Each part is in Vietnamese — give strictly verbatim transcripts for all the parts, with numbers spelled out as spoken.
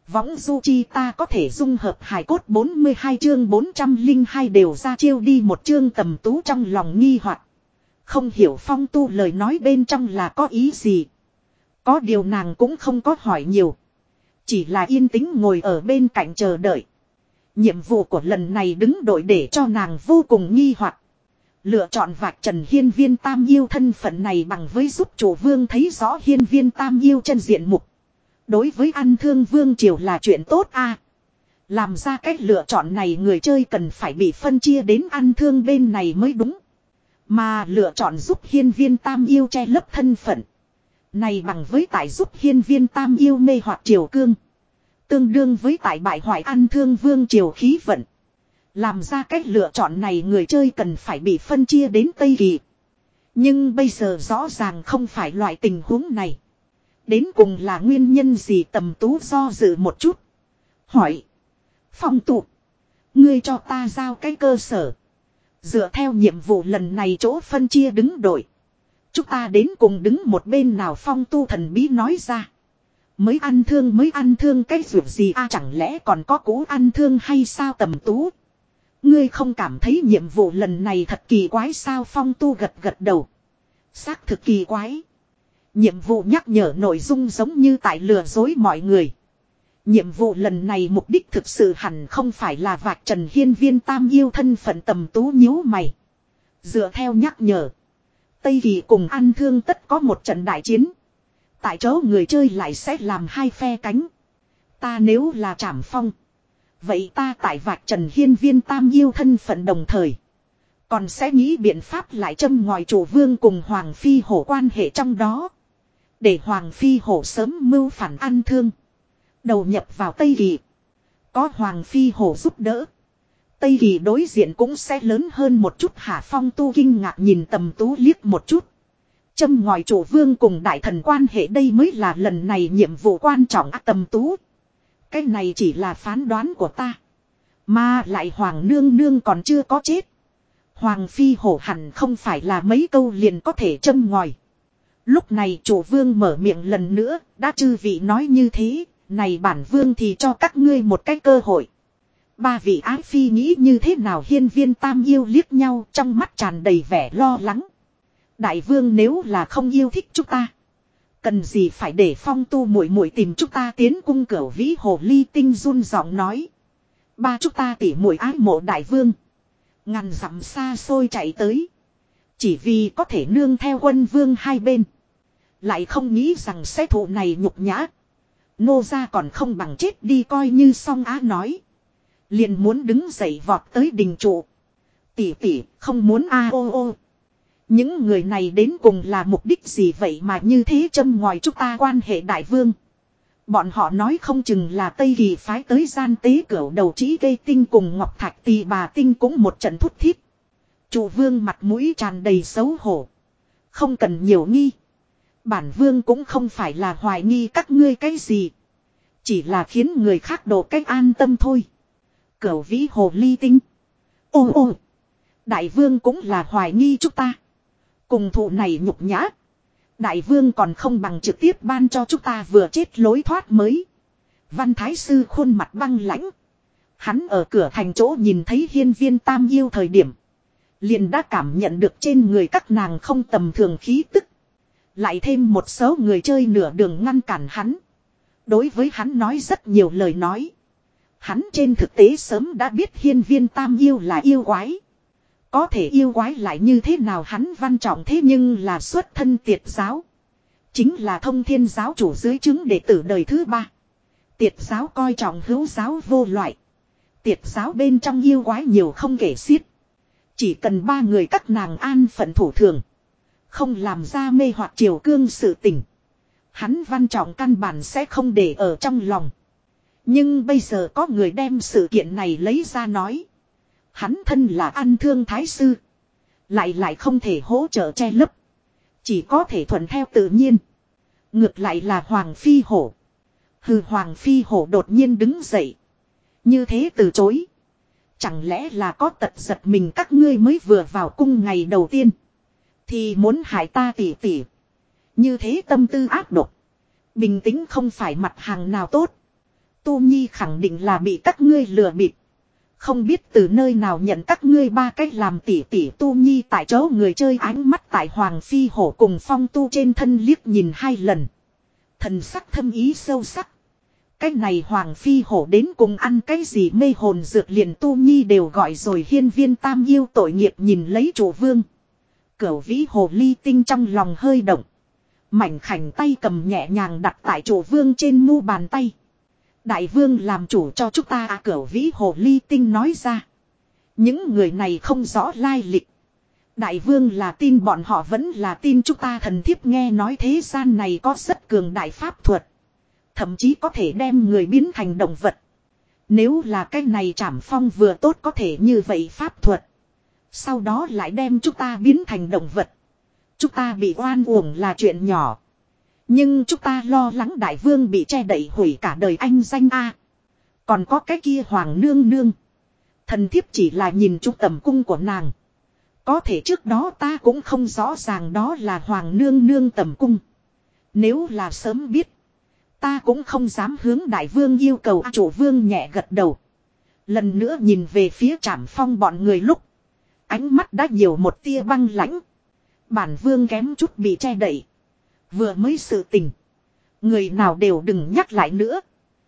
Võng du chi ta có thể dung hợp hài cốt bốn mươi hai chương bốn trăm lẻ hai đều ra chiêu đi một chương Tầm Tú trong lòng nghi hoặc. Không hiểu Phong Tu lời nói bên trong là có ý gì. Có điều nàng cũng không có hỏi nhiều. Chỉ là yên tĩnh ngồi ở bên cạnh chờ đợi. Nhiệm vụ của lần này đứng đội để cho nàng vô cùng nghi hoặc. Lựa chọn vạch trần hiên viên tam yêu thân phận này bằng với giúp chủ vương thấy rõ hiên viên tam yêu chân diện mục. Đối với ăn thương vương triều là chuyện tốt a. Làm ra cách lựa chọn này người chơi cần phải bị phân chia đến ăn thương bên này mới đúng. Mà lựa chọn giúp hiên viên tam yêu che lấp thân phận. Này bằng với tại giúp hiên viên tam yêu mê hoặc triều cương. Tương đương với tại bại hoại ăn thương vương triều khí vận. Làm ra cách lựa chọn này người chơi cần phải bị phân chia đến Tây Kỳ. Nhưng bây giờ rõ ràng không phải loại tình huống này. Đến cùng là nguyên nhân gì Tầm Tú do dự một chút. Hỏi. Phong tụ. Ngươi cho ta giao cái cơ sở. Dựa theo nhiệm vụ lần này chỗ phân chia đứng đội. Chúng ta đến cùng đứng một bên nào Phong Tu thần bí nói ra. Mới ăn thương mới ăn thương cái việc gì a à, chẳng lẽ còn có cũ ăn thương hay sao Tầm Tú. Ngươi không cảm thấy nhiệm vụ lần này thật kỳ quái sao Phong Tu gật gật đầu. Xác thực kỳ quái. Nhiệm vụ nhắc nhở nội dung giống như tại lừa dối mọi người. Nhiệm vụ lần này mục đích thực sự hẳn không phải là vạch trần hiên viên tam yêu thân phận Tầm Tú nhíu mày. Dựa theo nhắc nhở. Tây Kỳ cùng ăn thương tất có một trận đại chiến. Tại chỗ người chơi lại sẽ làm hai phe cánh. Ta nếu là Trảm Phong. Vậy ta tại vạch trần hiên viên tam yêu thân phận đồng thời. Còn sẽ nghĩ biện pháp lại châm ngòi chủ vương cùng Hoàng Phi Hổ quan hệ trong đó. Để Hoàng Phi Hổ sớm mưu phản ăn thương. Đầu nhập vào Tây Kỳ. Có Hoàng Phi Hổ giúp đỡ. Tây Kỳ đối diện cũng sẽ lớn hơn một chút hả Phong Tu kinh ngạc nhìn Tầm Tú liếc một chút. Châm ngòi chủ vương cùng đại thần quan hệ đây mới là lần này nhiệm vụ quan trọng à, Tầm Tú. Cái này chỉ là phán đoán của ta. Mà lại Hoàng nương nương còn chưa có chết. Hoàng Phi Hổ hẳn không phải là mấy câu liền có thể châm ngòi. Lúc này chủ vương mở miệng lần nữa, đã chư vị nói như thế, này bản vương thì cho các ngươi một cái cơ hội. Ba vị ái phi nghĩ như thế nào hiên viên tam yêu liếc nhau trong mắt tràn đầy vẻ lo lắng. Đại vương nếu là không yêu thích chúng ta. Cần gì phải để Phong Tu muội muội tìm chúng ta tiến cung cửu vĩ hồ ly tinh run giọng nói. Ba chúng ta tỉ muội ái mộ đại vương. Ngàn dặm xa xôi chạy tới. Chỉ vì có thể nương theo quân vương hai bên. Lại không nghĩ rằng sẽ thụ này nhục nhã. Nô gia còn không bằng chết đi coi như song á nói. Liền muốn đứng dậy vọt tới đình trụ. Tỷ tỷ không muốn a ô ô. Những người này đến cùng là mục đích gì vậy mà như thế châm ngòi chúng ta quan hệ đại vương. Bọn họ nói không chừng là Tây Kỳ phái tới gian tế cửu đầu trí gây tinh cùng Ngọc Thạch Tỳ bà tinh cũng một trận thút thít. Chủ vương mặt mũi tràn đầy xấu hổ. Không cần nhiều nghi. Bản vương cũng không phải là hoài nghi các ngươi cái gì. Chỉ là khiến người khác đổ cách an tâm thôi. Cửu vĩ hồ ly tinh. Ô ô. Đại vương cũng là hoài nghi chúng ta. Cùng thụ này nhục nhã. Đại vương còn không bằng trực tiếp ban cho chúng ta vừa chết lối thoát mới. Văn Thái Sư khuôn mặt băng lãnh. Hắn ở cửa thành chỗ nhìn thấy hiên viên tam yêu thời điểm. Liền đã cảm nhận được trên người các nàng không tầm thường khí tức. Lại thêm một số người chơi nửa đường ngăn cản hắn. Đối với hắn nói rất nhiều lời nói. Hắn trên thực tế sớm đã biết hiên viên tam yêu là yêu quái. Có thể yêu quái lại như thế nào hắn văn trọng thế nhưng là xuất thân tiệt giáo. Chính là thông thiên giáo chủ dưới chứng đệ tử đời thứ ba. Tiệt giáo coi trọng hữu giáo vô loại. Tiệt giáo bên trong yêu quái nhiều không kể xiết. Chỉ cần ba người các nàng an phận thủ thường. Không làm ra mê hoặc triều cương sự tình. Hắn văn trọng căn bản sẽ không để ở trong lòng. Nhưng bây giờ có người đem sự kiện này lấy ra nói. Hắn thân là ăn thương thái sư. Lại lại không thể hỗ trợ che lấp. Chỉ có thể thuận theo tự nhiên. Ngược lại là Hoàng Phi Hổ. Hừ Hoàng Phi Hổ đột nhiên đứng dậy. Như thế từ chối. Chẳng lẽ là có tật giật mình các ngươi mới vừa vào cung ngày đầu tiên. Thì muốn hại ta tỉ tỉ. Như thế tâm tư ác độc. Bình tĩnh không phải mặt hàng nào tốt. Tu Nhi khẳng định là bị các ngươi lừa bịp. Không biết từ nơi nào nhận các ngươi ba cách làm tỉ tỉ. Tu Nhi tại chỗ người chơi ánh mắt tại Hoàng Phi Hổ cùng Phong Tu trên thân liếc nhìn hai lần. Thần sắc thâm ý sâu sắc. Cái này Hoàng Phi Hổ đến cùng ăn cái gì mê hồn dược liền Tu Nhi đều gọi rồi. Hiên Viên Tam yêu tội nghiệp nhìn lấy chủ vương. Cửu vĩ hồ ly tinh trong lòng hơi động. Mảnh khảnh tay cầm nhẹ nhàng đặt tại chủ vương trên mu bàn tay. Đại vương làm chủ cho chúng ta à, cửu vĩ hồ ly tinh nói ra. Những người này không rõ lai lịch. Đại vương là tin bọn họ vẫn là tin chúng ta. Thần thiếp nghe nói thế gian này có rất cường đại pháp thuật. Thậm chí có thể đem người biến thành động vật. Nếu là cái này Trảm Phong vừa tốt có thể như vậy pháp thuật. Sau đó lại đem chúng ta biến thành động vật. Chúng ta bị oan uổng là chuyện nhỏ. Nhưng chúng ta lo lắng đại vương bị che đậy hủy cả đời anh danh a. Còn có cái kia Hoàng nương nương. Thần thiếp chỉ là nhìn chút tầm cung của nàng. Có thể trước đó ta cũng không rõ ràng đó là Hoàng nương nương tầm cung. Nếu là sớm biết. Ta cũng không dám hướng đại vương yêu cầu. À, chủ vương nhẹ gật đầu. Lần nữa nhìn về phía Trảm Phong bọn người lúc. Ánh mắt đã nhiều một tia băng lãnh. Bản vương kém chút bị che đậy. Vừa mới sự tình. Người nào đều đừng nhắc lại nữa.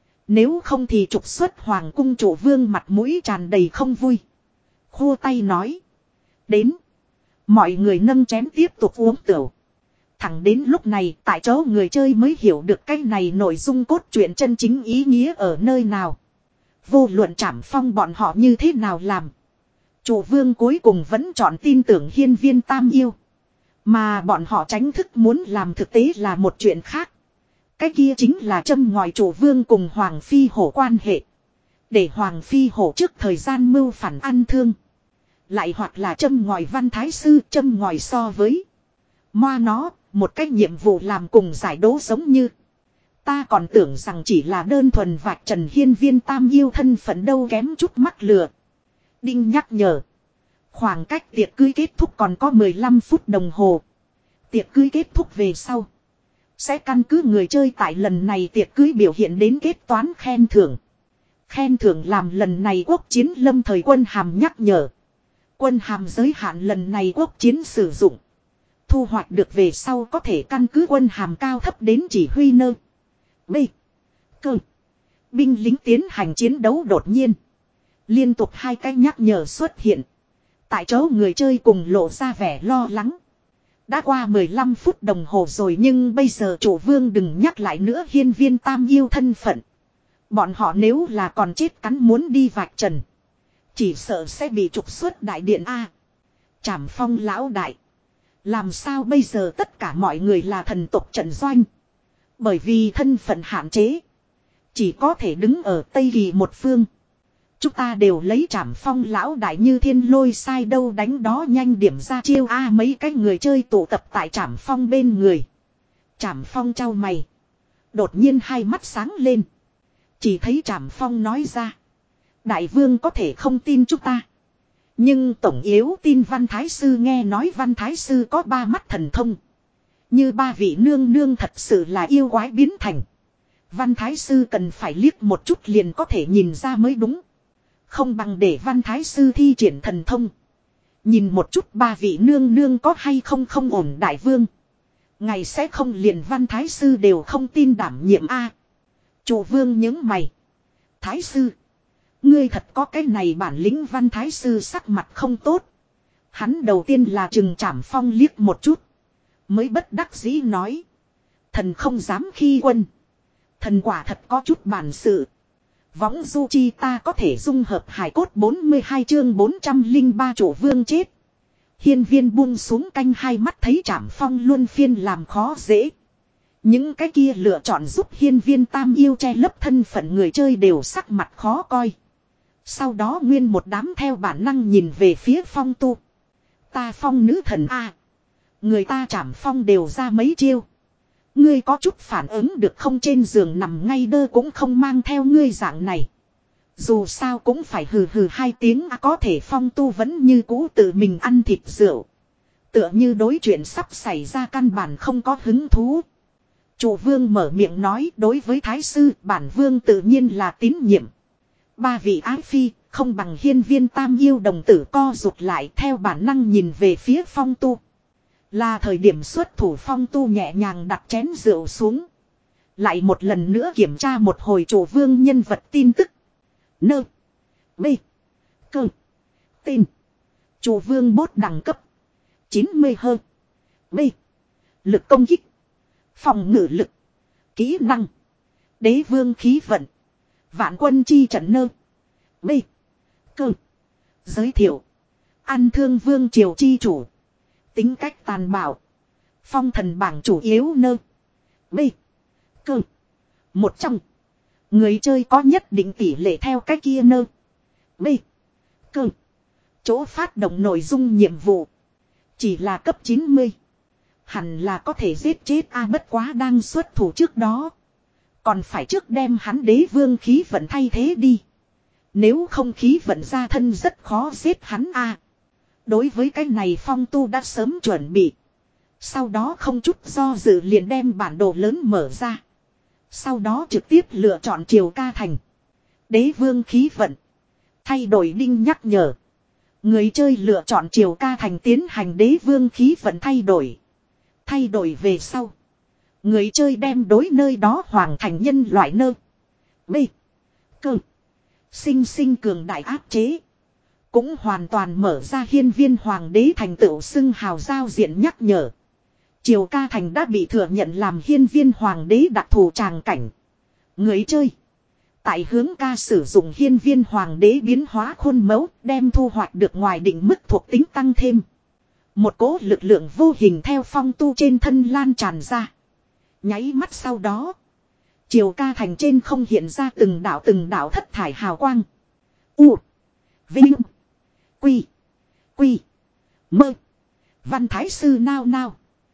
Nếu không thì trục xuất hoàng cung. Chủ vương mặt mũi tràn đầy không vui. Khua tay nói. Đến. Mọi người nâng chén tiếp tục uống tửu. Thẳng đến lúc này tại chỗ người chơi mới hiểu được cái này nội dung cốt truyện chân chính ý nghĩa ở nơi nào. Vô luận Trảm Phong bọn họ như thế nào làm. Chủ vương cuối cùng vẫn chọn tin tưởng Hiên Viên Tam yêu. Mà bọn họ tránh thức muốn làm thực tế là một chuyện khác. Cái kia chính là châm ngòi chủ vương cùng Hoàng Phi Hổ quan hệ. Để Hoàng Phi Hổ trước thời gian mưu phản ăn thương. Lại hoặc là châm ngòi Văn Thái Sư châm ngòi so với. Moa nó, một cái nhiệm vụ làm cùng giải đố giống như. Ta còn tưởng rằng chỉ là đơn thuần vạch trần Hiên Viên Tam yêu thân phận đâu kém chút mắc lừa. Đinh nhắc nhở. Khoảng cách tiệc cưới kết thúc còn có mười lăm phút đồng hồ. Tiệc cưới kết thúc về sau. Sẽ căn cứ người chơi tại lần này tiệc cưới biểu hiện đến kết toán khen thưởng. Khen thưởng làm lần này quốc chiến lâm thời quân hàm nhắc nhở. Quân hàm giới hạn lần này quốc chiến sử dụng. Thu hoạch được về sau có thể căn cứ quân hàm cao thấp đến chỉ huy nơ. B. Cơ. Binh lính tiến hành chiến đấu đột nhiên. Liên tục hai cái nhắc nhở xuất hiện. Tại chỗ người chơi cùng lộ ra vẻ lo lắng. Đã qua mười lăm phút đồng hồ rồi nhưng bây giờ chủ vương đừng nhắc lại nữa Hiên Viên Tam yêu thân phận. Bọn họ nếu là còn chết cắn muốn đi vạch trần. Chỉ sợ sẽ bị trục xuất đại điện A. Trảm Phong lão đại. Làm sao bây giờ tất cả mọi người là thần tộc trận doanh. Bởi vì thân phận hạn chế. Chỉ có thể đứng ở Tây Kỳ một phương. Chúng ta đều lấy Trảm Phong lão đại như thiên lôi sai đâu đánh đó nhanh điểm ra chiêu a. Mấy cái người chơi tụ tập tại Trảm Phong bên người. Trảm Phong trao mày. Đột nhiên hai mắt sáng lên. Chỉ thấy Trảm Phong nói ra. Đại vương có thể không tin chúng ta. Nhưng tổng yếu tin Văn Thái Sư nghe nói Văn Thái Sư có ba mắt thần thông. Như ba vị nương nương thật sự là yêu quái biến thành. Văn Thái Sư cần phải liếc một chút liền có thể nhìn ra mới đúng. Không bằng để Văn Thái Sư thi triển thần thông. Nhìn một chút ba vị nương nương có hay không không ổn đại vương. Ngày sẽ không liền Văn Thái Sư đều không tin đảm nhiệm a. Chủ vương những mày. Thái Sư. Ngươi thật có cái này bản lĩnh Văn Thái Sư sắc mặt không tốt. Hắn đầu tiên là chừng Trảm Phong liếc một chút. Mới bất đắc dĩ nói. Thần không dám khi quân. Thần quả thật có chút bản sự. Võng du chi ta có thể dung hợp hải cốt bốn mươi hai chương bốn trăm lẻ ba chủ vương chết. Hiên Viên buông xuống canh hai mắt thấy Trảm Phong luôn phiên làm khó dễ. Những cái kia lựa chọn giúp Hiên Viên Tam yêu che lấp thân phận người chơi đều sắc mặt khó coi. Sau đó nguyên một đám theo bản năng nhìn về phía Phong tu. Ta Phong nữ thần a, người ta Trảm Phong đều ra mấy chiêu. Ngươi có chút phản ứng được không, trên giường nằm ngay đơ cũng không mang theo ngươi dạng này. Dù sao cũng phải hừ hừ hai tiếng à, có thể Phong tu vẫn như cũ tự mình ăn thịt rượu. Tựa như đối chuyện sắp xảy ra căn bản không có hứng thú. Chủ vương mở miệng nói đối với thái sư bản vương tự nhiên là tín nhiệm. Ba vị ái phi không bằng hiên viên tam yêu đồng tử co rụt lại theo bản năng nhìn về phía Phong Tu. Là thời điểm xuất thủ Phong Tu nhẹ nhàng đặt chén rượu xuống. Lại một lần nữa kiểm tra một hồi chủ vương nhân vật tin tức. Nơ. B. Cơ. Tên. Chủ vương bốt đẳng cấp. chín mươi hơn. B. Lực công kích. Phòng ngự lực. Kỹ năng. Đế vương khí vận. Vạn quân chi trận nơ. B. Cơ. Giới thiệu. Ăn thương vương triều chi chủ. Tính cách tàn bạo. Phong thần bảng chủ yếu nơ. B. Cơ. Một trong. Người chơi có nhất định tỷ lệ theo cách kia nơ. B. Cơ. Chỗ phát động nội dung nhiệm vụ. Chỉ là cấp chín mươi. Hẳn là có thể giết chết a bất quá đang xuất thủ trước đó. Còn phải trước đem hắn đế vương khí vận thay thế đi. Nếu không khí vận ra thân rất khó giết hắn a. Đối với cái này Phong Tu đã sớm chuẩn bị. Sau đó không chút do dự liền đem bản đồ lớn mở ra. Sau đó trực tiếp lựa chọn Triều Ca Thành. Đế vương khí vận. Thay đổi đinh nhắc nhở. Người chơi lựa chọn Triều Ca Thành tiến hành đế vương khí vận thay đổi. Thay đổi về sau. Người chơi đem đối nơi đó hoàng thành nhân loại nơ. B. Cơ. Sinh sinh cường đại áp chế. Cũng hoàn toàn mở ra hiên viên hoàng đế thành tựu xưng hào giao diện nhắc nhở. Triều Ca Thành đã bị thừa nhận làm hiên viên hoàng đế đặc thù tràng cảnh. Người chơi. Tại hướng ca sử dụng hiên viên hoàng đế biến hóa khuôn mẫu đem thu hoạch được ngoài định mức thuộc tính tăng thêm. Một cỗ lực lượng vô hình theo Phong Tu trên thân lan tràn ra. Nháy mắt sau đó. Triều Ca Thành trên không hiện ra từng đạo từng đạo thất thải hào quang. U. Vinh. Quy. Quy. Mơ. Văn Thái Sư nao nao.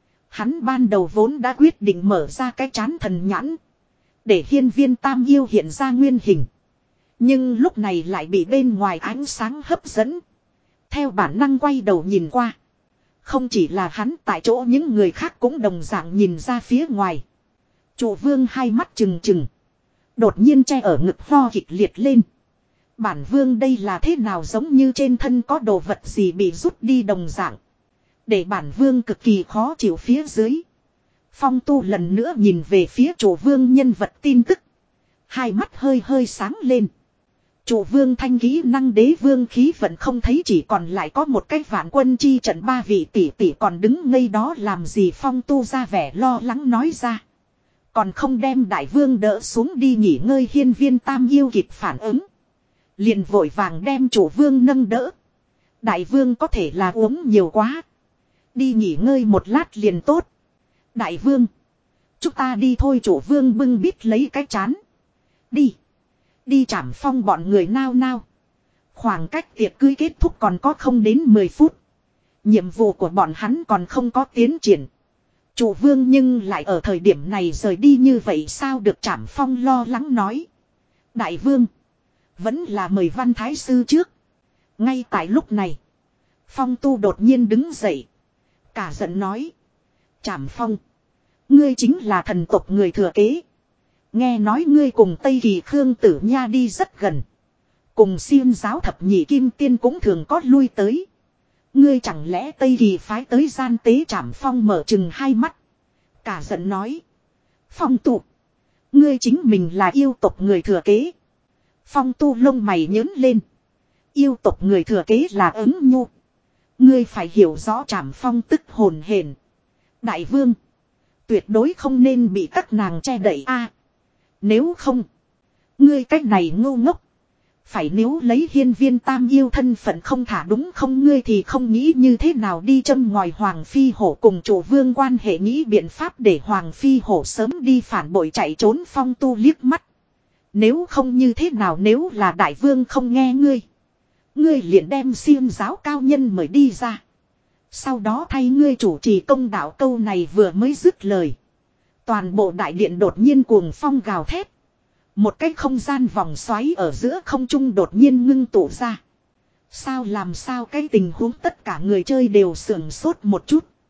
Hắn ban đầu vốn đã quyết định mở ra cái chán thần nhãn. Để hiên viên tam yêu hiện ra nguyên hình. Nhưng lúc này lại bị bên ngoài ánh sáng hấp dẫn. Theo bản năng quay đầu nhìn qua. Không chỉ là hắn tại chỗ những người khác cũng đồng dạng nhìn ra phía ngoài. Chủ vương hai mắt trừng trừng. Đột nhiên che ở ngực ho kịch liệt lên. Bản vương đây là thế nào giống như trên thân có đồ vật gì bị rút đi đồng dạng. Để bản vương cực kỳ khó chịu phía dưới. Phong Tu lần nữa nhìn về phía chủ vương nhân vật tin tức. Hai mắt hơi hơi sáng lên. Chủ vương thanh kỹ năng đế vương khí vận không thấy chỉ còn lại có một cái vạn quân chi trận ba vị tỷ tỷ còn đứng ngây đó làm gì Phong Tu ra vẻ lo lắng nói ra. Còn không đem đại vương đỡ xuống đi nghỉ ngơi hiên viên tam yêu kịp phản ứng. Liền vội vàng đem chủ vương nâng đỡ. Đại vương có thể là uống nhiều quá. Đi nghỉ ngơi một lát liền tốt. Đại vương. Chúng ta đi thôi chủ vương bưng bít lấy cái chán. Đi. Đi Trảm Phong bọn người nao nao. Khoảng cách tiệc cưới kết thúc còn có không đến mười phút. Nhiệm vụ của bọn hắn còn không có tiến triển. Chủ vương nhưng lại ở thời điểm này rời đi như vậy sao được Trảm Phong lo lắng nói. Đại vương. Vẫn là mời Văn Thái Sư trước. Ngay tại lúc này. Phong Tu đột nhiên đứng dậy. Cả giận nói. Trảm Phong. Ngươi chính là thần tộc người thừa kế. Nghe nói ngươi cùng Tây Kỳ Khương Tử Nha đi rất gần. Cùng Xiêm giáo thập nhị kim tiên cũng thường có lui tới. Ngươi chẳng lẽ Tây Kỳ phái tới gian tế Trảm Phong mở chừng hai mắt. Cả giận nói. Phong Tu. Ngươi chính mình là yêu tộc người thừa kế. Phong Tu lông mày nhớn lên. Yêu tộc người thừa kế là ứng nhu. Ngươi phải hiểu rõ Trảm Phong tức hồn hển. Đại vương. Tuyệt đối không nên bị các nàng che đậy a. Nếu không. Ngươi cách này ngu ngốc. Phải nếu lấy hiên viên tam yêu thân phận không thả đúng không ngươi thì không nghĩ như thế nào đi châm ngòi Hoàng Phi Hổ cùng chủ vương quan hệ nghĩ biện pháp để Hoàng Phi Hổ sớm đi phản bội chạy trốn Phong Tu liếc mắt. Nếu không như thế nào nếu là đại vương không nghe ngươi. Ngươi liền đem Xiêm giáo cao nhân mời đi ra. Sau đó thay ngươi chủ trì công đạo câu này vừa mới dứt lời. Toàn bộ đại điện đột nhiên cuồng phong gào thét. Một cái không gian vòng xoáy ở giữa không trung đột nhiên ngưng tụ ra. Sao làm sao cái tình huống tất cả người chơi đều sưởng sốt một chút.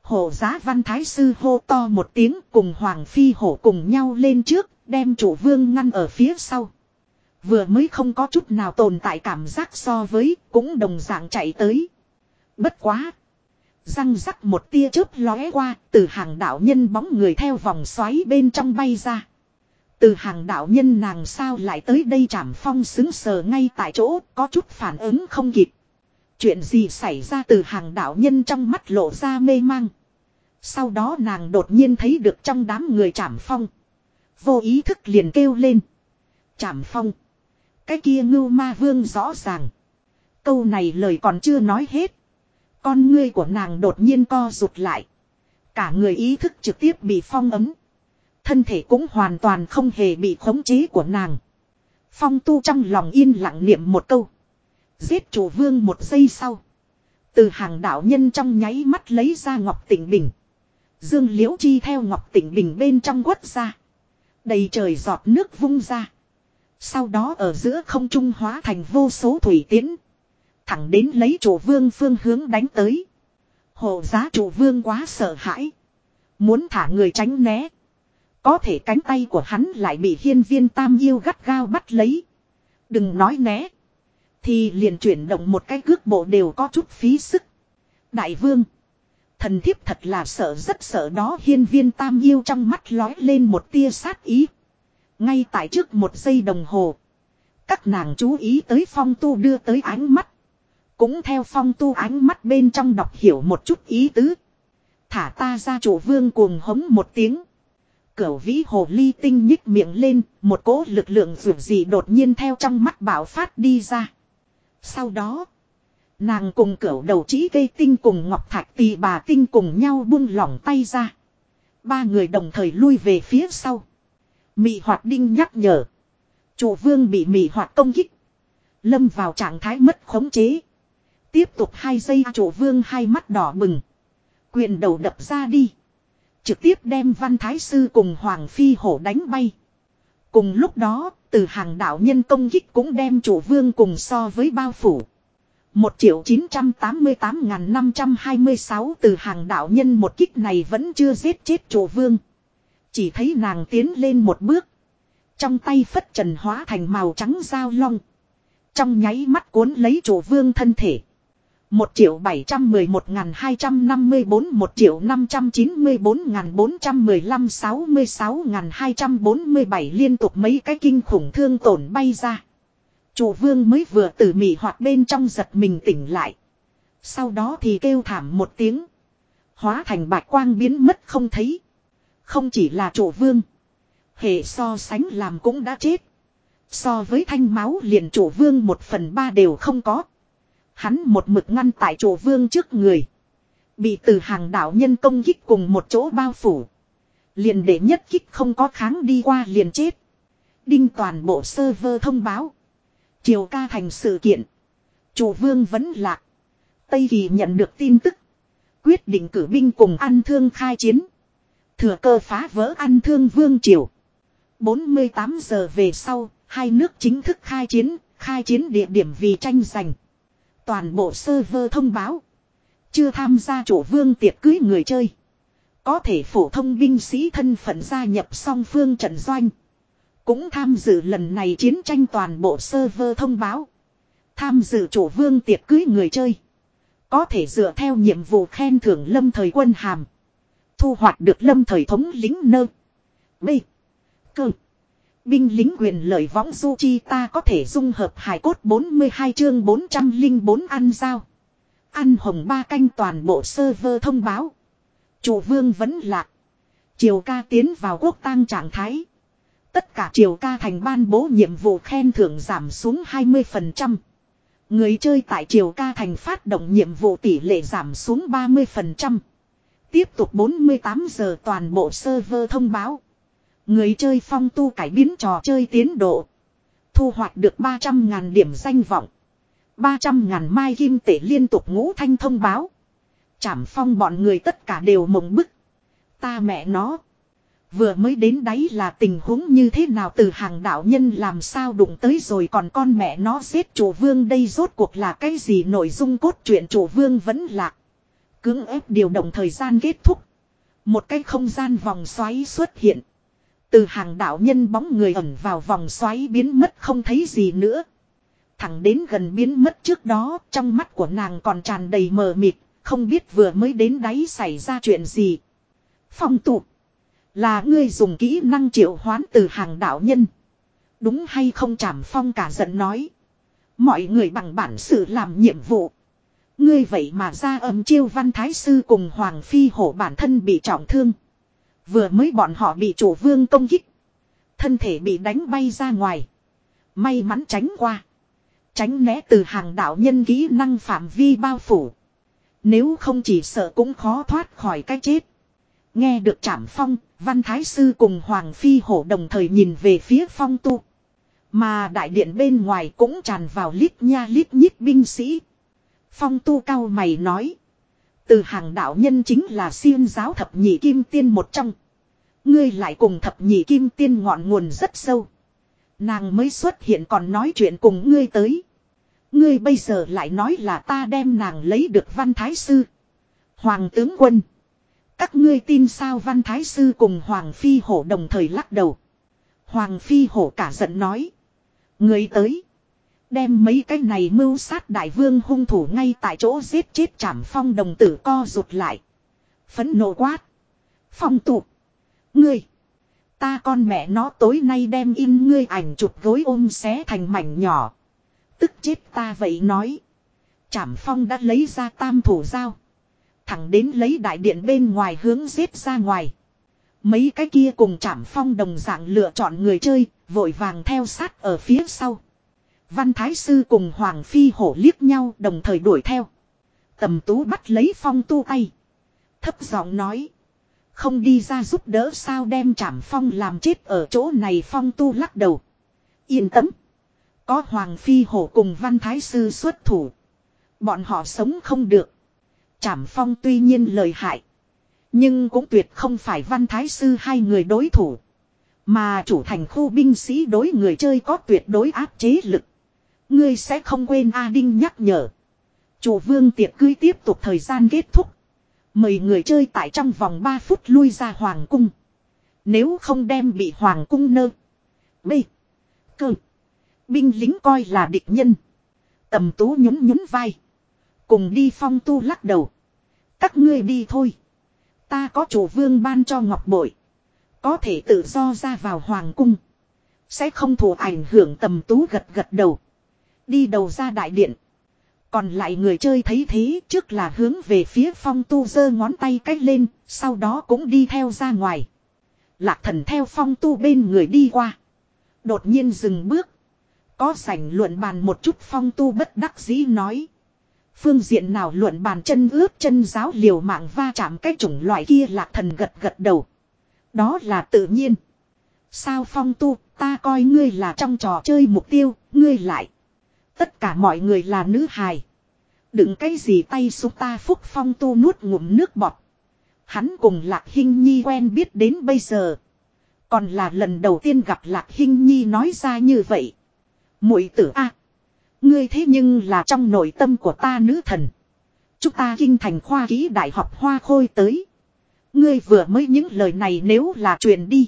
Hổ giá văn thái sư hô to một tiếng cùng Hoàng Phi hổ cùng nhau lên trước, đem chủ vương ngăn ở phía sau. Vừa mới không có chút nào tồn tại cảm giác so với, cũng đồng dạng chạy tới. Bất quá. Răng rắc một tia chớp lóe qua, từ hàng đạo nhân bóng người theo vòng xoáy bên trong bay ra. Từ hàng đạo nhân nàng sao lại tới đây Trảm Phong xứng sờ ngay tại chỗ, có chút phản ứng không kịp. Chuyện gì xảy ra từ hàng đạo nhân trong mắt lộ ra mê mang. Sau đó nàng đột nhiên thấy được trong đám người Trảm Phong. Vô ý thức liền kêu lên. Trảm Phong. Cái kia ngưu ma vương rõ ràng. Câu này lời còn chưa nói hết. Con ngươi của nàng đột nhiên co rụt lại. Cả người ý thức trực tiếp bị phong ấm. Thân thể cũng hoàn toàn không hề bị khống chế của nàng. Phong tu trong lòng yên lặng niệm một câu. Giết chủ vương một giây sau. Từ hàng đạo nhân trong nháy mắt lấy ra Ngọc Tịnh Bình. Dương Liễu Chi theo Ngọc Tịnh Bình bên trong quất ra. Đầy trời giọt nước vung ra. Sau đó ở giữa không trung hóa thành vô số thủy tiến. Thẳng đến lấy chủ vương phương hướng đánh tới. Hộ giá chủ vương quá sợ hãi. Muốn thả người tránh né. Có thể cánh tay của hắn lại bị hiên viên tam yêu gắt gao bắt lấy. Đừng nói né. Thì liền chuyển động một cái cước bộ đều có chút phí sức. Đại vương. Thần thiếp thật là sợ rất sợ đó hiên viên tam yêu trong mắt lói lên một tia sát ý. Ngay tại trước một giây đồng hồ. Các nàng chú ý tới phong tu đưa tới ánh mắt. Cũng theo phong tu ánh mắt bên trong đọc hiểu một chút ý tứ. Thả ta ra chủ vương cuồng hống một tiếng. Cửu vĩ hồ ly tinh nhích miệng lên. Một cỗ lực lượng dường gì đột nhiên theo trong mắt bạo phát đi ra. Sau đó. Nàng cùng cửu đầu chỉ cây tinh cùng ngọc thạch tỳ bà tinh cùng nhau buông lỏng tay ra. Ba người đồng thời lui về phía sau. Mị hoạt đinh nhắc nhở. Chủ vương bị mị hoạt công kích. Lâm vào trạng thái mất khống chế. Tiếp tục hai giây chủ vương hai mắt đỏ bừng. Quyền đầu đập ra đi. Trực tiếp đem Văn Thái Sư cùng Hoàng Phi hổ đánh bay. Cùng lúc đó, từ hàng đạo nhân công kích cũng đem chủ vương cùng so với bao phủ. Một triệu chín trăm tám mươi tám ngàn năm trăm hai mươi sáu từ hàng đạo nhân một kích này vẫn chưa giết chết chủ vương. Chỉ thấy nàng tiến lên một bước. Trong tay phất trần hóa thành màu trắng dao long. Trong nháy mắt cuốn lấy chủ vương thân thể. Một triệu bảy trăm mười một ngàn hai trăm năm mươi bốn, một triệu năm trăm chín mươi bốn ngàn bốn trăm mười lăm, sáu mươi sáu ngàn hai trăm bốn mươi bảy liên tục mấy cái kinh khủng thương tổn bay ra. Chủ vương mới vừa từ mị hoạt bên trong giật mình tỉnh lại. Sau đó thì kêu thảm một tiếng. Hóa thành bạch quang biến mất không thấy. Không chỉ là chủ vương. Hệ so sánh làm cũng đã chết. So với thanh máu liền chủ vương một phần ba đều không có. Hắn một mực ngăn tại chủ vương trước người. Bị từ hàng đạo nhân công kích cùng một chỗ bao phủ. Liền để nhất kích không có kháng đi qua liền chết. Đinh toàn bộ server thông báo. Triều ca thành sự kiện. Chủ vương vẫn lạc. Tây Kỳ nhận được tin tức. Quyết định cử binh cùng An Thương khai chiến. Thừa cơ phá vỡ An Thương vương triều. bốn mươi tám giờ về sau, hai nước chính thức khai chiến. Khai chiến địa điểm vì tranh giành. Toàn bộ server thông báo. Chưa tham gia chủ vương tiệc cưới người chơi. Có thể phổ thông binh sĩ thân phận gia nhập song phương trận doanh. Cũng tham dự lần này chiến tranh toàn bộ server thông báo. Tham dự chủ vương tiệc cưới người chơi. Có thể dựa theo nhiệm vụ khen thưởng lâm thời quân hàm. Thu hoạch được lâm thời thống lính nơ. B. Cơ. Binh lính quyền lợi võng du chi ta có thể dung hợp hài cốt bốn mươi hai chương bốn trăm lẻ bốn ăn giao. Ăn hồng ba canh toàn bộ server thông báo. Chủ vương vẫn lạc. Triều ca tiến vào quốc tang trạng thái. Tất cả triều ca thành ban bố nhiệm vụ khen thưởng giảm xuống hai mươi phần trăm. Người chơi tại triều ca thành phát động nhiệm vụ tỷ lệ giảm xuống ba mươi phần trăm. Tiếp tục bốn mươi tám giờ toàn bộ server thông báo. Người chơi phong tu cải biến trò chơi tiến độ. Thu hoạch được ba trăm ngàn điểm danh vọng. ba trăm ngàn mai kim tệ liên tục ngũ thanh thông báo. Trảm Phong bọn người tất cả đều mộng bức. Ta mẹ nó. Vừa mới đến đấy là tình huống như thế nào từ hàng đạo nhân làm sao đụng tới rồi còn con mẹ nó giết chủ vương đây rốt cuộc là cái gì nội dung cốt truyện chủ vương vẫn lạc. Cưỡng ép điều động thời gian kết thúc. Một cái không gian vòng xoáy xuất hiện. Từ hàng đạo nhân bóng người ẩn vào vòng xoáy biến mất không thấy gì nữa. Thẳng đến gần biến mất trước đó, trong mắt của nàng còn tràn đầy mờ mịt, không biết vừa mới đến đáy xảy ra chuyện gì. Phong tụ. Là ngươi dùng kỹ năng triệu hoán từ hàng đạo nhân. Đúng hay không? Trảm Phong cả giận nói. Mọi người bằng bản sự làm nhiệm vụ. Ngươi vậy mà ra âm chiêu Văn Thái Sư cùng Hoàng Phi Hổ bản thân bị trọng thương. Vừa mới bọn họ bị chủ vương công kích. Thân thể bị đánh bay ra ngoài. May mắn tránh qua. Tránh né từ hàng đạo nhân kỹ năng phạm vi bao phủ. Nếu không chỉ sợ cũng khó thoát khỏi cái chết. Nghe được Trảm Phong, Văn Thái Sư cùng Hoàng Phi Hổ đồng thời nhìn về phía Phong tu. Mà đại điện bên ngoài cũng tràn vào lít nha lít nhít binh sĩ. Phong tu cao mày nói. Từ hàng đạo nhân chính là Xiên giáo thập nhị kim tiên một trong. Ngươi lại cùng thập nhị kim tiên ngọn nguồn rất sâu. Nàng mới xuất hiện còn nói chuyện cùng ngươi tới. Ngươi bây giờ lại nói là ta đem nàng lấy được Văn Thái Sư. Hoàng tướng quân. Các ngươi tin sao? Văn Thái Sư cùng Hoàng Phi Hổ đồng thời lắc đầu. Hoàng Phi Hổ cả giận nói. Ngươi tới. Đem mấy cái này mưu sát đại vương hung thủ ngay tại chỗ giết chết. Trảm Phong đồng tử co rụt lại. Phẫn nộ quát. Phong tụ. Ngươi. Ta con mẹ nó tối nay đem in ngươi ảnh chụp gối ôm xé thành mảnh nhỏ. Tức chết ta vậy nói. Trảm Phong đã lấy ra tam thủ dao. Thẳng đến lấy đại điện bên ngoài hướng giết ra ngoài. Mấy cái kia cùng Trảm Phong đồng dạng lựa chọn người chơi. Vội vàng theo sát ở phía sau. Văn Thái Sư cùng Hoàng Phi Hổ liếc nhau đồng thời đuổi theo. Tầm Tú bắt lấy Phong tu tay. Thấp giọng nói. Không đi ra giúp đỡ sao? Đem Trảm Phong làm chết ở chỗ này? Phong tu lắc đầu. Yên tâm. Có Hoàng Phi Hổ cùng Văn Thái Sư xuất thủ. Bọn họ sống không được. Trảm Phong tuy nhiên lợi hại. Nhưng cũng tuyệt không phải Văn Thái Sư hai người đối thủ. Mà chủ thành khu binh sĩ đối người chơi có tuyệt đối áp chế lực. Ngươi sẽ không quên A Đinh nhắc nhở. Chủ vương tiệc cưới tiếp tục thời gian kết thúc. Mời người chơi tại trong vòng ba phút lui ra hoàng cung. Nếu không đem bị hoàng cung nơ. B. Cơ. Binh lính coi là địch nhân. Tầm Tú nhún nhún vai. Cùng đi. Phong tu lắc đầu. Các ngươi đi thôi. Ta có chủ vương ban cho ngọc bội. Có thể tự do ra vào hoàng cung. Sẽ không thụ ảnh hưởng. Tầm Tú gật gật đầu. Đi đầu ra đại điện. Còn lại người chơi thấy thế trước là hướng về phía Phong tu giơ ngón tay cách lên. Sau đó cũng đi theo ra ngoài. Lạc Thần theo Phong tu bên người đi qua. Đột nhiên dừng bước. Có rảnh luận bàn một chút? Phong tu bất đắc dĩ nói. Phương diện nào luận bàn? Chân ướp chân giáo liều mạng va chạm cái chủng loại kia. Lạc Thần gật gật đầu. Đó là tự nhiên. Sao? Phong tu, ta coi ngươi là trong trò chơi mục tiêu, ngươi lại. Tất cả mọi người là nữ hài. Đừng cái gì tay xuống ta phúc. Phong tu nuốt ngụm nước bọt. Hắn cùng Lạc Hinh Nhi quen biết đến bây giờ. Còn là lần đầu tiên gặp Lạc Hinh Nhi nói ra như vậy. Muội tử a, ngươi thế nhưng là trong nội tâm của ta nữ thần. Chúng ta kinh thành khoa kỹ đại học Hoa Khôi tới. Ngươi vừa mới những lời này nếu là truyền đi.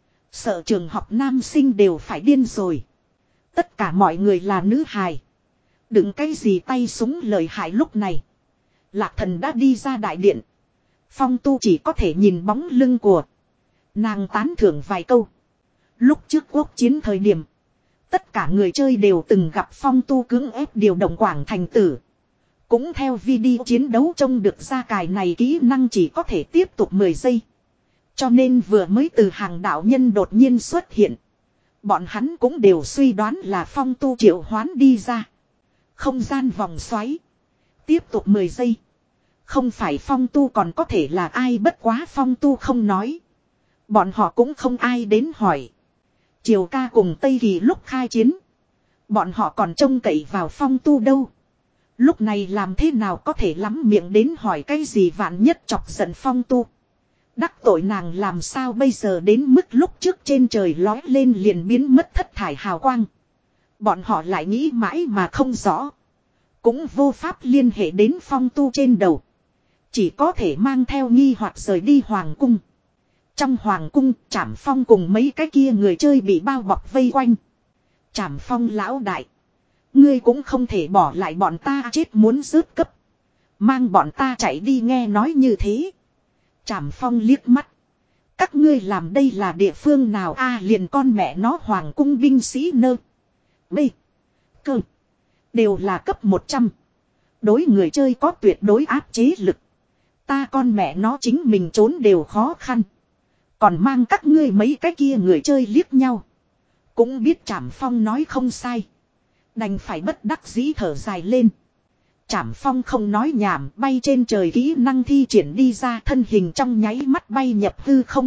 Sợ trường học nam sinh đều phải điên rồi. Tất cả mọi người là nữ hài. Đừng cái gì tay súng lời hại. Lúc này Lạc Thần đã đi ra đại điện. Phong tu chỉ có thể nhìn bóng lưng của nàng tán thưởng vài câu. Lúc trước quốc chiến thời điểm, tất cả người chơi đều từng gặp Phong tu cưỡng ép điều động Quảng Thành Tử. Cũng theo video chiến đấu trông được ra cài này kỹ năng chỉ có thể tiếp tục mười giây. Cho nên vừa mới từ hàng đạo nhân đột nhiên xuất hiện. Bọn hắn cũng đều suy đoán là Phong tu triệu hoán đi ra. Không gian vòng xoáy. Tiếp tục mười giây. Không phải Phong tu còn có thể là ai? Bất quá Phong tu không nói. Bọn họ cũng không ai đến hỏi. Triều ca cùng Tây Kỳ lúc khai chiến. Bọn họ còn trông cậy vào Phong tu đâu. Lúc này làm thế nào có thể lắm miệng đến hỏi cái gì? Vạn nhất chọc giận Phong tu. Đắc tội nàng làm sao bây giờ? Đến mức lúc trước trên trời lói lên liền biến mất thất thải hào quang. Bọn họ lại nghĩ mãi mà không rõ. Cũng vô pháp liên hệ đến Phong tu trên đầu. Chỉ có thể mang theo nghi hoặc rời đi hoàng cung. Trong hoàng cung, Trảm Phong cùng mấy cái kia người chơi bị bao bọc vây quanh. Trảm Phong lão đại. Ngươi cũng không thể bỏ lại bọn ta chết muốn rớt cấp. Mang bọn ta chạy đi nghe nói như thế. Trảm Phong liếc mắt. Các ngươi làm đây là địa phương nào a à, liền con mẹ nó hoàng cung binh sĩ nơ. B. Cơ. Đều là cấp một trăm. Đối người chơi có tuyệt đối áp chế lực. Ta con mẹ nó chính mình trốn đều khó khăn. Còn mang các ngươi mấy cái kia người chơi liếc nhau. Cũng biết Trảm Phong nói không sai. Đành phải bất đắc dĩ thở dài lên. Trảm Phong không nói nhảm bay trên trời kỹ năng thi triển đi ra thân hình trong nháy mắt bay nhập hư không.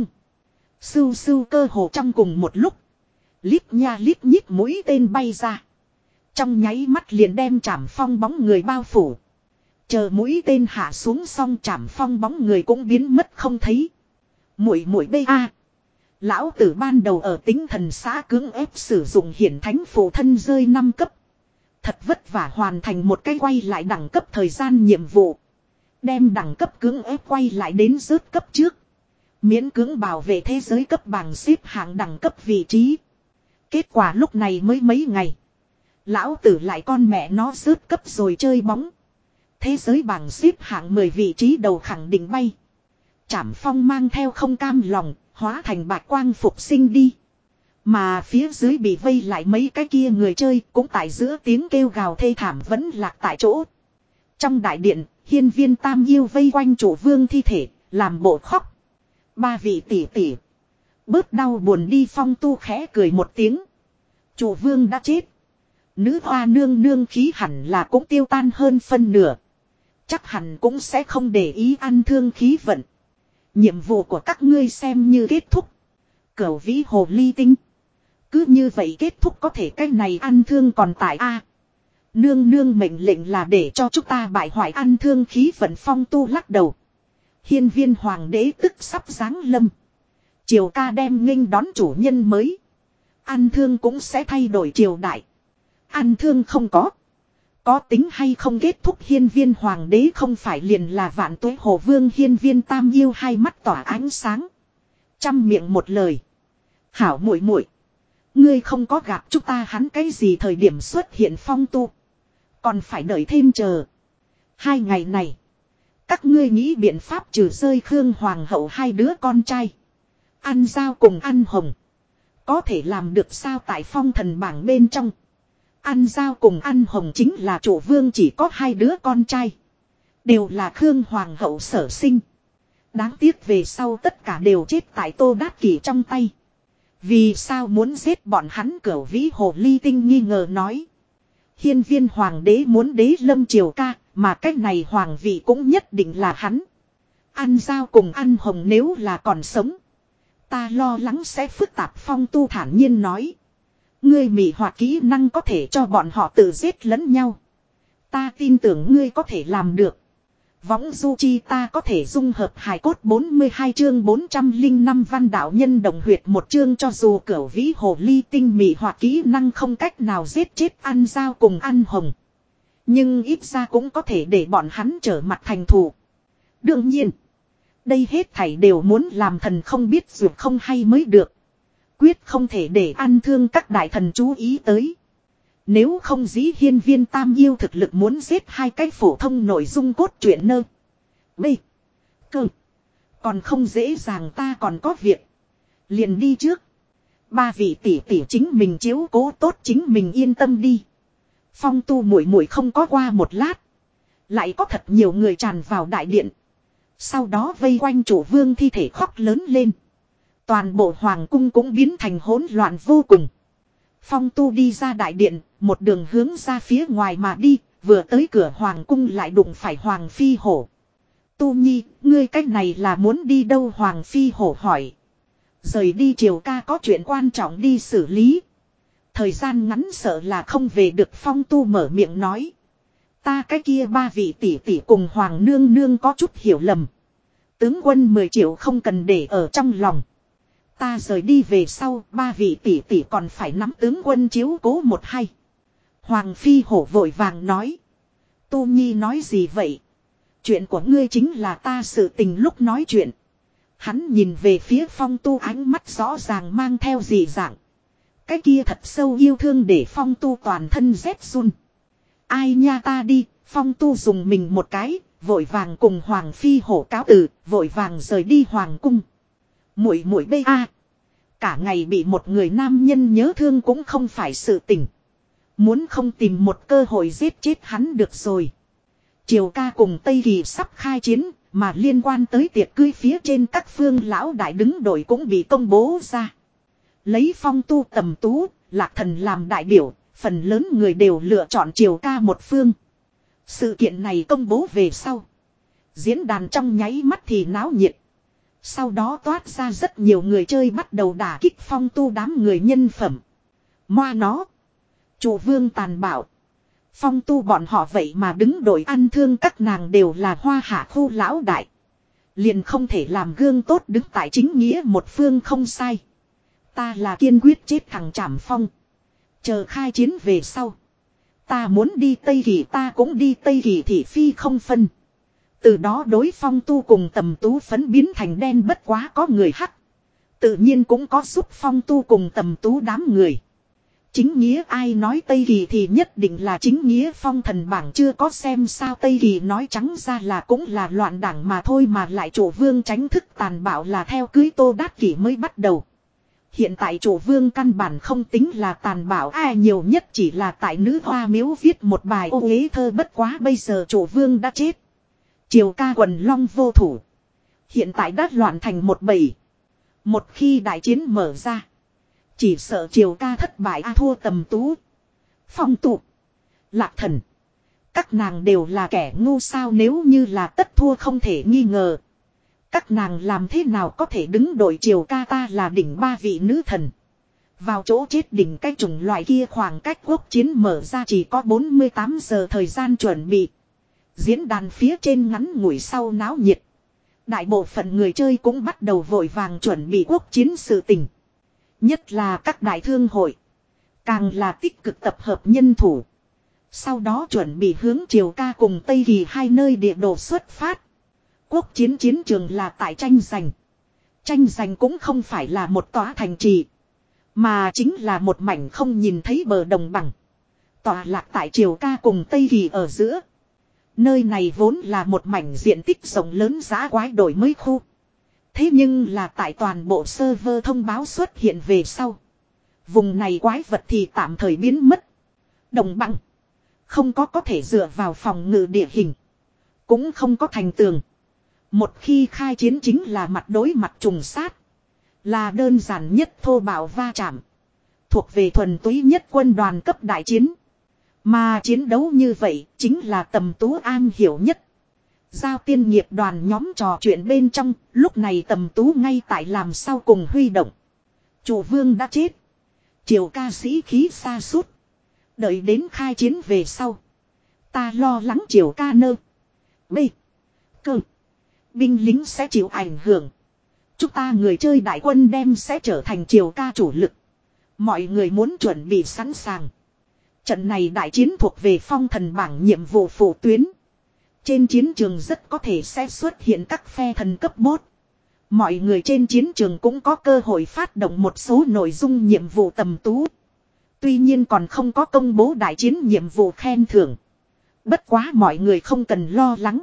Sưu sưu cơ hồ trong cùng một lúc. Lít nha lít nhít mũi tên bay ra. Trong nháy mắt liền đem Trảm Phong bóng người bao phủ. Chờ mũi tên hạ xuống xong Trảm Phong bóng người cũng biến mất không thấy. Muội muội bê a. Lão tử ban đầu ở tính thần xã cưỡng ép sử dụng hiển thánh phụ thân rơi năm cấp. Thật vất vả hoàn thành một cái quay lại đẳng cấp thời gian nhiệm vụ. Đem đẳng cấp cưỡng ép quay lại đến rớt cấp trước. Miễn cưỡng bảo vệ thế giới cấp bảng xếp hạng đẳng cấp vị trí. Kết quả lúc này mới mấy ngày. Lão tử lại con mẹ nó rớt cấp rồi chơi bóng. Thế giới bảng xếp hạng mười vị trí đầu khẳng định bay. Trảm Phong mang theo không cam lòng, hóa thành bạch quang phục sinh đi. Mà phía dưới bị vây lại mấy cái kia người chơi cũng tại giữa tiếng kêu gào thê thảm vẫn lạc tại chỗ. Trong đại điện, hiên viên tam yêu vây quanh chủ vương thi thể, làm bộ khóc. Ba vị tỷ tỷ. Bớt đau buồn đi Phong Tu khẽ cười một tiếng. Chủ vương đã chết. Nữ hoa nương nương khí hẳn là cũng tiêu tan hơn phân nửa. Chắc hẳn cũng sẽ không để ý ăn thương khí vận. Nhiệm vụ của các ngươi xem như kết thúc. Cửu vĩ hồ ly tinh. Cứ như vậy kết thúc có thể cái này ăn thương còn tại a. Nương nương mệnh lệnh là để cho chúng ta bại hoại ăn thương khí vận. Phong Tu lắc đầu. Hiên viên hoàng đế tức sắp giáng lâm. Triều ca đem nghênh đón chủ nhân mới. Ăn thương cũng sẽ thay đổi triều đại. Ăn thương không có. Có tính hay không kết thúc hiên viên hoàng đế không phải liền là vạn tuế hồ vương. Hiên viên tam yêu hai mắt tỏa ánh sáng. Trăm miệng một lời. Hảo muội muội, ngươi không có gặp chúng ta hắn cái gì thời điểm xuất hiện. Phong Tu. Còn phải đợi thêm chờ. Hai ngày này. Các ngươi nghĩ biện pháp trừ rơi Khương Hoàng hậu hai đứa con trai. Ăn Giao cùng Ăn Hồng. Có thể làm được sao tại phong thần bảng bên trong. Ăn Giao cùng Ăn Hồng chính là chủ vương chỉ có hai đứa con trai. Đều là Khương Hoàng hậu sở sinh. Đáng tiếc về sau tất cả đều chết tại Tô Đát Kỷ trong tay. Vì sao muốn giết bọn hắn? Cửu vĩ hồ ly tinh nghi ngờ nói. Hiên viên hoàng đế muốn đế lâm triều ca. Mà cách này hoàng vị cũng nhất định là hắn. Ăn Giao cùng Ăn Hồng nếu là còn sống. Ta lo lắng sẽ phức tạp. Phong Tu thản nhiên nói. Ngươi mị hoặc kỹ năng có thể cho bọn họ tự giết lẫn nhau. Ta tin tưởng ngươi có thể làm được. Võng du chi ta có thể dung hợp hài cốt. Bốn mươi hai chương bốn trăm lẻ năm văn đạo nhân đồng huyệt một chương. Cho dù cửu vĩ hồ ly tinh mị hoặc kỹ năng không cách nào giết chết Ăn Giao cùng Ăn Hồng. Nhưng ít ra cũng có thể để bọn hắn trở mặt thành thù. Đương nhiên. Đây hết thảy đều muốn làm thần không biết dù không hay mới được. Quyết không thể để ăn thương các đại thần chú ý tới. Nếu không dĩ hiên viên tam yêu thực lực muốn giết hai cái phổ thông nội dung cốt truyện nơ. B. Cơ. Còn không dễ dàng ta còn có việc. Liền đi trước. Ba vị tỷ tỷ chính mình chiếu cố tốt chính mình yên tâm đi. Phong Tu muội muội không có qua một lát. Lại có thật nhiều người tràn vào đại điện. Sau đó vây quanh chủ vương thi thể khóc lớn lên. Toàn bộ hoàng cung cũng biến thành hỗn loạn vô cùng. Phong Tu đi ra đại điện, một đường hướng ra phía ngoài mà đi, vừa tới cửa hoàng cung lại đụng phải Hoàng Phi Hổ. Tu Nhi, ngươi cách này là muốn đi đâu? Hoàng Phi Hổ hỏi. Rời đi triều ca có chuyện quan trọng đi xử lý. Thời gian ngắn sợ là không về được. Phong Tu mở miệng nói. Ta cái kia ba vị tỷ tỷ cùng Hoàng nương nương có chút hiểu lầm. Tướng quân mười triệu không cần để ở trong lòng. Ta rời đi về sau, ba vị tỷ tỷ còn phải nắm tướng quân chiếu cố một hay. Hoàng Phi Hổ vội vàng nói. Tu Nhi nói gì vậy? Chuyện của ngươi chính là ta sự tình lúc nói chuyện. Hắn nhìn về phía Phong Tu ánh mắt rõ ràng mang theo dị dạng. Cái kia thật sâu yêu thương để Phong Tu toàn thân rét run. Ai nha ta đi, Phong Tu dùng mình một cái, vội vàng cùng Hoàng Phi hổ cáo từ, vội vàng rời đi Hoàng cung. Muội muội bê a, cả ngày bị một người nam nhân nhớ thương cũng không phải sự tình. Muốn không tìm một cơ hội giết chết hắn được rồi. Triều ca cùng Tây Kỳ sắp khai chiến, mà liên quan tới tiệc cưới phía trên các phương lão đại đứng đội cũng bị công bố ra. Lấy Phong Tu Tầm Tú, Lạc Thần làm đại biểu, phần lớn người đều lựa chọn Triều ca một phương. Sự kiện này công bố về sau. Diễn đàn trong nháy mắt thì náo nhiệt. Sau đó toát ra rất nhiều người chơi bắt đầu đả kích Phong Tu đám người nhân phẩm. Moa nó. Chủ vương tàn bạo. Phong Tu bọn họ vậy mà đứng đội ăn thương các nàng đều là hoa hạ khu lão đại. Liền không thể làm gương tốt đứng tại chính nghĩa một phương không sai. Ta là kiên quyết chết thằng Trảm Phong. Chờ khai chiến về sau. Ta muốn đi Tây Kỳ ta cũng đi Tây Kỳ thị phi không phân. Từ đó đối Phong Tu cùng Tầm Tú phấn biến thành đen bất quá có người hắc. Tự nhiên cũng có giúp Phong Tu cùng Tầm Tú đám người. Chính nghĩa ai nói Tây Kỳ thì nhất định là chính nghĩa phong thần bảng chưa có xem sao Tây Kỳ nói trắng ra là cũng là loạn đảng mà thôi mà lại chủ vương tránh thức tàn bạo là theo cưới Tô Đát Kỷ mới bắt đầu. Hiện tại chủ vương căn bản không tính là tàn bạo ai nhiều nhất chỉ là tại nữ hoa miếu viết một bài ô uế thơ bất quá bây giờ chủ vương đã chết. Triều ca quần long vô thủ. Hiện tại đã loạn thành một bầy. Một khi đại chiến mở ra. Chỉ sợ Triều ca thất bại a thua Tầm Tú. Phong Tu. Lạc Thần. Các nàng đều là kẻ ngu sao nếu như là tất thua không thể nghi ngờ. Các nàng làm thế nào có thể đứng đội Triều ca ta là đỉnh ba vị nữ thần. Vào chỗ chết đỉnh cái chủng loại kia khoảng cách quốc chiến mở ra chỉ có bốn mươi tám giờ thời gian chuẩn bị. Diễn đàn phía trên ngắn ngủi sau náo nhiệt. Đại bộ phận người chơi cũng bắt đầu vội vàng chuẩn bị quốc chiến sự tình. Nhất là các đại thương hội. Càng là tích cực tập hợp nhân thủ. Sau đó chuẩn bị hướng Triều ca cùng Tây Kỳ hai nơi địa đồ xuất phát. Quốc chiến chiến trường là tại tranh giành. Tranh giành cũng không phải là một tòa thành trì. Mà chính là một mảnh không nhìn thấy bờ đồng bằng. Tòa lạc tại Triều ca cùng Tây Kỳ ở giữa. Nơi này vốn là một mảnh diện tích rộng lớn giá quái đổi mới khu. Thế nhưng là tại toàn bộ server thông báo xuất hiện về sau. Vùng này quái vật thì tạm thời biến mất. Đồng bằng. Không có có thể dựa vào phòng ngự địa hình. Cũng không có thành tường. Một khi khai chiến chính là mặt đối mặt trùng sát. Là đơn giản nhất thô bạo va chạm. Thuộc về thuần túy nhất quân đoàn cấp đại chiến. Mà chiến đấu như vậy chính là Tầm Tú an hiểu nhất. Giao tiên nghiệp đoàn nhóm trò chuyện bên trong, lúc này Tầm Tú ngay tại làm sau cùng huy động. Chủ vương đã chết. Triều ca sĩ khí xa suốt. Đợi đến khai chiến về sau. Ta lo lắng Triều ca nơ. B. Cơ. Binh lính sẽ chịu ảnh hưởng. Chúng ta người chơi đại quân đem sẽ trở thành Triều ca chủ lực. Mọi người muốn chuẩn bị sẵn sàng. Trận này đại chiến thuộc về phong thần bảng nhiệm vụ phụ tuyến. Trên chiến trường rất có thể sẽ xuất hiện các phe thần cấp bốt. Mọi người trên chiến trường cũng có cơ hội phát động một số nội dung nhiệm vụ Tầm Tú. Tuy nhiên còn không có công bố đại chiến nhiệm vụ khen thưởng. Bất quá mọi người không cần lo lắng.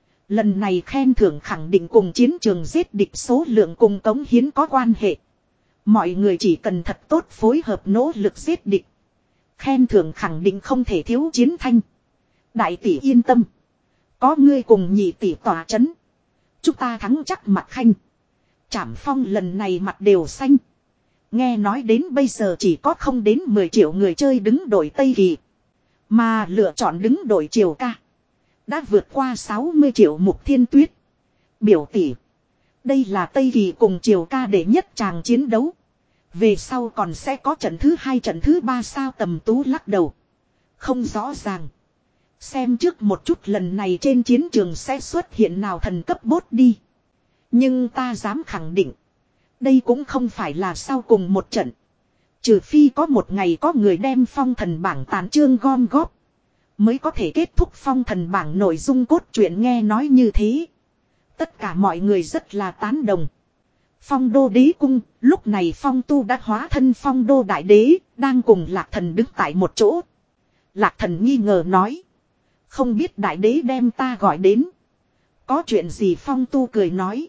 Lần này khen thưởng khẳng định cùng chiến trường giết địch số lượng cùng cống hiến có quan hệ. Mọi người chỉ cần thật tốt phối hợp nỗ lực giết địch. Khen thưởng khẳng định không thể thiếu chiến thanh. Đại tỷ yên tâm. Có ngươi cùng nhị tỷ tỏa chấn. Chúng ta thắng chắc mặt khanh. Trảm Phong lần này mặt đều xanh. Nghe nói đến bây giờ chỉ có không đến mười triệu người chơi đứng đội Tây Kỳ. Mà lựa chọn đứng đội Triều ca. Đã vượt qua sáu mươi triệu Mục Thiên Tuyết. Biểu tỷ. Đây là Tây Kỳ cùng Triều ca để nhất tràng chiến đấu. Về sau còn sẽ có trận thứ hai trận thứ ba sao Tầm Tú lắc đầu. Không rõ ràng. Xem trước một chút lần này trên chiến trường sẽ xuất hiện nào thần cấp bốt đi. Nhưng ta dám khẳng định. Đây cũng không phải là sau cùng một trận. Trừ phi có một ngày có người đem phong thần bảng tán chương gom góp. mới có thể kết thúc phong thần bảng nội dung cốt truyện. Nghe nói như thế, tất cả mọi người rất là tán đồng. Phong đô đế cung, lúc này Phong Tu đã hóa thân Phong đô đại đế, đang cùng Lạc Thần đứng tại một chỗ. Lạc Thần nghi ngờ nói, không biết đại đế đem ta gọi đến có chuyện gì? Phong Tu cười nói,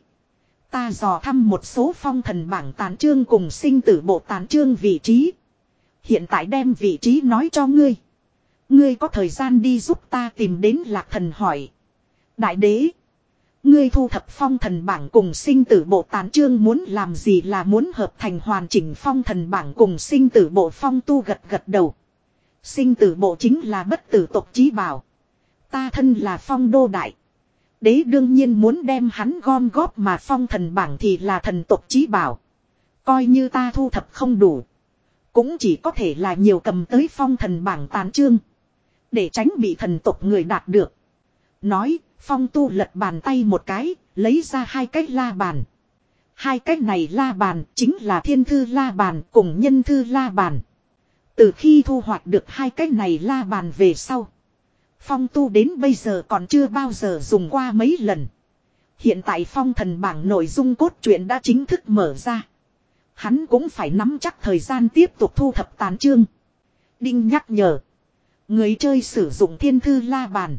ta dò thăm một số phong thần bảng tán chương cùng sinh tử bộ tán chương vị trí, hiện tại đem vị trí nói cho ngươi. Ngươi có thời gian đi giúp ta tìm đến? Lạc Thần hỏi. Đại đế, ngươi thu thập phong thần bảng cùng sinh tử bộ tán chương muốn làm gì? Là muốn hợp thành hoàn chỉnh phong thần bảng cùng sinh tử bộ. Phong Tu gật gật đầu. Sinh tử bộ chính là bất tử tộc chí bảo. Ta thân là Phong đô đại đế, đương nhiên muốn đem hắn gom góp, mà phong thần bảng thì là thần tộc chí bảo. Coi như ta thu thập không đủ, cũng chỉ có thể là nhiều cầm tới phong thần bảng tán chương, để tránh bị thần tộc người đạt được. Nói, Phong Tu lật bàn tay một cái, lấy ra hai cái la bàn. Hai cái này la bàn chính là thiên thư la bàn cùng nhân thư la bàn. Từ khi thu hoạch được hai cái này la bàn về sau, Phong Tu đến bây giờ còn chưa bao giờ dùng qua mấy lần. Hiện tại phong thần bảng nội dung cốt truyện đã chính thức mở ra, hắn cũng phải nắm chắc thời gian tiếp tục thu thập tán chương. Đinh nhắc nhở, người chơi sử dụng thiên thư la bàn.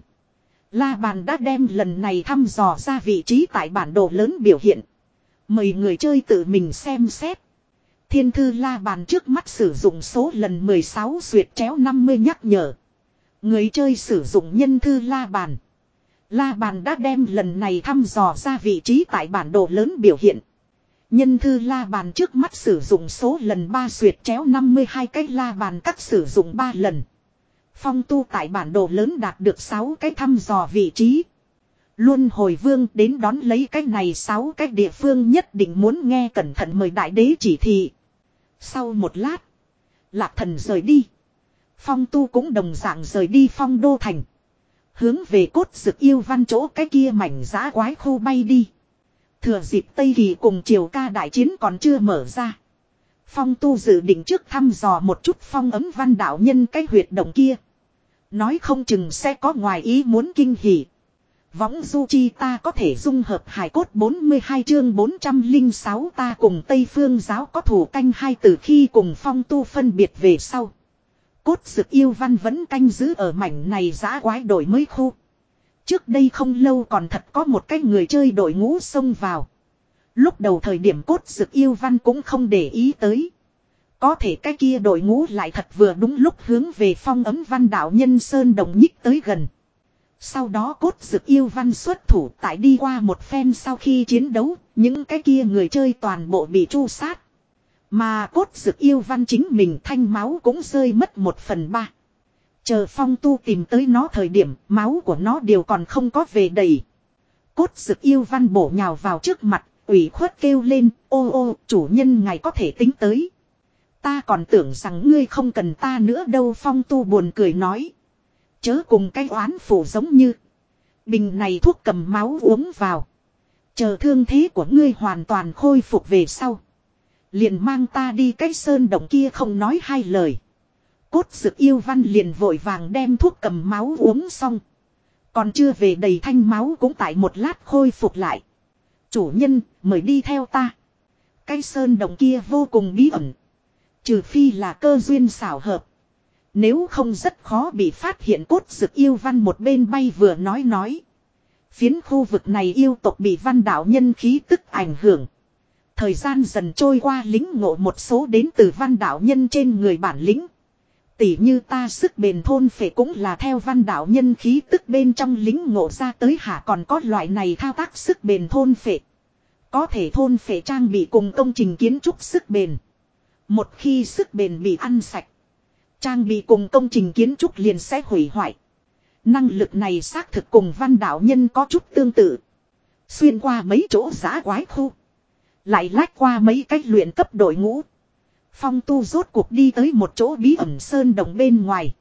La bàn đã đem lần này thăm dò ra vị trí tại bản đồ lớn biểu hiện. Mời người chơi tự mình xem xét. Thiên thư la bàn trước mắt sử dụng số lần mười sáu duyệt chéo năm mươi nhắc nhở. Người chơi sử dụng nhân thư la bàn. La bàn đã đem lần này thăm dò ra vị trí tại bản đồ lớn biểu hiện. Nhân thư la bàn trước mắt sử dụng số lần ba duyệt chéo năm mươi hai cái la bàn cắt sử dụng ba lần. Phong Tu tại bản đồ lớn đạt được sáu cái thăm dò vị trí. Luân hồi vương đến đón lấy cái này sáu cái địa phương nhất định muốn nghe cẩn thận, mời đại đế chỉ thị. Sau một lát, Lạc Thần rời đi. Phong Tu cũng đồng dạng rời đi Phong đô thành, hướng về Cốt Dực Yêu Văn chỗ cái kia mảnh giã quái khu bay đi. Thừa dịp Tây Kỳ cùng Triều Ca đại chiến còn chưa mở ra, Phong Tu dự định trước thăm dò một chút Phong Ấm Văn đạo nhân cái huyệt động kia. Nói không chừng sẽ có ngoài ý muốn kinh hỉ. Võng du chi ta có thể dung hợp hài cốt. Bốn mươi hai chương bốn trăm lẻ sáu ta cùng Tây Phương giáo có thủ canh hai. Từ khi cùng Phong Tu phân biệt về sau, Cốt Dực Yêu Văn vẫn canh giữ ở mảnh này giã quái đổi mới khu. Trước đây không lâu còn thật có một cái người chơi đội ngũ xông vào. Lúc đầu thời điểm Cốt Dực Yêu Văn cũng không để ý tới. Có thể cái kia đội ngũ lại thật vừa đúng lúc hướng về Phong Ấm Văn đạo nhân sơn đồng nhích tới gần. Sau đó Cốt Dực Yêu Văn xuất thủ, tại đi qua một phen sau khi chiến đấu, những cái kia người chơi toàn bộ bị tru sát. Mà Cốt Dực Yêu Văn chính mình thanh máu cũng rơi mất một phần ba. Chờ Phong Tu tìm tới nó thời điểm, máu của nó đều còn không có về đầy. Cốt Dực Yêu Văn bổ nhào vào trước mặt, ủy khuất kêu lên, ô ô, chủ nhân ngài có thể tính tới. Ta còn tưởng rằng ngươi không cần ta nữa đâu. Phong Tu buồn cười nói, chớ cùng cái oán phụ giống như. Bình này thuốc cầm máu uống vào, chờ thương thế của ngươi hoàn toàn khôi phục về sau, liền mang ta đi cái sơn động kia. Không nói hai lời, Cốt Dực Yêu Văn liền vội vàng đem thuốc cầm máu uống xong. Còn chưa về đầy thanh máu cũng tại một lát khôi phục lại. Chủ nhân, mời đi theo ta. Cái sơn động kia vô cùng bí ẩn, trừ phi là cơ duyên xảo hợp, nếu không rất khó bị phát hiện. Cốt Dực Yêu Văn một bên bay vừa nói nói. Phiến khu vực này yêu tộc bị văn đạo nhân khí tức ảnh hưởng. Thời gian dần trôi qua, lính ngộ một số đến từ văn đạo nhân trên người bản lĩnh. Tỉ như ta sức bền thôn phệ cũng là theo văn đạo nhân khí tức bên trong lính ngộ ra tới hả. Còn có loại này thao tác sức bền thôn phệ, có thể thôn phệ trang bị cùng công trình kiến trúc sức bền. Một khi sức bền bị ăn sạch, trang bị cùng công trình kiến trúc liền sẽ hủy hoại. Năng lực này xác thực cùng văn đạo nhân có chút tương tự. Xuyên qua mấy chỗ giã quái khu, lại lách qua mấy cách luyện cấp đội ngũ, Phong Tu rốt cuộc đi tới một chỗ bí ẩn sơn động bên ngoài.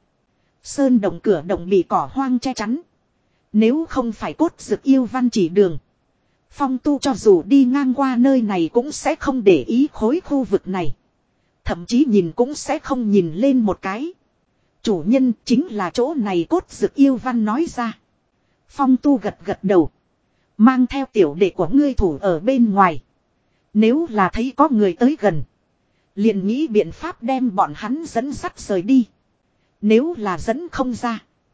Sơn động cửa động bị cỏ hoang che chắn. Nếu không phải Cốt Dực Yêu Văn chỉ đường, Phong Tu cho dù đi ngang qua nơi này cũng sẽ không để ý khối khu vực này. Thậm chí nhìn cũng sẽ không nhìn lên một cái. Chủ nhân chính là chỗ này cốt dực yêu văn nói ra. Phong Tu gật gật đầu. Mang theo tiểu đệ của ngươi thủ ở bên ngoài. Nếu là thấy có người tới gần. Liền nghĩ biện pháp đem bọn hắn dẫn dắt rời đi. Nếu là dẫn không ra.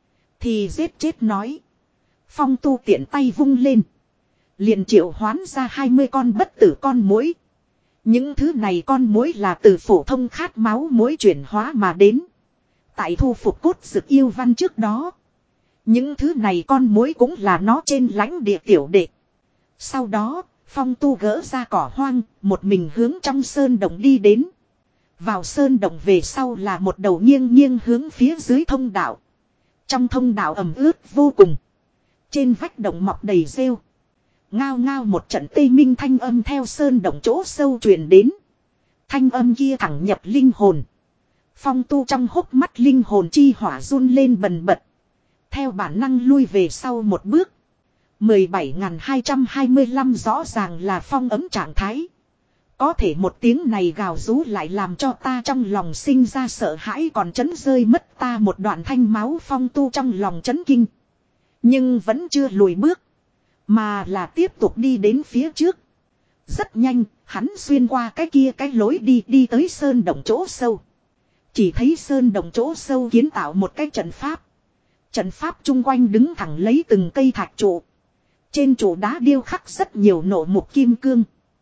Thì giết chết nói. Phong Tu tiện tay vung lên. Liền triệu hoán ra hai mươi con bất tử con muỗi. Những thứ này con muỗi là từ phổ thông khát máu muỗi chuyển hóa mà đến. Tại thu phục cốt dực yêu văn trước đó. Những thứ này con muỗi cũng là nó trên lãnh địa tiểu đệ. Sau đó, Phong Tu gỡ ra cỏ hoang, một mình hướng trong sơn động đi đến. Vào sơn động về sau là một đầu nghiêng nghiêng hướng phía dưới thông đạo. Trong thông đạo ẩm ướt vô cùng. Trên vách động mọc đầy rêu. Ngao ngao một trận tê minh thanh âm theo sơn động chỗ sâu truyền đến. Thanh âm kia thẳng nhập linh hồn. Phong Tu trong hốc mắt linh hồn chi hỏa run lên bần bật. Theo bản năng lui về sau một bước. mười bảy nghìn hai trăm hai mươi lăm rõ ràng là phong ấm trạng thái. Có thể một tiếng này gào rú lại làm cho ta trong lòng sinh ra sợ hãi còn chấn rơi mất ta một đoạn thanh máu. Phong Tu trong lòng chấn kinh. Nhưng vẫn chưa lùi bước. Mà là tiếp tục đi đến phía trước. Rất nhanh, hắn xuyên qua cái kia cái lối đi đi tới sơn động chỗ sâu. Chỉ thấy sơn động chỗ sâu kiến tạo một cái trận pháp. Trận pháp chung quanh đứng thẳng lấy từng cây thạch trụ. Trên trụ đá điêu khắc rất nhiều nộ mục kim cương.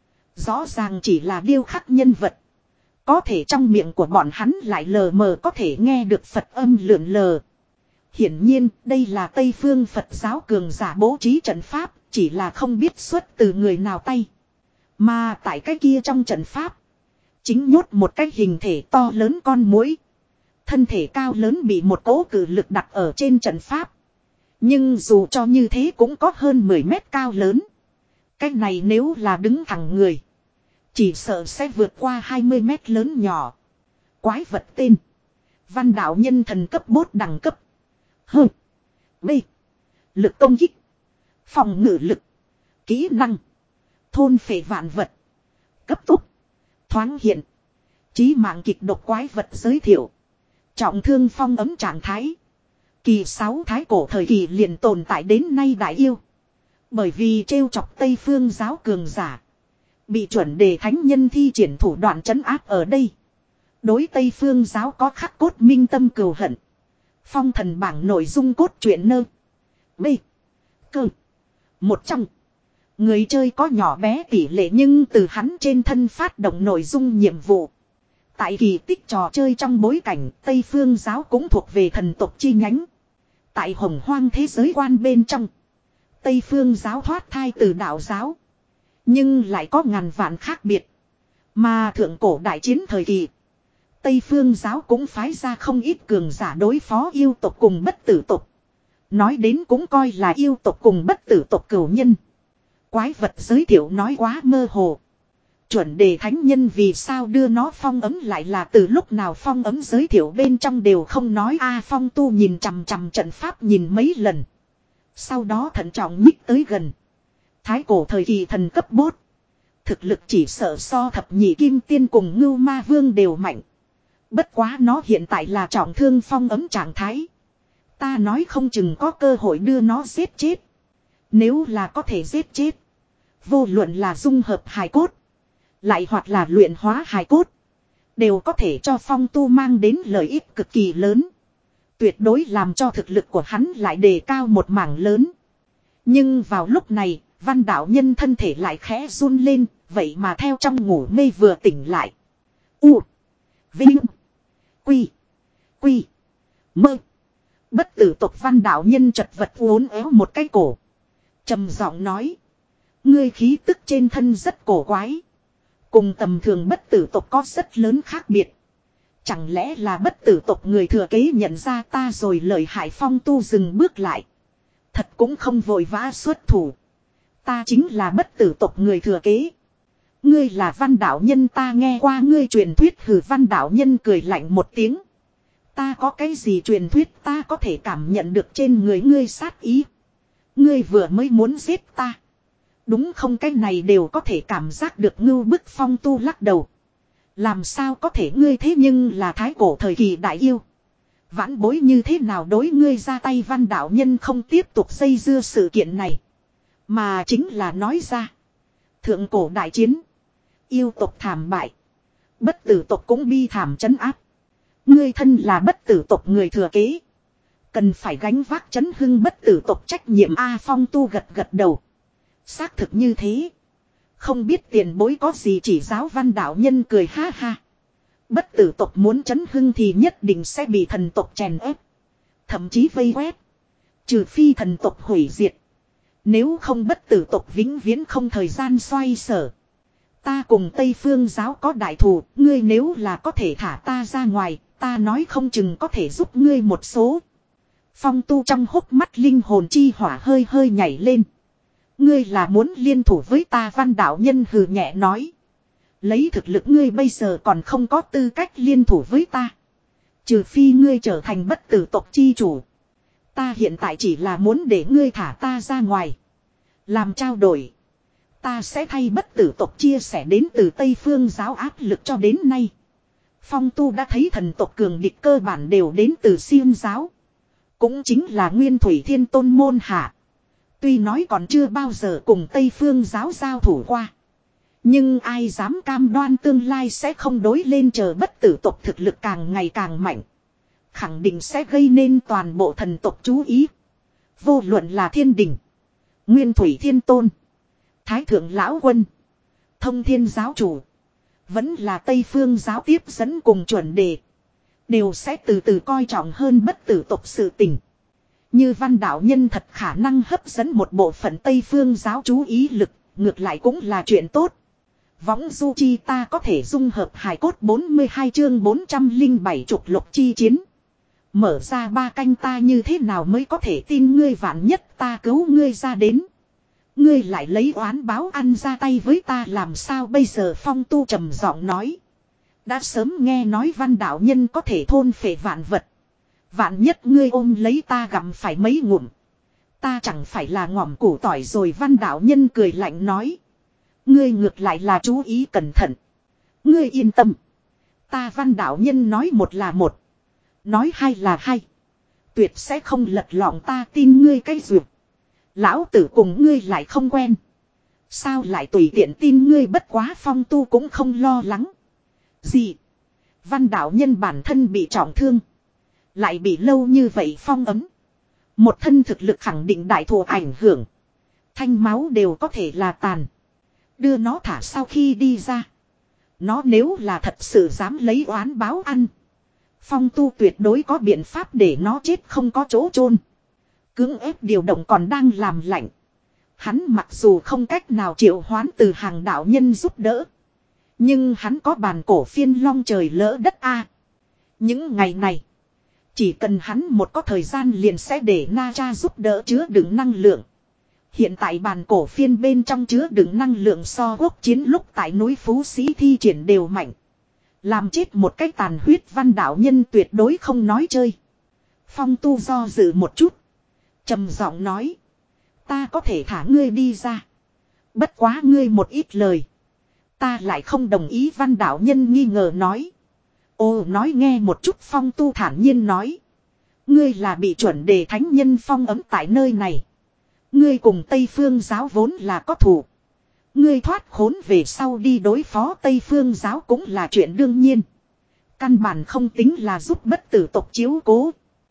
Rõ ràng chỉ là điêu khắc nhân vật. Có thể trong miệng của bọn hắn lại lờ mờ có thể nghe được Phật âm lượn lờ. Hiển nhiên đây là Tây phương Phật giáo cường giả bố trí trận pháp. Chỉ là không biết xuất từ người nào tay. Mà tại cái kia trong trận pháp. Chính nhốt một cái hình thể to lớn con muỗi. Thân thể cao lớn bị một cỗ cự lực đặt ở trên trận pháp. Nhưng dù cho như thế cũng có hơn mười mét cao lớn. Cái này nếu là đứng thẳng người. Chỉ sợ sẽ vượt qua hai mươi mét lớn nhỏ. Quái vật tên. Văn đạo nhân thần cấp bốt đẳng cấp. H. B. Lực công kích. Phòng ngự lực. Kỹ năng. Thôn phệ vạn vật. Cấp tốc. Thoáng hiện. Chí mạng kịch độc quái vật giới thiệu. Trọng thương phong ấm trạng thái. Kỳ sáu thái cổ thời kỳ liền tồn tại đến nay đại yêu. Bởi vì trêu chọc Tây phương giáo cường giả. Bị chuẩn đề thánh nhân thi triển thủ đoạn trấn áp ở đây. Đối Tây phương giáo có khắc cốt minh tâm cừu hận. Phong thần bảng nội dung cốt truyện nơ. B. Cơ. Một trong. Người chơi có nhỏ bé tỷ lệ nhưng từ hắn trên thân phát động nội dung nhiệm vụ. Tại kỳ tích trò chơi trong bối cảnh Tây phương giáo cũng thuộc về thần tộc chi nhánh. Tại hồng hoang thế giới quan bên trong. Tây phương giáo thoát thai từ đạo giáo. Nhưng lại có ngàn vạn khác biệt. Mà thượng cổ đại chiến thời kỳ. Tây phương giáo cũng phái ra không ít cường giả đối phó yêu tộc cùng bất tử tộc. Nói đến cũng coi là yêu tộc cùng bất tử tộc cửu nhân. Quái vật giới thiệu nói quá mơ hồ. Chuẩn đề thánh nhân vì sao đưa nó phong ấm lại là từ lúc nào phong ấm giới thiệu bên trong đều không nói. A Phong Tu nhìn chằm chằm trận pháp nhìn mấy lần. Sau đó thận trọng nhích tới gần. Thái cổ thời kỳ thần cấp bốt. Thực lực chỉ sợ so thập nhị kim tiên cùng ngưu ma vương đều mạnh. Bất quá nó hiện tại là trọng thương phong ấm trạng thái. Ta nói không chừng có cơ hội đưa nó giết chết. Nếu là có thể giết chết. Vô luận là dung hợp hài cốt. Lại hoặc là luyện hóa hài cốt. Đều có thể cho Phong Tu mang đến lợi ích cực kỳ lớn. Tuyệt đối làm cho thực lực của hắn lại đề cao một mảng lớn. Nhưng vào lúc này, văn đạo nhân thân thể lại khẽ run lên. Vậy mà theo trong ngủ mê vừa tỉnh lại. U. Vinh. Quy. Quy. Mơ. Bất tử tộc văn đạo nhân chật vật uốn éo một cái cổ. Trầm giọng nói. Ngươi khí tức trên thân rất cổ quái. Cùng tầm thường bất tử tộc có rất lớn khác biệt. Chẳng lẽ là bất tử tộc người thừa kế nhận ra ta rồi lời hại. Phong Tu dừng bước lại. Thật cũng không vội vã xuất thủ. Ta chính là bất tử tộc người thừa kế. Ngươi là văn đạo nhân ta nghe qua ngươi truyền thuyết. Hừ văn đạo nhân cười lạnh một tiếng. Ta có cái gì truyền thuyết ta có thể cảm nhận được trên người ngươi sát ý. Ngươi vừa mới muốn giết ta. Đúng không cái này đều có thể cảm giác được ngưu bức. Phong Tu lắc đầu. Làm sao có thể ngươi thế nhưng là thái cổ thời kỳ đại yêu. Vãn bối như thế nào đối ngươi ra tay, Văn đạo nhân không tiếp tục dây dưa sự kiện này. Mà chính là nói ra. Thượng cổ đại chiến. Yêu tộc thảm bại. Bất tử tộc cũng bi thảm trấn áp. Ngươi thân là bất tử tộc người thừa kế. Cần phải gánh vác chấn hưng bất tử tộc trách nhiệm. A Phong Tu gật gật đầu. Xác thực như thế. Không biết tiền bối có gì chỉ giáo, Văn đạo nhân cười ha ha. Bất tử tộc muốn chấn hưng thì nhất định sẽ bị thần tộc chèn ép. Thậm chí vây quét. Trừ phi thần tộc hủy diệt. Nếu không bất tử tộc vĩnh viễn không thời gian xoay sở. Ta cùng Tây Phương giáo có đại thù. Ngươi nếu là có thể thả ta ra ngoài. Ta nói không chừng có thể giúp ngươi một số. Phong Tu trong hốc mắt linh hồn chi hỏa hơi hơi nhảy lên. Ngươi là muốn liên thủ với ta, Văn đạo nhân hừ nhẹ nói. Lấy thực lực ngươi bây giờ còn không có tư cách liên thủ với ta. Trừ phi ngươi trở thành bất tử tộc chi chủ. Ta hiện tại chỉ là muốn để ngươi thả ta ra ngoài. Làm trao đổi. Ta sẽ thay bất tử tộc chia sẻ đến từ Tây Phương giáo áp lực cho đến nay. Phong Tu đã thấy thần tộc cường địch cơ bản đều đến từ Xiêm giáo. Cũng chính là Nguyên Thủy Thiên Tôn môn hạ. Tuy nói còn chưa bao giờ cùng Tây Phương giáo giao thủ qua. Nhưng ai dám cam đoan tương lai sẽ không đối lên, chờ bất tử tộc thực lực càng ngày càng mạnh. Khẳng định sẽ gây nên toàn bộ thần tộc chú ý. Vô luận là Thiên Đình, Nguyên Thủy Thiên Tôn, Thái Thượng Lão Quân, Thông Thiên Giáo Chủ, vẫn là Tây Phương giáo tiếp dẫn cùng chuẩn đề. Đều sẽ từ từ coi trọng hơn bất tử tộc sự tình. Như Văn đạo nhân thật khả năng hấp dẫn một bộ phận Tây Phương giáo chú ý lực, ngược lại cũng là chuyện tốt. Võng du chi ta có thể dung hợp hài cốt bốn mươi hai chương bốn trăm lẻ bảy trục lục chi chiến. Mở ra ba canh ta như thế nào mới có thể tin ngươi, vạn nhất ta cứu ngươi ra đến. Ngươi lại lấy oán báo ăn ra tay với ta làm sao bây giờ, Phong Tu trầm giọng nói. Đã sớm nghe nói Văn đạo nhân có thể thôn phệ vạn vật. Vạn nhất ngươi ôm lấy ta gặm phải mấy ngụm. Ta chẳng phải là ngỏm củ tỏi rồi, Văn đạo nhân cười lạnh nói. Ngươi ngược lại là chú ý cẩn thận. Ngươi yên tâm. Ta Văn đạo nhân nói một là một. Nói hai là hai. Tuyệt sẽ không lật lọng, ta tin ngươi cái duyệt. Lão tử cùng ngươi lại không quen. Sao lại tùy tiện tin ngươi, bất quá Phong Tu cũng không lo lắng. Gì? Văn đạo nhân bản thân bị trọng thương. Lại bị lâu như vậy phong ấm. Một thân thực lực khẳng định đại thù ảnh hưởng. Thanh máu đều có thể là tàn. Đưa nó thả sau khi đi ra. Nó nếu là thật sự dám lấy oán báo ăn. Phong Tu tuyệt đối có biện pháp để nó chết không có chỗ chôn. Cưỡng ép điều động còn đang làm lạnh. Hắn mặc dù không cách nào triệu hoán từ hàng đạo nhân giúp đỡ. Nhưng hắn có bàn cổ phiên long trời lỡ đất a. Những ngày này. Chỉ cần hắn một có thời gian liền sẽ để Na Cha giúp đỡ chứa đựng năng lượng. Hiện tại bàn cổ phiên bên trong chứa đựng năng lượng so quốc chiến lúc tại núi Phú Sĩ thi triển đều mạnh. Làm chết một cái tàn huyết Văn đạo nhân tuyệt đối không nói chơi. Phong Tu do dự một chút. Trầm giọng nói. Ta có thể thả ngươi đi ra. Bất quá ngươi một ít lời. Ta lại không đồng ý, Văn đạo nhân nghi ngờ nói. Ồ, nói nghe một chút, Phong Tu thản nhiên nói. Ngươi là bị chuẩn đề thánh nhân phong ấm tại nơi này. Ngươi cùng Tây Phương giáo vốn là có thù. Ngươi thoát khốn về sau đi đối phó Tây Phương giáo cũng là chuyện đương nhiên. Căn bản không tính là giúp bất tử tộc chiếu cố.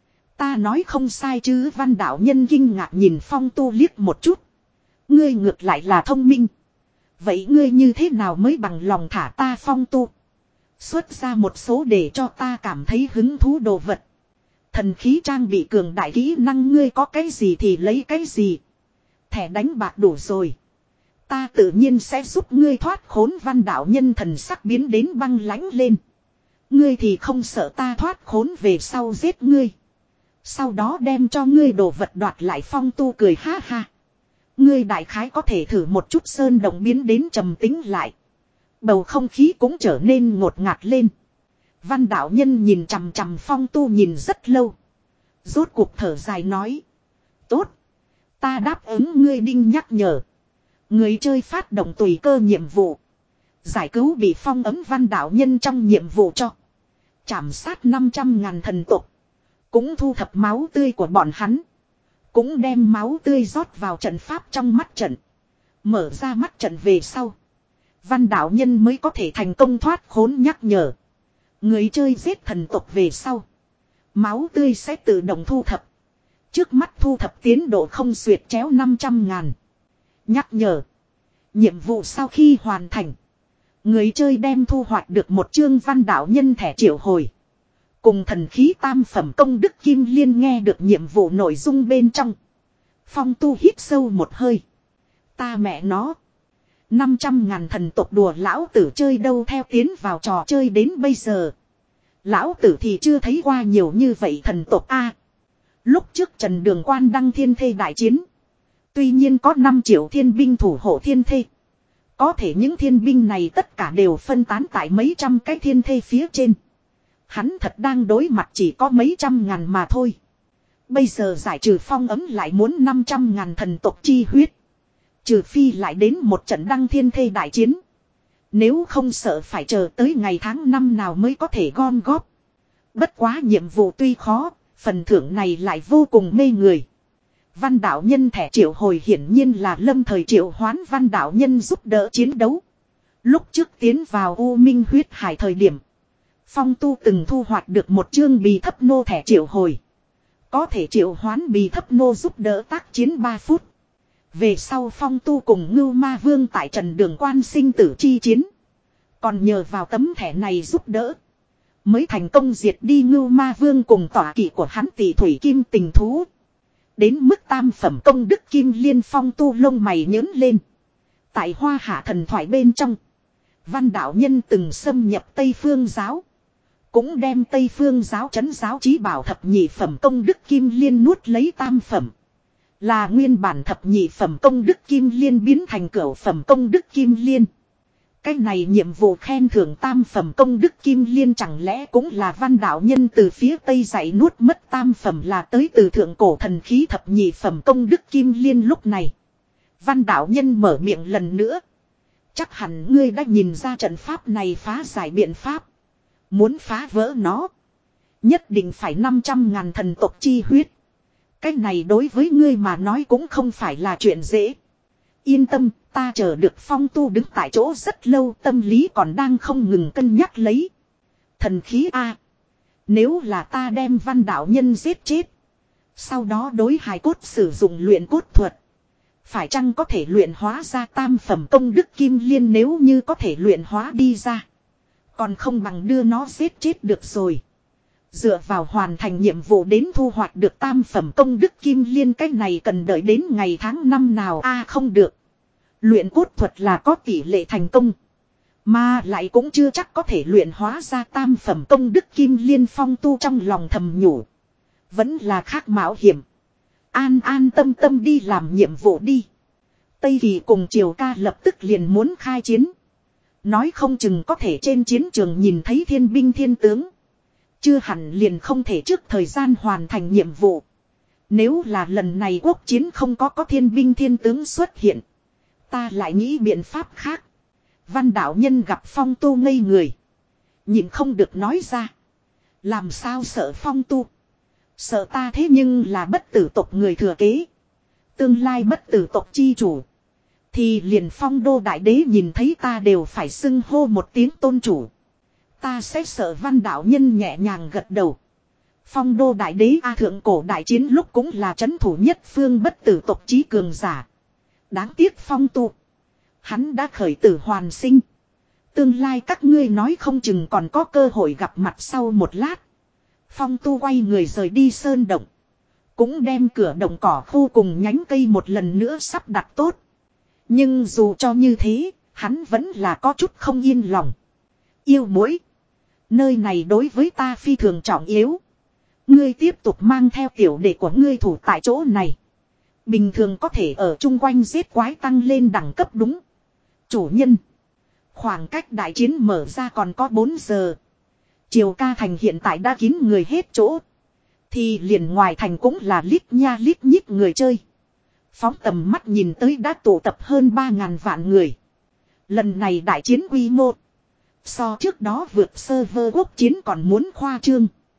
Ta nói không sai chứ, Văn đạo nhân kinh ngạc nhìn Phong Tu liếc một chút. Ngươi ngược lại là thông minh. Vậy ngươi như thế nào mới bằng lòng thả ta, Phong Tu? Xuất ra một số để cho ta cảm thấy hứng thú đồ vật. Thần khí trang bị cường đại kỹ năng, ngươi có cái gì thì lấy cái gì. Thẻ đánh bạc đủ rồi. Ta tự nhiên sẽ giúp ngươi thoát khốn. Văn đạo nhân thần sắc biến đến băng lãnh lên. Ngươi thì không sợ ta thoát khốn về sau giết ngươi. Sau đó đem cho ngươi đồ vật đoạt lại, Phong Tu cười ha ha. Ngươi đại khái có thể thử một chút. Sơn động biến đến trầm tĩnh lại. Bầu không khí cũng trở nên ngột ngạt lên. Văn đạo nhân nhìn chằm chằm Phong Tu nhìn rất lâu. Rốt cuộc thở dài nói. Tốt. Ta đáp ứng ngươi đinh nhắc nhở. Người chơi phát động tùy cơ nhiệm vụ. Giải cứu bị phong ấm Văn đạo nhân trong nhiệm vụ cho. Chảm sát năm trăm ngàn thần tộc. Cũng thu thập máu tươi của bọn hắn. Cũng đem máu tươi rót vào trận pháp trong mắt trận. Mở ra mắt trận về sau. Văn đạo nhân mới có thể thành công thoát khốn nhắc nhở. Người chơi giết thần tộc về sau. Máu tươi sẽ tự động thu thập. Trước mắt thu thập tiến độ không xuyệt chéo năm trăm ngàn. Nhắc nhở. Nhiệm vụ sau khi hoàn thành. Người chơi đem thu hoạch được một chương văn đạo nhân thẻ triệu hồi. Cùng thần khí tam phẩm công đức kim liên nghe được nhiệm vụ nội dung bên trong. Phong tu hít sâu một hơi. Ta mẹ nó. năm trăm ngàn thần tộc đùa lão tử chơi đâu theo tiến vào trò chơi đến bây giờ. Lão tử thì chưa thấy qua nhiều như vậy thần tộc A. Lúc trước Trần Đường Quan đăng thiên thê đại chiến. Tuy nhiên có năm triệu thiên binh thủ hộ thiên thê. Có thể những thiên binh này tất cả đều phân tán tại mấy trăm cái thiên thê phía trên. Hắn thật đang đối mặt chỉ có mấy trăm ngàn mà thôi. Bây giờ giải trừ phong ấm lại muốn năm trăm ngàn thần tộc chi huyết. Trừ phi lại đến một trận đăng thiên thê đại chiến. Nếu không sợ phải chờ tới ngày tháng năm nào mới có thể gom góp. Bất quá nhiệm vụ tuy khó, phần thưởng này lại vô cùng mê người. Văn đạo nhân thẻ triệu hồi hiển nhiên là lâm thời triệu hoán văn đạo nhân giúp đỡ chiến đấu. Lúc trước tiến vào U Minh huyết hải thời điểm. Phong tu từng thu hoạch được một chương bì thấp nô thẻ triệu hồi. Có thể triệu hoán bì thấp nô giúp đỡ tác chiến ba phút. Về sau phong tu cùng Ngưu Ma Vương tại Trần Đường Quan sinh tử chi chiến. Còn nhờ vào tấm thẻ này giúp đỡ. Mới thành công diệt đi Ngưu Ma Vương cùng tỏa kỵ của hắn tỷ thủy kim tình thú. Đến mức tam phẩm công đức kim liên phong tu lông mày nhớn lên. Tại Hoa Hạ thần thoại bên trong. Văn đạo nhân từng xâm nhập Tây Phương giáo. Cũng đem Tây Phương giáo trấn giáo chí bảo thập nhị phẩm công đức kim liên nuốt lấy tam phẩm. Là nguyên bản thập nhị phẩm công đức kim liên biến thành cửu phẩm công đức kim liên. Cái này nhiệm vụ khen thưởng tam phẩm công đức kim liên chẳng lẽ cũng là văn đạo nhân từ phía Tây dạy nuốt mất tam phẩm là tới từ thượng cổ thần khí thập nhị phẩm công đức kim liên lúc này. Văn đạo nhân mở miệng lần nữa. Chắc hẳn ngươi đã nhìn ra trận pháp này phá giải biện pháp. Muốn phá vỡ nó. Nhất định phải năm trăm ngàn thần tộc chi huyết. Cái này đối với ngươi mà nói cũng không phải là chuyện dễ. Yên tâm, ta chờ được phong tu đứng tại chỗ rất lâu tâm lý còn đang không ngừng cân nhắc lấy. Thần khí A. Nếu là ta đem văn đạo nhân giết chết. Sau đó đối hài cốt sử dụng luyện cốt thuật. Phải chăng có thể luyện hóa ra tam phẩm công đức kim liên nếu như có thể luyện hóa đi ra. Còn không bằng đưa nó giết chết được rồi. Dựa vào hoàn thành nhiệm vụ đến thu hoạch được tam phẩm công đức kim liên cái này cần đợi đến ngày tháng năm nào a à, không được. Luyện cốt thuật là có tỷ lệ thành công. Mà lại cũng chưa chắc có thể luyện hóa ra tam phẩm công đức kim liên phong tu trong lòng thầm nhủ. Vẫn là khác mạo hiểm. An an tâm tâm đi làm nhiệm vụ đi. Tây Kỳ cùng Triều Ca lập tức liền muốn khai chiến. Nói không chừng có thể trên chiến trường nhìn thấy thiên binh thiên tướng. Chưa hẳn liền không thể trước thời gian hoàn thành nhiệm vụ. Nếu là lần này quốc chiến không có có thiên binh thiên tướng xuất hiện. Ta lại nghĩ biện pháp khác. Văn đạo nhân gặp phong tu ngây người. Nhìn không được nói ra. Làm sao sợ phong tu. Sợ ta thế nhưng là bất tử tộc người thừa kế. Tương lai bất tử tộc chi chủ. Thì liền phong đô đại đế nhìn thấy ta đều phải xưng hô một tiếng tôn chủ. Ta sẽ sợ văn đạo nhân nhẹ nhàng gật đầu. Phong đô đại đế A thượng cổ đại chiến lúc cũng là chấn thủ nhất phương bất tử tộc chí cường giả. Đáng tiếc phong tu. Hắn đã khởi tử hoàn sinh. Tương lai các ngươi nói không chừng còn có cơ hội gặp mặt sau một lát. Phong tu quay người rời đi sơn động. Cũng đem cửa động cỏ khô cùng nhánh cây một lần nữa sắp đặt tốt. Nhưng dù cho như thế, hắn vẫn là có chút không yên lòng. Yêu muội, nơi này đối với ta phi thường trọng yếu. Ngươi tiếp tục mang theo tiểu đệ của ngươi thủ tại chỗ này. Bình thường có thể ở chung quanh giết quái tăng lên đẳng cấp đúng. Chủ nhân. Khoảng cách đại chiến mở ra còn có bốn giờ. Triều Ca thành hiện tại đã kín người hết chỗ. Thì liền ngoài thành cũng là lít nha lít nhít người chơi. Phóng tầm mắt nhìn tới đã tụ tập hơn ba ngàn vạn người. Lần này đại chiến quy mô. So trước đó vượt server quốc chiến còn muốn khoa trương.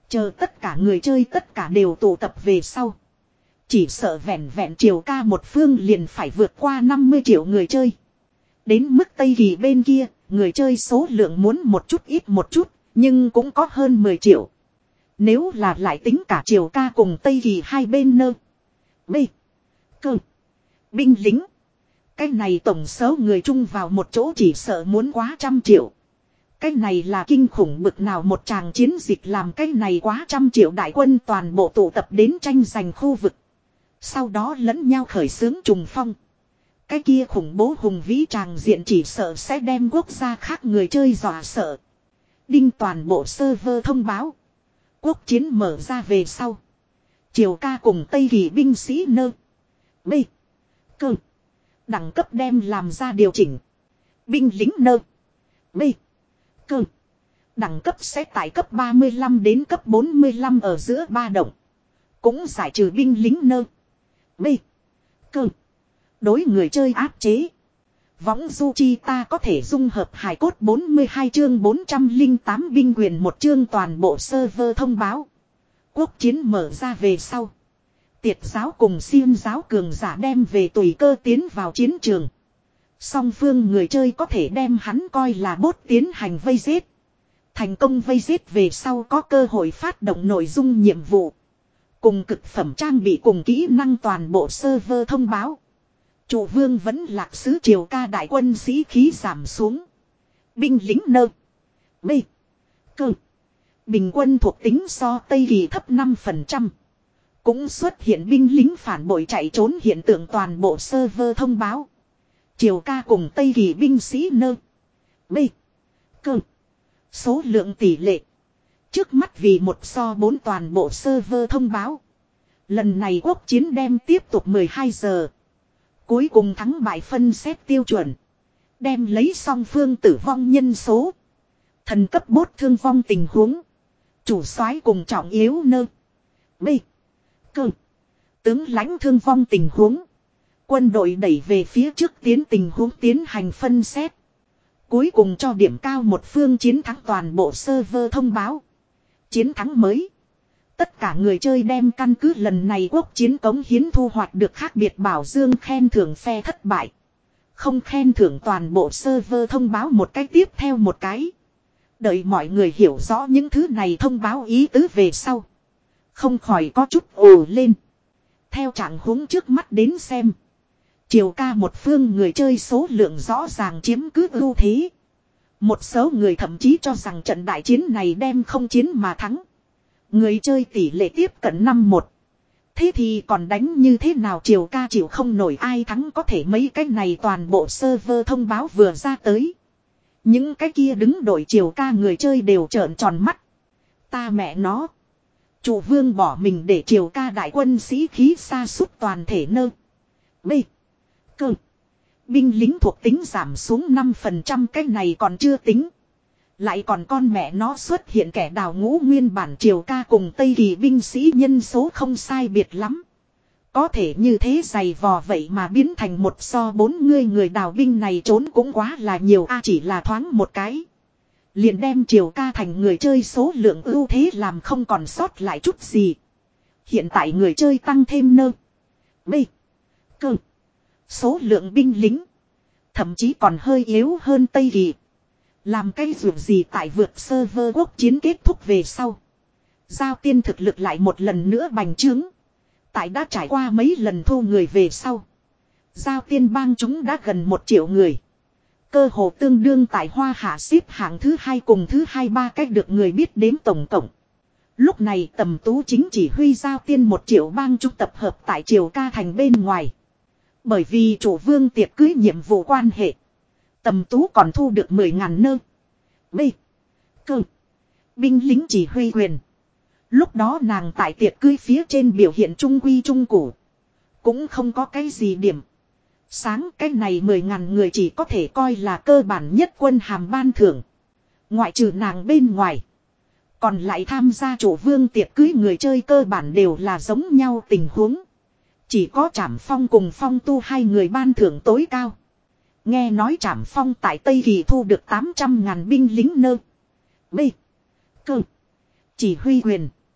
Chờ tất cả người chơi tất cả đều tụ tập về sau. Chỉ sợ vẹn vẹn triều ca một phương liền phải vượt qua năm mươi triệu người chơi. Đến mức Tây Kỳ bên kia, người chơi số lượng muốn một chút ít một chút, nhưng cũng có hơn mười triệu. Nếu là lại tính cả triều ca cùng Tây Kỳ hai bên nơ. B. Cơ. Binh lính. Cái này tổng số người chung vào một chỗ chỉ sợ muốn quá trăm triệu. Cái này là kinh khủng bực nào một tràng chiến dịch làm cái này quá trăm triệu đại quân toàn bộ tụ tập đến tranh giành khu vực. Sau đó lẫn nhau khởi xướng trùng phong. Cái kia khủng bố hùng vĩ tràng diện chỉ sợ sẽ đem quốc gia khác người chơi dọa sợ. Đinh toàn bộ server thông báo. Quốc chiến mở ra về sau. Triều ca cùng Tây Kỳ binh sĩ nơ. B. Cơ. Đẳng cấp đem làm ra điều chỉnh. Binh lính nơ. B. Cơ. Đẳng cấp sẽ tại cấp ba mươi lăm đến cấp bốn mươi lăm ở giữa ba động. Cũng giải trừ binh lính nơ. B. Cơ. Đối người chơi áp chế. Võng du chi ta có thể dung hợp hài cốt bốn mươi hai chương bốn trăm lẻ tám binh quyền một chương toàn bộ server thông báo. Quốc chiến mở ra về sau. Tiệt giáo cùng xiêm giáo cường giả đem về tùy cơ tiến vào chiến trường. Song phương người chơi có thể đem hắn coi là bốt tiến hành vây giết. Thành công vây giết về sau có cơ hội phát động nội dung nhiệm vụ. Cùng cực phẩm trang bị cùng kỹ năng toàn bộ server thông báo. Chủ vương vẫn lạc sứ triều ca đại quân sĩ khí giảm xuống. Binh lính nơ. B. Cơ. Bình quân thuộc tính so Tây Kỳ thấp năm phần trăm. Cũng xuất hiện binh lính phản bội chạy trốn hiện tượng toàn bộ server thông báo. Triều ca cùng Tây Kỳ binh sĩ nơ. B. Cơ. Số lượng tỷ lệ. Trước mắt vì một so bốn toàn bộ server thông báo. Lần này quốc chiến đem tiếp tục mười hai giờ. Cuối cùng thắng bại phân xét tiêu chuẩn. Đem lấy song phương tử vong nhân số. Thần cấp bốt thương vong tình huống. Chủ soái cùng trọng yếu nơ. B. Cơ. Tướng lãnh thương vong tình huống. Quân đội đẩy về phía trước tiến tình huống tiến hành phân xét. Cuối cùng cho điểm cao một phương chiến thắng toàn bộ server thông báo. Chiến thắng mới. Tất cả người chơi đem căn cứ lần này quốc chiến cống hiến thu hoạch được khác biệt bảo dương khen thưởng phe thất bại. Không khen thưởng toàn bộ server thông báo một cái tiếp theo một cái. Đợi mọi người hiểu rõ những thứ này thông báo ý tứ về sau. Không khỏi có chút ồ lên. Theo trạng huống trước mắt đến xem. Triều ca một phương người chơi số lượng rõ ràng chiếm cứ ưu thế. Một số người thậm chí cho rằng trận đại chiến này đem không chiến mà thắng. Người chơi tỷ lệ tiếp cận năm một. Thế thì còn đánh như thế nào triều ca chịu không nổi ai thắng có thể mấy cái này toàn bộ server thông báo vừa ra tới. Những cái kia đứng đội triều ca người chơi đều trợn tròn mắt. Ta mẹ nó. Chủ vương bỏ mình để triều ca đại quân sĩ khí sa sút toàn thể nơ. B. Cơ. Binh lính thuộc tính giảm xuống năm phần trăm cái này còn chưa tính. Lại còn con mẹ nó xuất hiện kẻ đào ngũ nguyên bản triều ca cùng Tây Kỳ binh sĩ nhân số không sai biệt lắm. Có thể như thế dày vò vậy mà biến thành một so bốn người người đào binh này trốn cũng quá là nhiều a chỉ là thoáng một cái. Liền đem triều ca thành người chơi số lượng ưu thế làm không còn sót lại chút gì. Hiện tại người chơi tăng thêm nơ. B. Cơ. Số lượng binh lính. Thậm chí còn hơi yếu hơn Tây Kỳ. Làm cái dù gì tại vượt server quốc chiến kết thúc về sau. Giao tiên thực lực lại một lần nữa bành trướng. Tại đã trải qua mấy lần thu người về sau. Giao tiên bang chúng đã gần một triệu người. Cơ hồ tương đương tại Hoa Hạ xếp hạng thứ hai cùng thứ hai ba cách được người biết đếm tổng cộng. Lúc này Tầm Tú chính chỉ huy giao tiên một triệu bang chúng tập hợp tại triều ca thành bên ngoài. Bởi vì chủ vương tiệc cưới nhiệm vụ quan hệ. Tầm Tú còn thu được mười ngàn nơ. B. Cơ. Binh lính chỉ huy quyền. Lúc đó nàng tại tiệc cưới phía trên biểu hiện trung quy trung củ. Cũng không có cái gì điểm. Sáng cái này mười ngàn người chỉ có thể coi là cơ bản nhất quân hàm ban thưởng. Ngoại trừ nàng bên ngoài. Còn lại tham gia chủ vương tiệc cưới người chơi cơ bản đều là giống nhau tình huống. Chỉ có Trảm Phong cùng Phong Tu hai người ban thưởng tối cao. Nghe nói Trảm Phong tại Tây Kỳ thu được tám trăm ngàn binh lính nơ. B. Cơ. Chỉ huy quyền.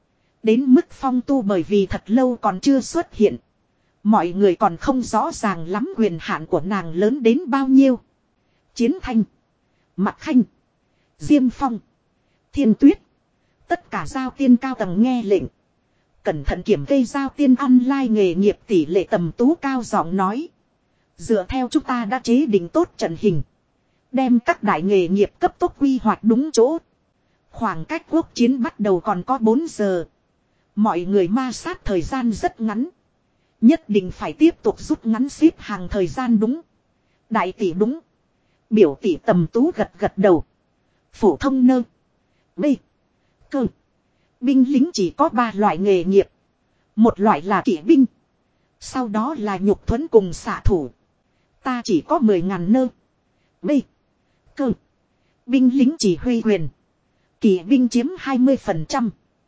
Đến mức Phong Tu bởi vì thật lâu còn chưa xuất hiện. Mọi người còn không rõ ràng lắm quyền hạn của nàng lớn đến bao nhiêu. Chiến Thanh, Mạc Khanh, Diêm Phong, Thiên Tuyết. Tất cả giao tiên cao tầng nghe lệnh. Cẩn thận kiểm kê giao tiên online nghề nghiệp tỷ lệ Tầm Tú cao giọng nói. Dựa theo chúng ta đã chế định tốt trận hình. Đem các đại nghề nghiệp cấp tốc quy hoạch đúng chỗ. Khoảng cách quốc chiến bắt đầu còn có bốn giờ. Mọi người ma sát thời gian rất ngắn. Nhất định phải tiếp tục rút ngắn xếp hàng thời gian đúng. Đại tỷ đúng. Biểu tỷ Tầm Tú gật gật đầu. Phổ thông nơ. B. Cơ. Binh lính chỉ có ba loại nghề nghiệp. Một loại là kỵ binh. Sau đó là nhục thuẫn cùng xạ thủ. Ta chỉ có mười ngàn nơ. B. Cơ. Binh lính chỉ huy quyền. Kỵ binh chiếm hai mươi phần trăm.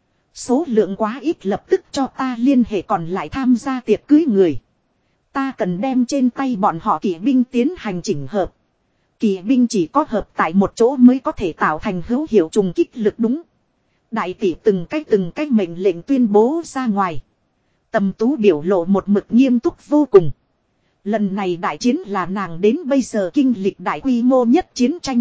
Số lượng quá ít lập tức cho ta liên hệ còn lại tham gia tiệc cưới người. Ta cần đem trên tay bọn họ kỵ binh tiến hành chỉnh hợp. Kỵ binh chỉ có hợp tại một chỗ mới có thể tạo thành hữu hiệu trùng kích lực đúng. Đại tỷ từng cách từng cách mệnh lệnh tuyên bố ra ngoài. Tầm Tú biểu lộ một mực nghiêm túc vô cùng. Lần này đại chiến là nàng đến bây giờ kinh lịch đại quy mô nhất chiến tranh.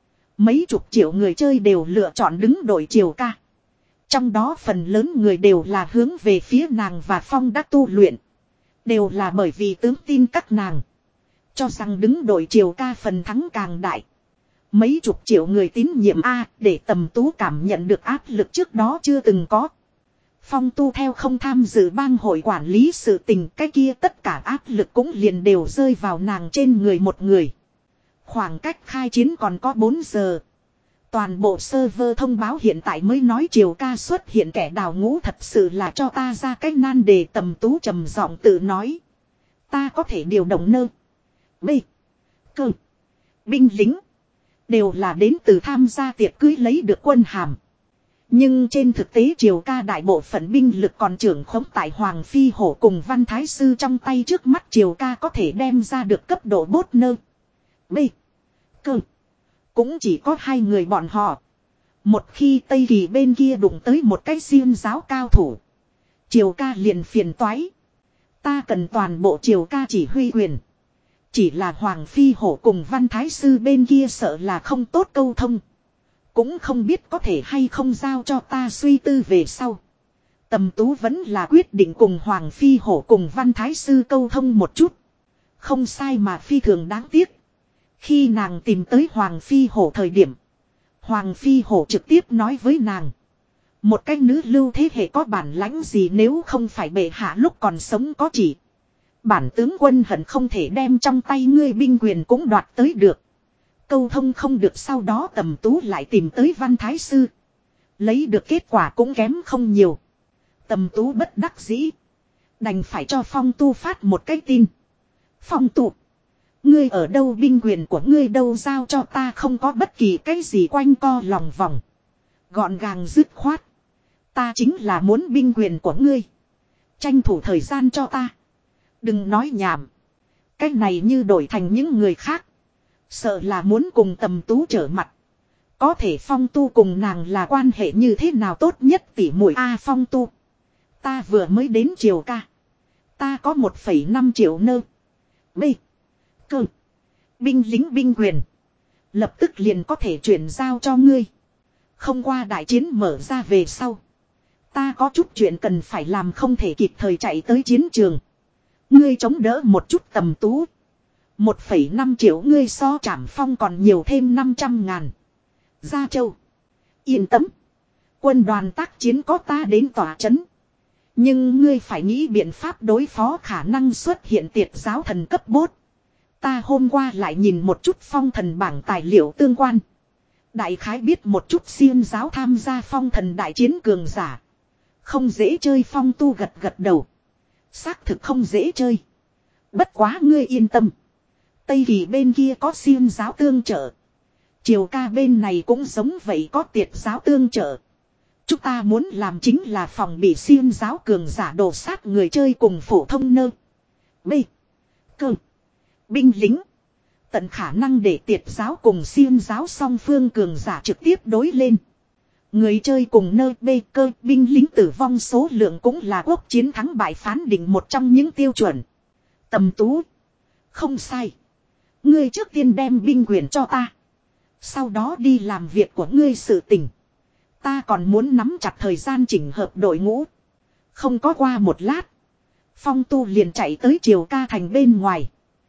Mấy chục triệu người chơi đều lựa chọn đứng đội Triều Ca. Trong đó phần lớn người đều là hướng về phía nàng và Phong đã tu luyện. Đều là bởi vì tướng tin các nàng. Cho rằng đứng đội Triều Ca phần thắng càng đại. Mấy chục triệu người tín nhiệm A để Tầm Tú cảm nhận được áp lực trước đó chưa từng có. Phong Tu theo không tham dự bang hội quản lý sự tình, cái kia tất cả áp lực cũng liền đều rơi vào nàng trên người một người. Khoảng cách khai chiến còn có bốn giờ. Toàn bộ server thông báo hiện tại mới nói Triều Ca xuất hiện kẻ đào ngũ thật sự là cho ta ra cái nan đề. Tầm Tú trầm giọng tự nói. Ta có thể điều động nơ. B. Cơ. Binh lính. Đều là đến từ tham gia tiệc cưới lấy được quân hàm. Nhưng trên thực tế Triều Ca đại bộ phận binh lực còn trưởng khống tại Hoàng Phi Hổ cùng Văn Thái Sư trong tay, trước mắt Triều Ca có thể đem ra được cấp độ bốt nơ. B. Cơ. Cũng chỉ có hai người bọn họ. Một khi Tây Kỳ bên kia đụng tới một cái xiêm giáo cao thủ. Triều Ca liền phiền toái. Ta cần toàn bộ Triều Ca chỉ huy quyền. Chỉ là Hoàng Phi Hổ cùng Văn Thái Sư bên kia sợ là không tốt câu thông. Cũng không biết có thể hay không giao cho ta suy tư về sau. Tầm Tú vẫn là quyết định cùng Hoàng Phi Hổ cùng Văn Thái Sư câu thông một chút. Không sai mà phi thường đáng tiếc. Khi nàng tìm tới Hoàng Phi Hổ thời điểm. Hoàng Phi Hổ trực tiếp nói với nàng. Một cái nữ lưu thế hệ có bản lãnh gì nếu không phải bệ hạ lúc còn sống có chỉ. Bản tướng quân hận không thể đem trong tay ngươi binh quyền cũng đoạt tới được. Câu thông không được, sau đó Tầm Tú lại tìm tới Văn Thái Sư. Lấy được kết quả cũng kém không nhiều. Tầm Tú bất đắc dĩ. Đành phải cho Phong Tu phát một cái tin. Phong Tu. Ngươi ở đâu, binh quyền của ngươi đâu, giao cho ta, không có bất kỳ cái gì quanh co lòng vòng. Gọn gàng dứt khoát. Ta chính là muốn binh quyền của ngươi. Tranh thủ thời gian cho ta. Đừng nói nhảm. Cái này như đổi thành những người khác. Sợ là muốn cùng Tầm Tú trở mặt. Có thể Phong Tu cùng nàng là quan hệ như thế nào tốt nhất tỉ muội a. Phong Tu. Ta vừa mới đến Triều Ca. Ta có một phẩy năm triệu nơ. B. Cơ. Binh lính binh quyền. Lập tức liền có thể chuyển giao cho ngươi. Không qua đại chiến mở ra về sau. Ta có chút chuyện cần phải làm, không thể kịp thời chạy tới chiến trường. Ngươi chống đỡ một chút Tầm Tú. Một phẩy năm triệu ngươi so Trảm Phong còn nhiều thêm năm trăm ngàn. Gia Châu. Yên tâm. Quân đoàn tác chiến có ta đến tỏa chấn. Nhưng ngươi phải nghĩ biện pháp đối phó khả năng xuất hiện tiệt giáo thần cấp bốt. Ta hôm qua lại nhìn một chút phong thần bảng tài liệu tương quan. Đại khái biết một chút xiêm giáo tham gia phong thần đại chiến cường giả. Không dễ chơi. Phong Tu gật gật đầu. Xác thực không dễ chơi. Bất quá ngươi yên tâm. Tây Kỳ bên kia có xiêm giáo tương trợ. Triều Ca bên này cũng giống vậy, có tiệt giáo tương trợ. Chúng ta muốn làm chính là phòng bị xiêm giáo cường giả đổ sát người chơi cùng phổ thông nơ. B. Cơ. Binh lính. Tận khả năng để tiệt giáo cùng xiêm giáo song phương cường giả trực tiếp đối lên. Người chơi cùng nơi bê cơ binh lính tử vong số lượng cũng là quốc chiến thắng bại phán định một trong những tiêu chuẩn. Tầm Tú. Không sai. Ngươi trước tiên đem binh quyền cho ta. Sau đó đi làm việc của ngươi sự tình. Ta còn muốn nắm chặt thời gian chỉnh hợp đội ngũ. Không có qua một lát. Phong Tu liền chạy tới Triều Ca thành bên ngoài.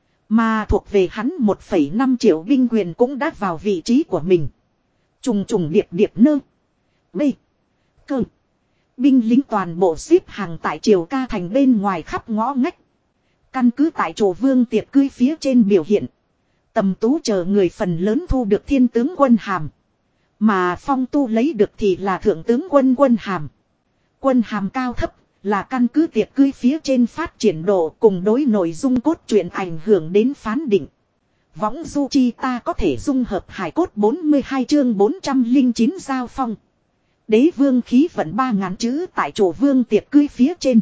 Mà thuộc về hắn một phẩy năm triệu binh quyền cũng đã vào vị trí của mình. Trùng trùng điệp điệp nơ. B. Cơ. Binh lính toàn bộ xếp hàng tại Triều Ca thành bên ngoài khắp ngõ ngách. Căn cứ tại chỗ vương tiệc cưới phía trên biểu hiện. Tầm Tú chờ người phần lớn thu được thiên tướng quân hàm. Mà Phong Tu lấy được thì là thượng tướng quân quân hàm. Quân hàm cao thấp là căn cứ tiệc cưới phía trên phát triển độ cùng đối nội dung cốt truyện ảnh hưởng đến phán định. Võng du chi ta có thể dung hợp hải cốt bốn mươi hai chương bốn trăm lẻ chín giao phong. Đế vương khí vận ba ngàn chữ tại chỗ vương tiệc cưới phía trên.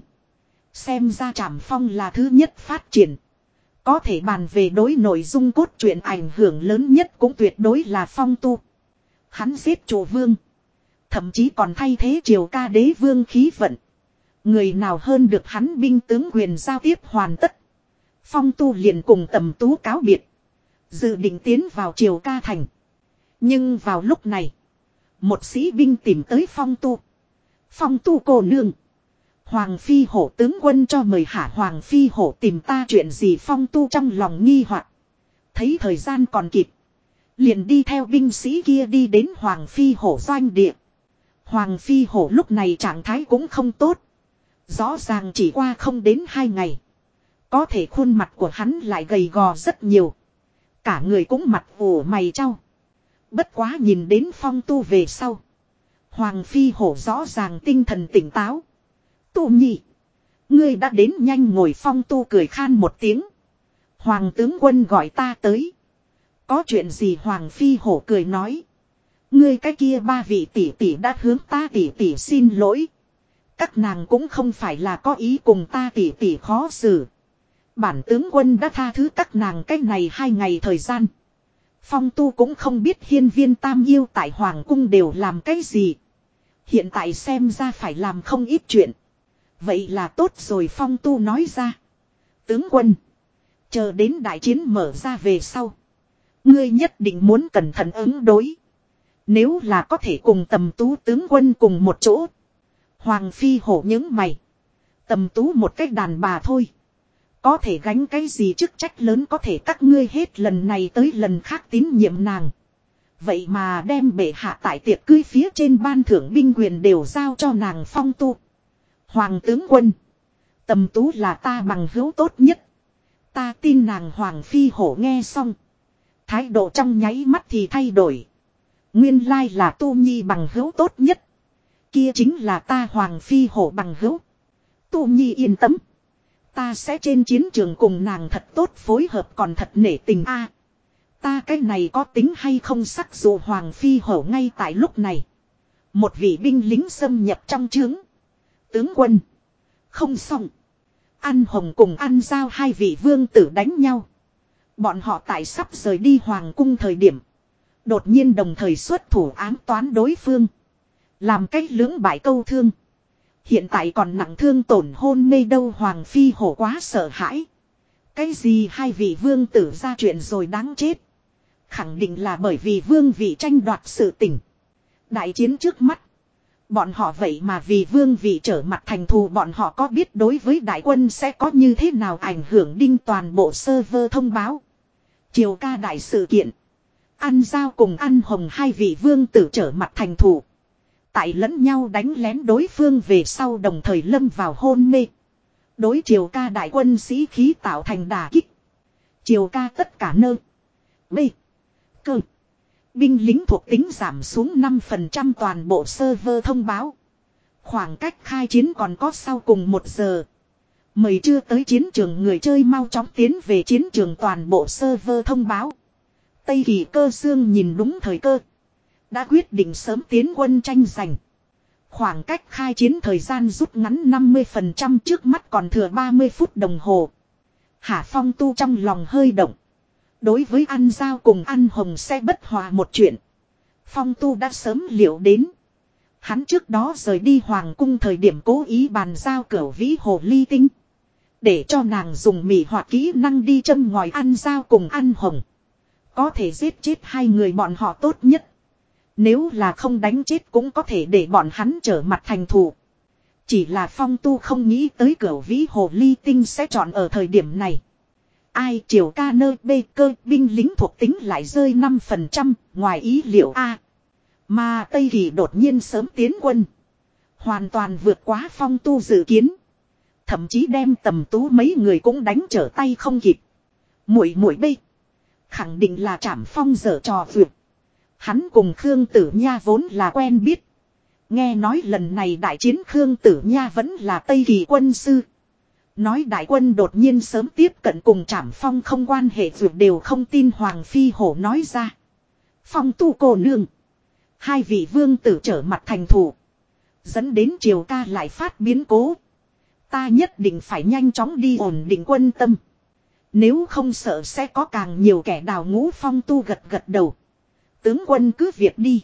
Xem ra Trảm Phong là thứ nhất phát triển. Có thể bàn về đối nội dung cốt truyện ảnh hưởng lớn nhất cũng tuyệt đối là Phong Tu. Hắn giết chỗ vương. Thậm chí còn thay thế Triều Ca đế vương khí vận. Người nào hơn được hắn binh tướng quyền giao tiếp hoàn tất. Phong Tu liền cùng Tầm Tú cáo biệt. Dự định tiến vào Triều Ca thành. Nhưng vào lúc này. Một sĩ binh tìm tới Phong Tu. Phong Tu cô nương. Hoàng Phi Hổ tướng quân cho mời hả Hoàng Phi Hổ tìm ta chuyện gì Phong Tu trong lòng nghi hoặc. Thấy thời gian còn kịp. Liền đi theo binh sĩ kia đi đến Hoàng Phi Hổ doanh địa. Hoàng Phi Hổ lúc này trạng thái cũng không tốt. Rõ ràng chỉ qua không đến hai ngày. Có thể khuôn mặt của hắn lại gầy gò rất nhiều. Cả người cũng mặt ủ mày trao. Bất quá nhìn đến Phong Tu về sau. Hoàng Phi Hổ rõ ràng tinh thần tỉnh táo. Tu Nhi. Ngươi đã đến nhanh ngồi Phong Tu cười khan một tiếng. Hoàng tướng quân gọi ta tới. Có chuyện gì Hoàng Phi Hổ cười nói. Ngươi cái kia ba vị tỷ tỷ đã hướng ta tỷ tỷ xin lỗi. Các nàng cũng không phải là có ý cùng ta tỷ tỷ khó xử. Bản tướng quân đã tha thứ các nàng cách này hai ngày thời gian. Phong Tu cũng không biết hiên viên tam yêu tại Hoàng cung đều làm cái gì. Hiện tại xem ra phải làm không ít chuyện. Vậy là tốt rồi Phong Tu nói ra. Tướng quân. Chờ đến đại chiến mở ra về sau. Ngươi nhất định muốn cẩn thận ứng đối. Nếu là có thể cùng Tầm Tú tướng quân cùng một chỗ. Hoàng Phi Hổ những mày. Tầm Tú một cách đàn bà thôi. Có thể gánh cái gì chức trách lớn có thể các ngươi hết lần này tới lần khác tín nhiệm nàng. Vậy mà đem bệ hạ tại tiệc cưới phía trên ban thưởng binh quyền đều giao cho nàng Phong Tu. Hoàng tướng quân. Tầm Tú là ta bằng hữu tốt nhất. Ta tin nàng Hoàng Phi Hổ nghe xong. Thái độ trong nháy mắt thì thay đổi. Nguyên lai là Tu Nhi bằng hữu tốt nhất. Kia chính là ta Hoàng Phi Hổ bằng hữu. Tu Nhi yên tâm. Ta sẽ trên chiến trường cùng nàng thật tốt phối hợp còn thật nể tình a. Ta cái này có tính hay không sắc dù Hoàng Phi Hổ ngay tại lúc này. Một vị binh lính xâm nhập trong trướng. Tướng quân. Không xong. An Hồng cùng An Giao hai vị vương tử đánh nhau. Bọn họ tại sắp rời đi Hoàng cung thời điểm. Đột nhiên đồng thời xuất thủ ám toán đối phương. Làm cách lưỡng bại câu thương. Hiện tại còn nặng thương tổn hôn mê đâu Hoàng Phi Hổ quá sợ hãi. Cái gì hai vị vương tử ra chuyện rồi đáng chết. Khẳng định là bởi vì vương vị tranh đoạt sự tình. Đại chiến trước mắt. Bọn họ vậy mà vì vương vị trở mặt thành thù bọn họ có biết đối với đại quân sẽ có như thế nào ảnh hưởng đinh toàn bộ server thông báo. Triều Ca đại sự kiện. An Giao cùng An Hồng hai vị vương tử trở mặt thành thù. Tại lẫn nhau đánh lén đối phương về sau đồng thời lâm vào hôn mê. Đối Triều Ca đại quân sĩ khí tạo thành đả kích. Triều Ca tất cả nơi. B. Cơ. Binh lính thuộc tính giảm xuống năm phần trăm toàn bộ server thông báo. Khoảng cách khai chiến còn có sau cùng một giờ. Mời chưa tới chiến trường người chơi mau chóng tiến về chiến trường toàn bộ server thông báo. Tây Kỳ Cơ Xương nhìn đúng thời cơ. Đã quyết định sớm tiến quân tranh giành. Khoảng cách khai chiến thời gian rút ngắn năm mươi phần trăm trước mắt còn thừa ba mươi phút đồng hồ. Hạ Phong Tu trong lòng hơi động. Đối với An Giao cùng An Hồng sẽ bất hòa một chuyện. Phong Tu đã sớm liệu đến. Hắn trước đó rời đi hoàng cung thời điểm cố ý bàn giao Cửu Vĩ Hồ Ly Tinh. Để cho nàng dùng mị hoặc kỹ năng đi châm ngòi ăn dao cùng ăn hồng. Có thể giết chết hai người bọn họ tốt nhất. Nếu là không đánh chết cũng có thể để bọn hắn trở mặt thành thù. Chỉ là Phong Tu không nghĩ tới Cửu Vĩ Hồ Ly Tinh sẽ chọn ở thời điểm này. Ai Triều Ca nơi bê cơ binh lính thuộc tính lại rơi năm phần trăm ngoài ý liệu A. Mà Tây Kỳ đột nhiên sớm tiến quân. Hoàn toàn vượt quá Phong Tu dự kiến. Thậm chí đem Tầm Tú mấy người cũng đánh trở tay không kịp. Muội muội bê. Khẳng định là Trảm Phong giở trò vượt. Hắn cùng Khương Tử Nha vốn là quen biết. Nghe nói lần này đại chiến Khương Tử Nha vẫn là Tây Kỳ quân sư. Nói đại quân đột nhiên sớm tiếp cận cùng Trảm Phong không quan hệ vượt đều không tin Hoàng Phi Hổ nói ra. Phong Tu cô nương. Hai vị vương tử trở mặt thành thủ. Dẫn đến Triều Ca lại phát biến cố. Ta nhất định phải nhanh chóng đi ổn định quân tâm. Nếu không sợ sẽ có càng nhiều kẻ đào ngũ. Phong Tu gật gật đầu. Tướng quân cứ việc đi.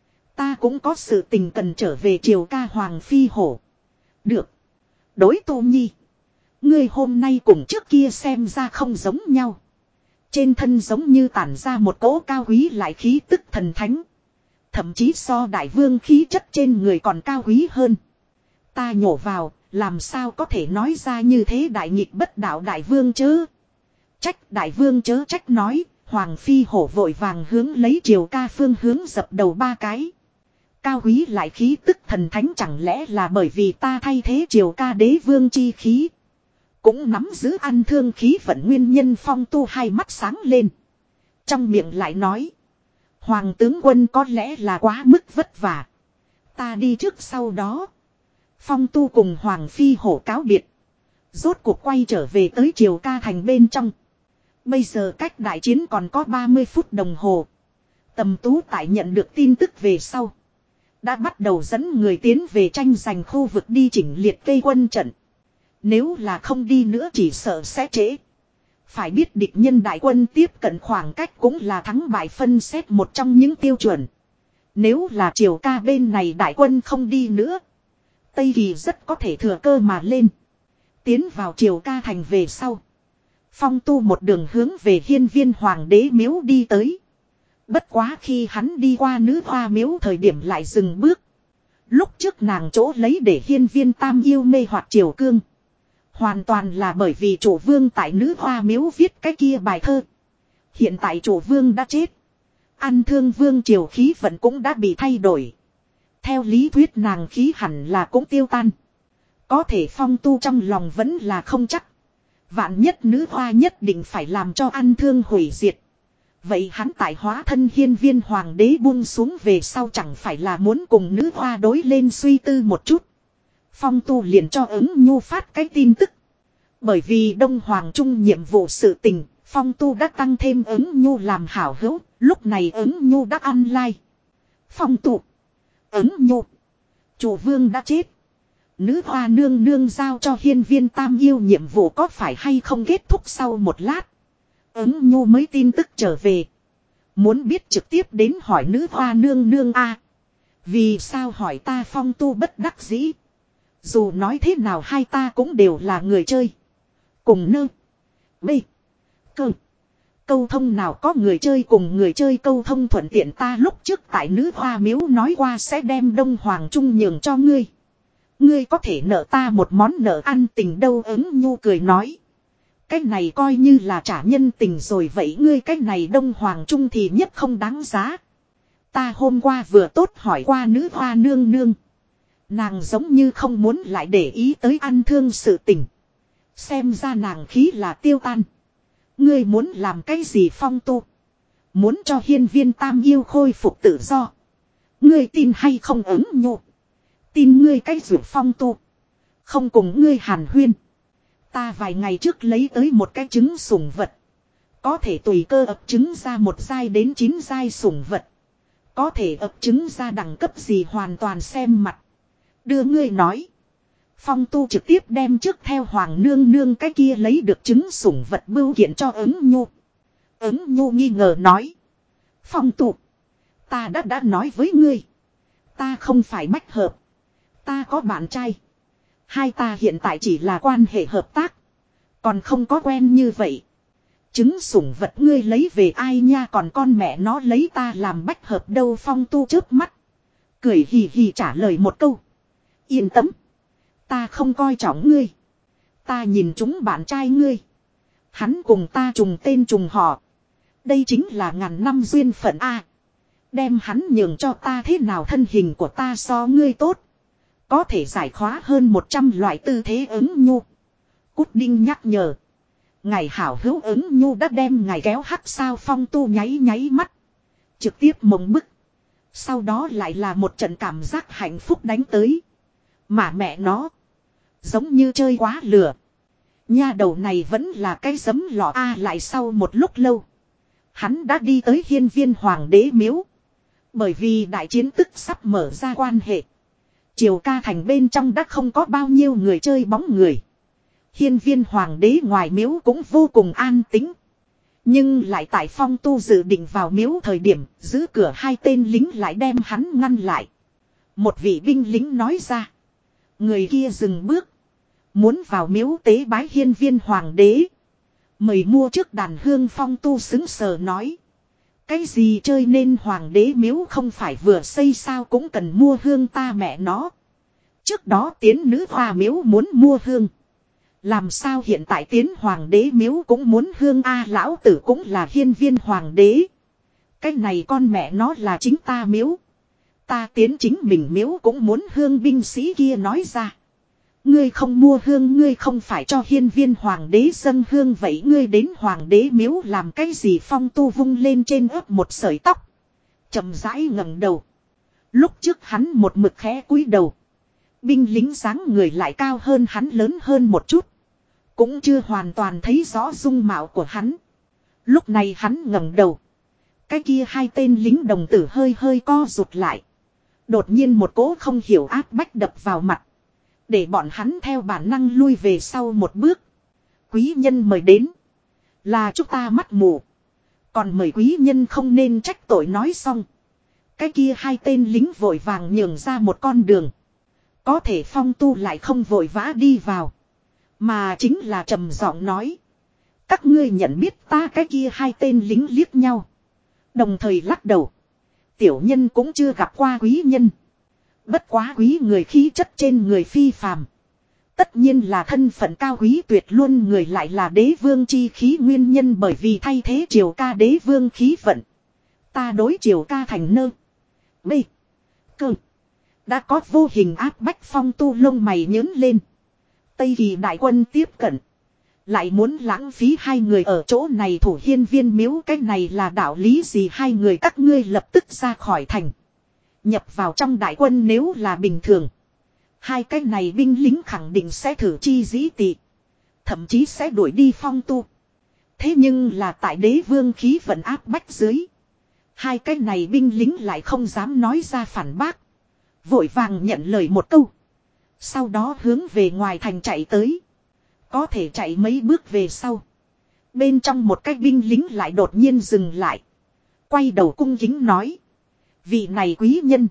Ta cũng có sự tình cần trở về Triều Ca. Hoàng Phi Hổ. Được. Đối Tô Nhi. Ngươi hôm nay cùng trước kia xem ra không giống nhau. Trên thân giống như tản ra một cỗ cao quý lại khí tức thần thánh. Thậm chí so đại vương khí chất trên người còn cao quý hơn. Ta nhổ vào, làm sao có thể nói ra như thế đại nghịch bất đạo đại vương chớ. Trách đại vương chớ trách nói, Hoàng Phi Hổ vội vàng hướng lấy Triều Ca phương hướng dập đầu ba cái. Cao quý lại khí tức thần thánh chẳng lẽ là bởi vì ta thay thế Triều Ca đế vương chi khí. Cũng nắm giữ ăn thương khí vận nguyên nhân. Phong Tu hai mắt sáng lên. Trong miệng lại nói. Hoàng tướng quân có lẽ là quá mức vất vả. Ta đi trước sau đó. Phong Tu cùng Hoàng Phi Hổ cáo biệt. Rốt cuộc quay trở về tới Triều Ca thành bên trong. Bây giờ cách đại chiến còn có ba mươi phút đồng hồ. Tầm Tú tại nhận được tin tức về sau. Đã bắt đầu dẫn người tiến về tranh giành khu vực đi chỉnh liệt kê quân trận. Nếu là không đi nữa chỉ sợ sẽ trễ. Phải biết địch nhân đại quân tiếp cận khoảng cách cũng là thắng bại phân xét một trong những tiêu chuẩn. Nếu là Triều Ca bên này đại quân không đi nữa. Tây Kỳ rất có thể thừa cơ mà lên. Tiến vào Triều Ca thành về sau. Phong Tu một đường hướng về Hiên Viên Hoàng đế miếu đi tới. Bất quá khi hắn đi qua nữ hoa miếu thời điểm lại dừng bước. Lúc trước nàng chỗ lấy để Hiên Viên Tam yêu mê hoặc Triều Cương. Hoàn toàn là bởi vì chủ vương tại nữ hoa miếu viết cái kia bài thơ. Hiện tại chủ vương đã chết. Ăn thương vương triều khí vận cũng đã bị thay đổi. Theo lý thuyết nàng khí hẳn là cũng tiêu tan. Có thể Phong Tu trong lòng vẫn là không chắc. Vạn nhất nữ hoa nhất định phải làm cho ăn thương hủy diệt. Vậy hắn tại hóa thân Hiên Viên Hoàng đế buông xuống về sau chẳng phải là muốn cùng nữ hoa đối lên suy tư một chút. Phong Tu liền cho ứng nhu phát cái tin tức. Bởi vì Đông Hoàng Trung nhiệm vụ sự tình, Phong Tu đã tăng thêm ứng nhu làm hảo hữu, lúc này ứng nhu đã online. Phong Tu, ứng nhu, chủ vương đã chết. Nữ hoa nương nương giao cho Hiên Viên Tam yêu nhiệm vụ có phải hay không kết thúc. Sau một lát, ứng nhu mới tin tức trở về. Muốn biết trực tiếp đến hỏi nữ hoa nương nương a. Vì sao hỏi ta? Phong Tu bất đắc dĩ. Dù nói thế nào hai ta cũng đều là người chơi. Cùng nơ. Bê. Cơ. Câu thông nào có người chơi cùng người chơi câu thông thuận tiện. Ta lúc trước tại nữ hoa miếu nói qua sẽ đem Đông Hoàng Trung nhường cho ngươi. Ngươi có thể nợ ta một món nợ ăn tình đâu. Ứng nhu cười nói. Cái này coi như là trả nhân tình rồi. Vậy ngươi cái này Đông Hoàng Trung thì nhất không đáng giá. Ta hôm qua vừa tốt hỏi qua nữ hoa nương nương. Nàng giống như không muốn lại để ý tới ăn thương sự tình. Xem ra nàng khí là tiêu tan. Ngươi muốn làm cái gì? Phong Tu? Muốn cho Hiên Viên Tam yêu khôi phục tự do. Ngươi tin hay không? Ứng nhu. Tin ngươi cái rủi. Phong Tu. Không cùng ngươi hàn huyên. Ta vài ngày trước lấy tới một cái trứng sủng vật. Có thể tùy cơ ấp trứng ra một giai đến chín giai sủng vật. Có thể ấp trứng ra đẳng cấp gì hoàn toàn xem mặt. Đưa ngươi nói. Phong Tu trực tiếp đem trước theo Hoàng nương nương cái kia lấy được trứng sủng vật bưu kiện cho ứng nhu. Ứng nhu nghi ngờ nói. Phong Tu. Ta đã đã nói với ngươi. Ta không phải bách hợp. Ta có bạn trai. Hai ta hiện tại chỉ là quan hệ hợp tác. Còn không có quen như vậy. Trứng sủng vật ngươi lấy về ai nha, còn con mẹ nó lấy ta làm bách hợp đâu. Phong Tu chớp mắt. Cười hì hì trả lời một câu. Yên tâm. Ta không coi trọng ngươi. Ta nhìn chúng bạn trai ngươi. Hắn cùng ta trùng tên trùng họ. Đây chính là ngàn năm duyên phận a. Đem hắn nhường cho ta thế nào, thân hình của ta so ngươi tốt. Có thể giải khóa hơn một trăm loại tư thế ứng nhu. Cút đinh nhắc nhở. Ngài hảo hữu ứng nhu đã đem ngài kéo hắc sao. Phong Tu nháy nháy mắt. Trực tiếp mộng bức. Sau đó lại là một trận cảm giác hạnh phúc đánh tới. Mà mẹ nó. Giống như chơi quá lửa. Nha đầu này vẫn là cái giấm lọ a. Lại sau một lúc lâu. Hắn đã đi tới hiên viên hoàng đế miếu. Bởi vì đại chiến tức sắp mở ra quan hệ. Triều ca thành bên trong đã không có bao nhiêu người chơi bóng người. Hiên viên hoàng đế ngoài miếu cũng vô cùng an tĩnh. Nhưng lại tại Phong Tu dự định vào miếu thời điểm, giữ cửa hai tên lính lại đem hắn ngăn lại. Một vị binh lính nói ra. Người kia dừng bước. Muốn vào miếu tế bái hiên viên hoàng đế. Mời mua trước đàn hương. Phong Tu xứng sờ nói. Cái gì chơi nên hoàng đế miếu không phải vừa xây sao cũng cần mua hương ta mẹ nó. Trước đó tiến nữ hoa miếu muốn mua hương. Làm sao hiện tại tiến hoàng đế miếu cũng muốn hương a. Lão tử cũng là hiên viên hoàng đế. Cái này con mẹ nó là chính ta miếu. Ta tiến chính mình miếu cũng muốn hương. Binh sĩ kia nói ra. Ngươi không mua hương, ngươi không phải cho hiên viên hoàng đế dâng hương, vậy ngươi đến hoàng đế miếu làm cái gì? Phong Tu vung lên trên ớt một sợi tóc. Chậm rãi ngẩng đầu. Lúc trước hắn một mực khẽ cúi đầu. Binh lính dáng người lại cao hơn hắn lớn hơn một chút. Cũng chưa hoàn toàn thấy rõ dung mạo của hắn. Lúc này hắn ngẩng đầu. Cái kia hai tên lính đồng tử hơi hơi co rụt lại. Đột nhiên một cỗ không hiểu áp bách đập vào mặt. Để bọn hắn theo bản năng lui về sau một bước. Quý nhân mời đến. Là chúng ta mắt mù. Còn mời quý nhân không nên trách tội. Nói xong. Cái kia hai tên lính vội vàng nhường ra một con đường. Có thể Phong Tu lại không vội vã đi vào. Mà chính là trầm giọng nói. Các ngươi nhận biết ta? Cái kia hai tên lính liếc nhau. Đồng thời lắc đầu. Tiểu nhân cũng chưa gặp qua quý nhân. Bất quá quý người khí chất trên người phi phàm. Tất nhiên là thân phận cao quý tuyệt luôn, người lại là đế vương chi khí nguyên nhân, bởi vì thay thế triều ca đế vương khí vận. Ta đối triều ca thành nơ. B. Cơ. Đã có vô hình áp bách. Phong Tu lông mày nhớn lên. Tây Kỳ đại quân tiếp cận. Lại muốn lãng phí hai người ở chỗ này thủ hiên viên miếu, cái này là đạo lý gì? Hai người các ngươi lập tức ra khỏi thành. Nhập vào trong đại quân, nếu là bình thường. Hai cái này binh lính khẳng định sẽ thử chi dĩ tị. Thậm chí sẽ đuổi đi Phong Tu. Thế nhưng là tại đế vương khí vận áp bách dưới. Hai cái này binh lính lại không dám nói ra phản bác. Vội vàng nhận lời một câu. Sau đó hướng về ngoài thành chạy tới. Có thể chạy mấy bước về sau. Bên trong một cái binh lính lại đột nhiên dừng lại. Quay đầu cung kính nói. Vị này quý nhân.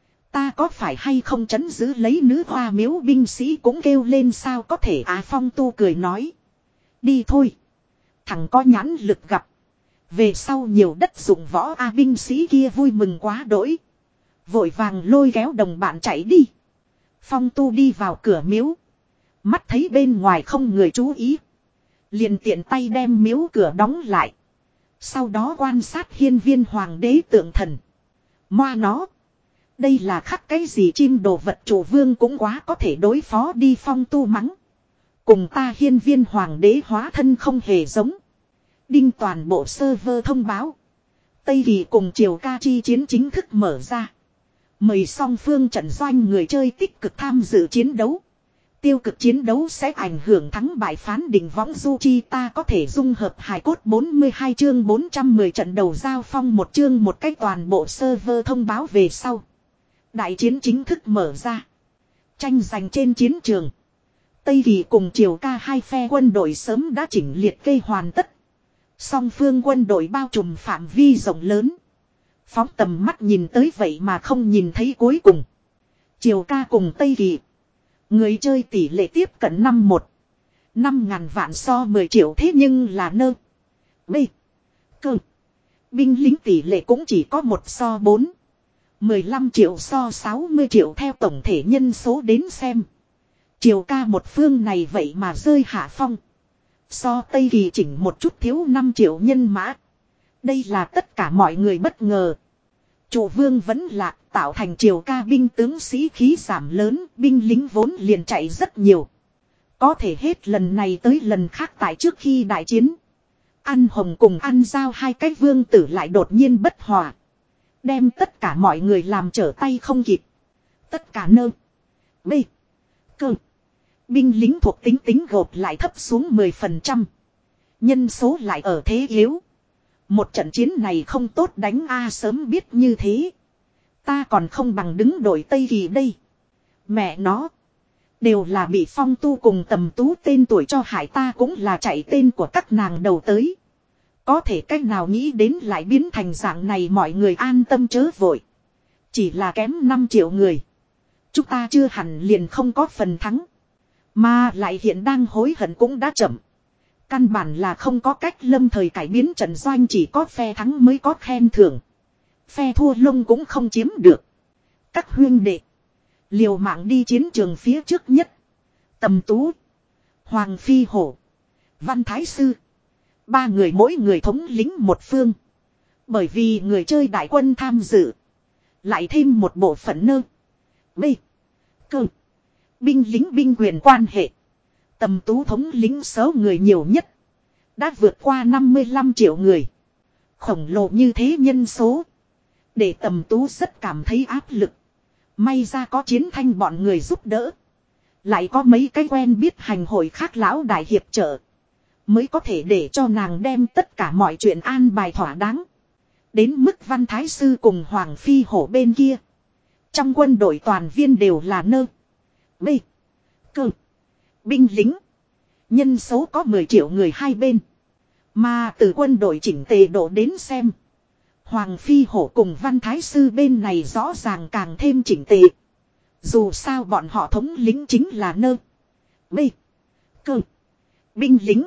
Ta có phải hay không trấn giữ lấy nữ hoa miếu? Binh sĩ cũng kêu lên. Sao có thể? À, Phong Tu cười nói. Đi thôi. Thằng có nhãn lực gặp. Về sau nhiều đất dụng võ. A, binh sĩ kia vui mừng quá đỗi. Vội vàng lôi kéo đồng bạn chạy đi. Phong Tu đi vào cửa miếu. Mắt thấy bên ngoài không người chú ý. Liền tiện tay đem miếu cửa đóng lại. Sau đó quan sát hiên viên hoàng đế tượng thần. Moa nó. Đây là khắc cái gì chim đồ vật, chủ vương cũng quá có thể đối phó đi. Phong Tu mắng. Cùng ta hiên viên hoàng đế hóa thân không hề giống. Đinh toàn bộ server thông báo. Tây Kỳ cùng triều ca chi chiến chính thức mở ra. Mời song phương trận doanh người chơi tích cực tham dự chiến đấu. Tiêu cực chiến đấu sẽ ảnh hưởng thắng bại phán định võng du chi. Ta có thể dung hợp hài cốt. Bốn mươi hai chương bốn trăm mười trận đầu giao phong một chương một cách. Toàn bộ server thông báo về sau. Đại chiến chính thức mở ra. Tranh giành trên chiến trường. Tây Kỳ cùng triều ca hai phe quân đội sớm đã chỉnh liệt kê hoàn tất. Song phương quân đội bao trùm phạm vi rộng lớn. Phóng tầm mắt nhìn tới vậy mà không nhìn thấy cuối cùng. Triều ca cùng Tây Kỳ. Người chơi tỷ lệ tiếp cận năm một. Năm ngàn vạn so mười triệu thế nhưng là nơ. B. Cơ. Binh lính tỷ lệ cũng chỉ có một so bốn. mười lăm triệu so sáu mươi triệu theo tổng thể nhân số đến xem. Triều ca một phương này vậy mà rơi hạ phong. So Tây Kỳ chỉnh một chút thiếu năm triệu nhân mã. Đây là tất cả mọi người bất ngờ. Trụ vương vẫn lạc tạo thành triều ca binh tướng sĩ khí giảm lớn, binh lính vốn liền chạy rất nhiều. Có thể hết lần này tới lần khác tại trước khi đại chiến. An Hồng cùng An Giao hai cái vương tử lại đột nhiên bất hòa. Đem tất cả mọi người làm trở tay không kịp. Tất cả nơ. B. Cơ. Binh lính thuộc tính tính gộp lại thấp xuống mười phần trăm. Nhân số lại ở thế yếu. Một trận chiến này không tốt đánh a sớm biết như thế. Ta còn không bằng đứng đội Tây Kỳ đây. Mẹ nó. Đều là bị Phong Tu cùng Tầm Tú tên tuổi cho hại, ta cũng là chạy tên của các nàng đầu tới. Có thể cách nào nghĩ đến lại biến thành dạng này, mọi người an tâm chớ vội. Chỉ là kém năm triệu người. Chúng ta chưa hẳn liền không có phần thắng. Mà lại hiện đang hối hận cũng đã chậm. Căn bản là không có cách lâm thời cải biến trận doanh, chỉ có phe thắng mới có khen thưởng. Phe thua lông cũng không chiếm được. Các huynh đệ. Liều mạng đi chiến trường phía trước nhất. Tầm Tú. Hoàng Phi Hổ. Văn Thái Sư. Ba người mỗi người thống lĩnh một phương. Bởi vì người chơi đại quân tham dự. Lại thêm một bộ phận nơ. B. Cơ. Binh lính binh quyền quan hệ. Tầm Tú thống lĩnh số người nhiều nhất. Đã vượt qua năm mươi lăm triệu người. Khổng lồ như thế nhân số. Để Tầm Tú rất cảm thấy áp lực. May ra có Chiến Thanh bọn người giúp đỡ. Lại có mấy cái quen biết hành hội khác lão đại hiệp trợ. Mới có thể để cho nàng đem tất cả mọi chuyện an bài thỏa đáng. Đến mức Văn Thái Sư cùng Hoàng Phi Hổ bên kia. Trong quân đội toàn viên đều là nơ. B. Cơ. Binh lính. Nhân số có mười triệu người hai bên. Mà từ quân đội chỉnh tề độ đến xem. Hoàng Phi Hổ cùng Văn Thái Sư bên này rõ ràng càng thêm chỉnh tề. Dù sao bọn họ thống lĩnh chính là nơ. B. Cơ. Binh lính.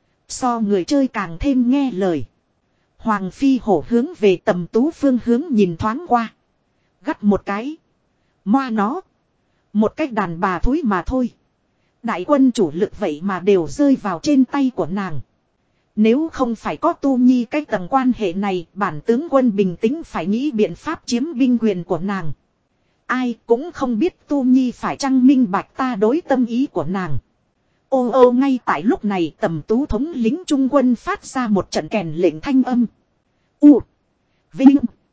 So người chơi càng thêm nghe lời. Hoàng Phi Hổ hướng về Tầm Tú phương hướng nhìn thoáng qua. Gắt một cái. Moa nó. Một cách đàn bà thúi mà thôi. Đại quân chủ lực vậy mà đều rơi vào trên tay của nàng. Nếu không phải có Tu Nhi cái tầng quan hệ này, bản tướng quân bình tĩnh phải nghĩ biện pháp chiếm binh quyền của nàng. Ai cũng không biết Tu Nhi phải chăng minh bạch ta đối tâm ý của nàng. Ô ô ngay tại lúc này Tầm Tú thống lĩnh trung quân phát ra một trận kèn lệnh thanh âm. U. Vinh.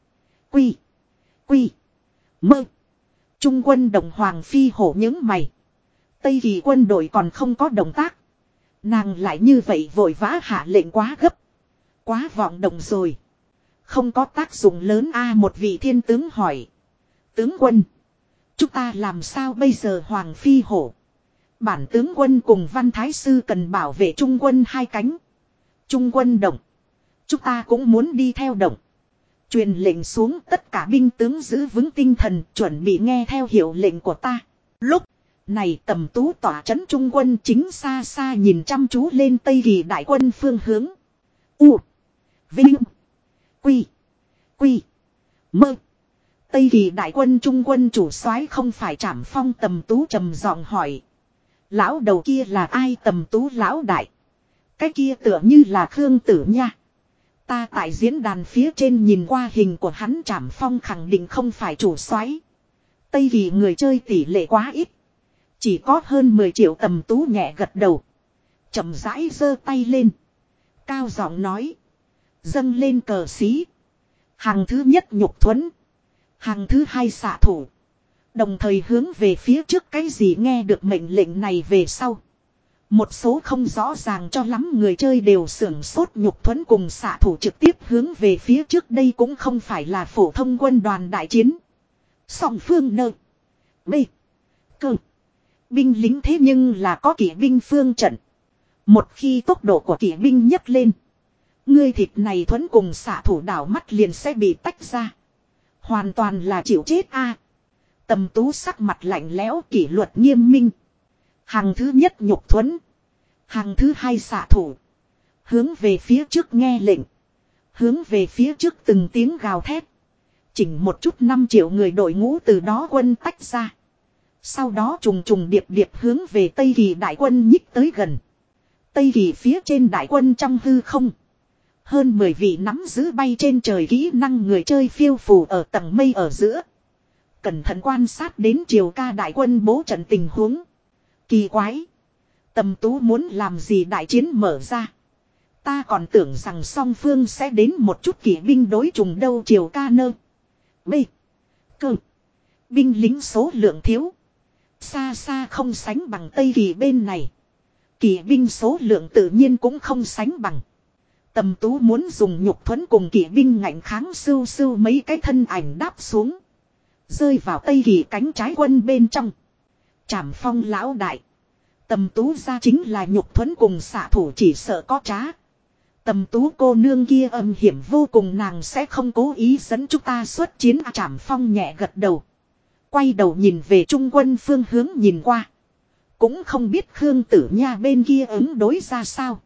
Quy. Quy. Mơ. Trung quân đồng Hoàng Phi Hổ những mày. Tây Kỳ quân đội còn không có động tác. Nàng lại như vậy vội vã hạ lệnh quá gấp. Quá vọng động rồi. Không có tác dụng lớn a một vị thiên tướng hỏi. Tướng quân. Chúng ta làm sao bây giờ Hoàng Phi Hổ. Bản tướng quân cùng Văn Thái Sư cần bảo vệ trung quân hai cánh. Trung quân động. Chúng ta cũng muốn đi theo động. Truyền lệnh xuống tất cả binh tướng giữ vững tinh thần chuẩn bị nghe theo hiệu lệnh của ta. Lúc này Tầm Tú tỏa trấn trung quân chính xa xa nhìn chăm chú lên Tây Kỳ đại quân phương hướng. U. Vinh. Quy. Quy. Mơ. Tây Kỳ đại quân trung quân chủ soái không phải Trảm Phong. Tầm Tú trầm giọng hỏi. Lão đầu kia là ai? Tầm Tú lão đại. Cái kia tựa như là Khương Tử nha. Ta tại diễn đàn phía trên nhìn qua hình của hắn. Trảm Phong khẳng định không phải chủ soái. Tây Kỳ người chơi tỷ lệ quá ít. Chỉ có hơn mười triệu. Tầm Tú nhẹ gật đầu. Chậm rãi giơ tay lên. Cao giọng nói. Dâng lên cờ xí. Hàng thứ nhất nhục thuẫn. Hàng thứ hai xạ thủ. Đồng thời hướng về phía trước cái gì nghe được mệnh lệnh này về sau. Một số không rõ ràng cho lắm người chơi đều sưởng sốt. Nhục thuẫn cùng xạ thủ trực tiếp hướng về phía trước, đây cũng không phải là phổ thông quân đoàn đại chiến. Song phương nơ. B. Cơ. Binh lính thế nhưng là có kỵ binh phương trận. Một khi tốc độ của kỵ binh nhấc lên. Ngươi thịt này thuẫn cùng xạ thủ đảo mắt liền sẽ bị tách ra. Hoàn toàn là chịu chết a. Tầm Tú sắc mặt lạnh lẽo, kỷ luật nghiêm minh. Hàng thứ nhất nhục thuẫn. Hàng thứ hai xạ thủ. Hướng về phía trước nghe lệnh. Hướng về phía trước từng tiếng gào thét. Chỉnh một chút năm triệu người đội ngũ từ đó quân tách ra. Sau đó trùng trùng điệp điệp hướng về Tây Kỳ đại quân nhích tới gần. Tây Kỳ phía trên đại quân trong hư không. Hơn mười vị nắm giữ bay trên trời kỹ năng người chơi phiêu phù ở tầng mây ở giữa. Cẩn thận quan sát đến Triều Ca đại quân bố trận tình huống. Kỳ quái. Tầm Tú muốn làm gì đại chiến mở ra. Ta còn tưởng rằng song phương sẽ đến một chút kỵ binh đối trùng đâu. Triều Ca nơ. B. Cơ. Binh lính số lượng thiếu. Xa xa không sánh bằng Tây Kỳ bên này. Kỵ binh số lượng tự nhiên cũng không sánh bằng. Tầm Tú muốn dùng nhục thuẫn cùng kỵ binh ngạnh kháng sưu sưu mấy cái thân ảnh đáp xuống. Rơi vào Tây Kỳ cánh trái quân bên trong. Trảm Phong lão đại. Tầm Tú ra chính là nhục thuẫn cùng xạ thủ chỉ sợ có trá. Tầm Tú cô nương kia âm hiểm vô cùng, nàng sẽ không cố ý dẫn chúng ta xuất chiến. À, Trảm Phong nhẹ gật đầu. Quay đầu nhìn về trung quân phương hướng nhìn qua. Cũng không biết Khương Tử Nha bên kia ứng đối ra sao.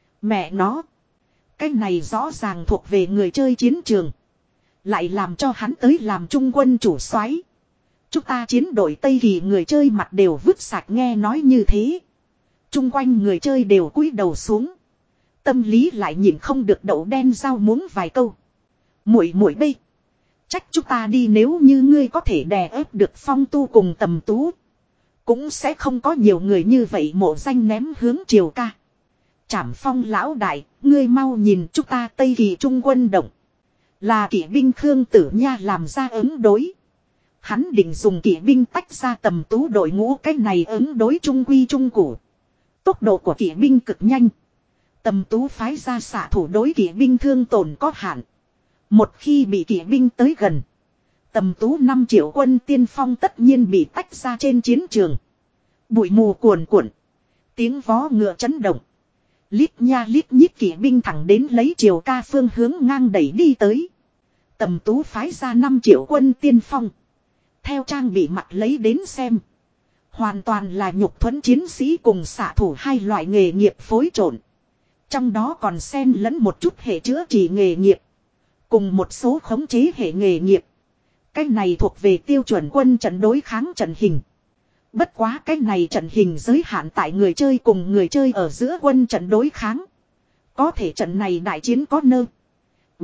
Mẹ nó. Cái này rõ ràng thuộc về người chơi chiến trường. Lại làm cho hắn tới làm trung quân chủ soái. Chúng ta chiến đội Tây Kỳ người chơi mặt đều vứt sạch, nghe nói như thế. Trung quanh người chơi đều cúi đầu xuống. Tâm lý lại nhìn không được đậu đen rau muống vài câu. Muội muội bê. Trách chúng ta đi, nếu như ngươi có thể đè ép được Phong Tu cùng Tầm Tú. Cũng sẽ không có nhiều người như vậy mộ danh ném hướng Triều Ca. Trảm Phong lão đại, ngươi mau nhìn chúng ta Tây Kỳ trung quân động. Là kỵ binh Khương Tử Nha làm ra ứng đối. Hắn định dùng kỵ binh tách ra Tầm Tú đội ngũ, cái này ứng đối trung quy trung củ. Tốc độ của kỵ binh cực nhanh. Tầm Tú phái ra xạ thủ đối kỵ binh thương tổn có hạn. Một khi bị kỵ binh tới gần, Tầm Tú năm triệu quân tiên phong tất nhiên bị tách ra trên chiến trường. Bụi mù cuồn cuộn. Tiếng vó ngựa chấn động. Lít nha lít nhít kỵ binh thẳng đến lấy Triều Ca phương hướng ngang đẩy đi tới. Tầm Tú phái ra năm triệu quân tiên phong. Theo trang bị mặt lấy đến xem. Hoàn toàn là nhục thuẫn chiến sĩ cùng xạ thủ hai loại nghề nghiệp phối trộn. Trong đó còn xen lẫn một chút hệ chữa trị nghề nghiệp. Cùng một số khống chế hệ nghề nghiệp. Cái này thuộc về tiêu chuẩn quân trận đối kháng trận hình. Bất quá cái này trận hình giới hạn tại người chơi cùng người chơi ở giữa quân trận đối kháng. Có thể trận này đại chiến có nơ. B.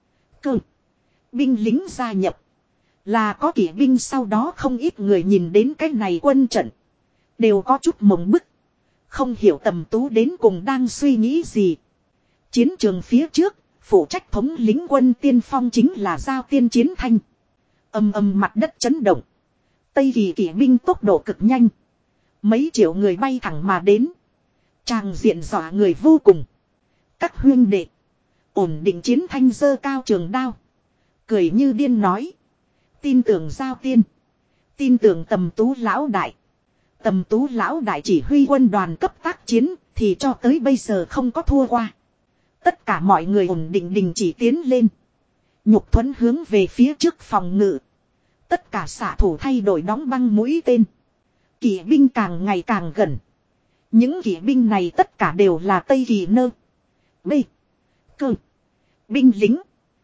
Cơ. Binh lính gia nhập. Là có kỵ binh, sau đó không ít người nhìn đến cái này quân trận. Đều có chút mộng bức. Không hiểu Tầm Tú đến cùng đang suy nghĩ gì. Chiến trường phía trước, phụ trách thống lĩnh quân tiên phong chính là Giao Tiên Chiến Thanh. Âm âm mặt đất chấn động. Tây Kỳ kỵ binh tốc độ cực nhanh. Mấy triệu người bay thẳng mà đến. Tràng diện dọa người vô cùng. Các huynh đệ. Ổn định. Chiến Thanh giơ cao trường đao. Cười như điên nói. Tin tưởng Giao Tiên. Tin tưởng Tầm Tú lão đại. Tầm Tú lão đại chỉ huy quân đoàn cấp tác chiến thì cho tới bây giờ không có thua qua. Tất cả mọi người ổn định đình chỉ tiến lên. Nhục thuẫn hướng về phía trước phòng ngự. Tất cả xạ thủ thay đổi đóng băng mũi tên. Kỵ binh càng ngày càng gần. Những kỵ binh này tất cả đều là Tây Kỳ nơ. B. Cơ. Binh lính.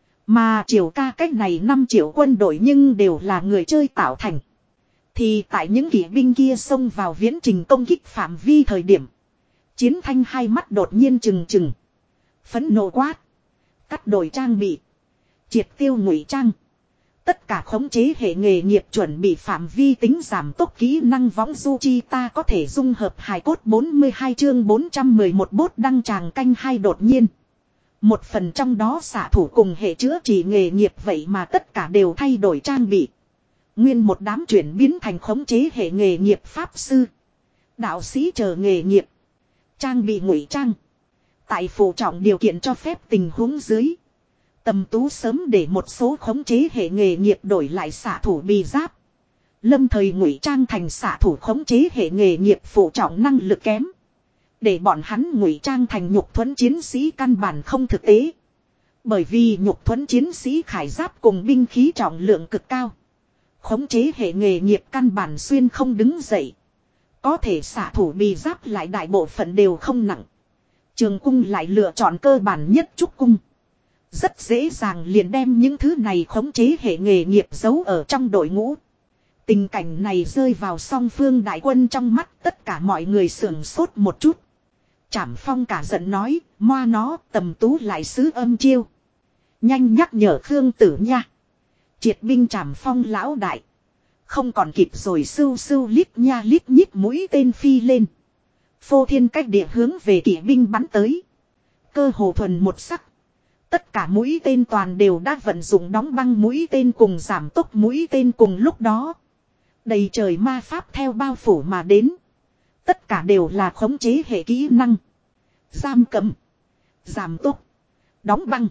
Mà Triều Ca cách này năm triệu quân đội nhưng đều là người chơi tạo thành. Thì tại những kỵ binh kia xông vào viễn trình công kích phạm vi thời điểm. Chiến Thanh hai mắt đột nhiên trừng trừng. Phẫn nộ quát. Cắt đổi trang bị. Triệt tiêu ngụy trang. Tất cả khống chế hệ nghề nghiệp chuẩn bị phạm vi tính giảm tốc kỹ năng võng du chi, ta có thể dung hợp hài cốt. Bốn mươi hai chương bốn trăm mười một bốt đăng tràng canh hai. Đột nhiên. Một phần trong đó xạ thủ cùng hệ chữa trị nghề nghiệp vậy mà tất cả đều thay đổi trang bị. Nguyên một đám chuyển biến thành khống chế hệ nghề nghiệp pháp sư. Đạo sĩ chờ nghề nghiệp. Trang bị ngụy trang. Tại phụ trọng điều kiện cho phép tình huống dưới. Tầm Tú sớm để một số khống chế hệ nghề nghiệp đổi lại xạ thủ bì giáp. Lâm thời ngụy trang thành xạ thủ khống chế hệ nghề nghiệp phụ trọng năng lực kém. Để bọn hắn ngụy trang thành nhục thuẫn chiến sĩ căn bản không thực tế. Bởi vì nhục thuẫn chiến sĩ khải giáp cùng binh khí trọng lượng cực cao. Khống chế hệ nghề nghiệp căn bản xuyên không đứng dậy. Có thể xạ thủ bì giáp lại đại bộ phận đều không nặng. Trường cung lại lựa chọn cơ bản nhất trúc cung. Rất dễ dàng liền đem những thứ này khống chế hệ nghề nghiệp giấu ở trong đội ngũ. Tình cảnh này rơi vào song phương đại quân trong mắt, tất cả mọi người sưởng sốt một chút. Trảm Phong cả giận nói, moa nó, Tầm Tú lại sứ âm chiêu. Nhanh nhắc nhở Khương Tử nha. Triệt binh Trảm Phong lão đại. Không còn kịp rồi, sưu sưu lít nha lít nhít mũi tên phi lên. Phô thiên cách địa hướng về kỵ binh bắn tới. Cơ hồ thuần một sắc. Tất cả mũi tên toàn đều đã vận dụng đóng băng mũi tên cùng giảm tốc mũi tên cùng lúc đó. Đầy trời ma pháp theo bao phủ mà đến. Tất cả đều là khống chế hệ kỹ năng. Giam cầm. Giảm tốc. Đóng băng.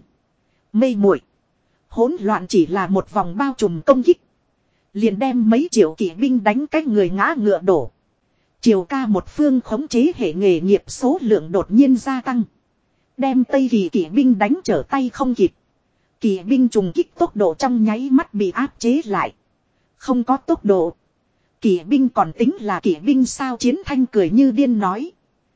Mê muội. Hỗn loạn chỉ là một vòng bao trùm công kích. Liền đem mấy triệu kỵ binh đánh cách người ngã ngựa đổ. Triều ca một phương khống chế hệ nghề nghiệp số lượng đột nhiên gia tăng. Đem Tây Kỳ kỵ binh đánh trở tay không kịp. Kỵ binh trùng kích tốc độ trong nháy mắt bị áp chế lại. Không có tốc độ. Kỵ binh còn tính là kỵ binh sao, Chiến Thanh cười như điên nói.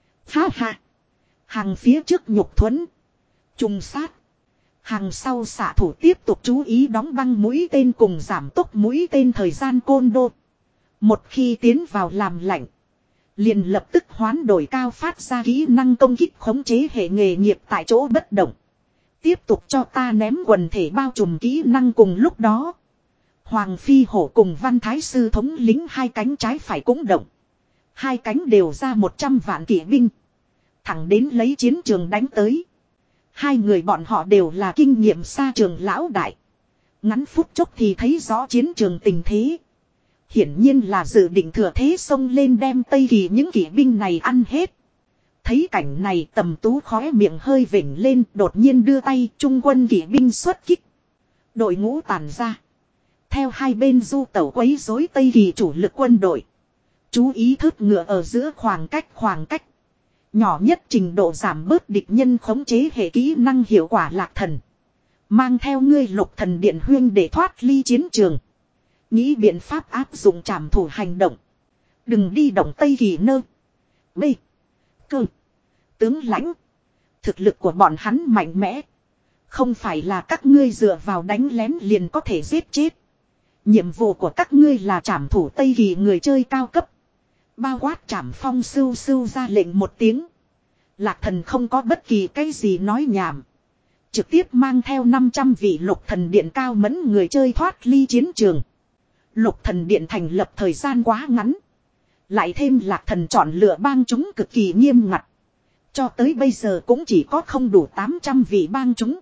Ha ha. Hàng phía trước nhục thuẫn. Trùng sát. Hàng sau xạ thủ tiếp tục chú ý đóng băng mũi tên cùng giảm tốc mũi tên thời gian côn đô. Một khi tiến vào làm lạnh. Liền lập tức hoán đổi cao phát ra kỹ năng công kích khống chế hệ nghề nghiệp tại chỗ bất động. Tiếp tục cho ta ném quần thể bao trùm kỹ năng cùng lúc đó. Hoàng Phi Hổ cùng Văn Thái Sư thống lính hai cánh trái phải cũng động. Hai cánh đều ra một trăm vạn kỵ binh. Thẳng đến lấy chiến trường đánh tới. Hai người bọn họ đều là kinh nghiệm xa trường lão đại. Ngắn phút chốc thì thấy rõ chiến trường tình thế. Hiển nhiên là dự định thừa thế xông lên đem Tây Kỳ những kỵ binh này ăn hết. Thấy cảnh này, Tầm Tú khóe miệng hơi vểnh lên, đột nhiên đưa tay trung quân kỵ binh xuất kích. Đội ngũ tàn ra. Theo hai bên du tẩu quấy rối Tây Kỳ chủ lực quân đội. Chú ý thớt ngựa ở giữa khoảng cách khoảng cách. Nhỏ nhất trình độ giảm bớt địch nhân khống chế hệ kỹ năng hiệu quả Lạc Thần. Mang theo ngươi Lục Thần Điện huyên để thoát ly chiến trường. Nghĩ biện pháp áp dụng trảm thủ hành động. Đừng đi động Tây Kỳ nơ. B. Cơ. Tướng lãnh. Thực lực của bọn hắn mạnh mẽ. Không phải là các ngươi dựa vào đánh lén liền có thể giết chết. Nhiệm vụ của các ngươi là trảm thủ Tây Kỳ người chơi cao cấp. Bao quát Trảm Phong sưu sưu ra lệnh một tiếng. Lạc Thần không có bất kỳ cái gì nói nhảm. Trực tiếp mang theo năm trăm vị Lục Thần Điện cao mẫn người chơi thoát ly chiến trường. Lục Thần Điện thành lập thời gian quá ngắn. Lại thêm Lạc Thần chọn lựa bang chúng cực kỳ nghiêm ngặt. Cho tới bây giờ cũng chỉ có không đủ tám trăm vị bang chúng.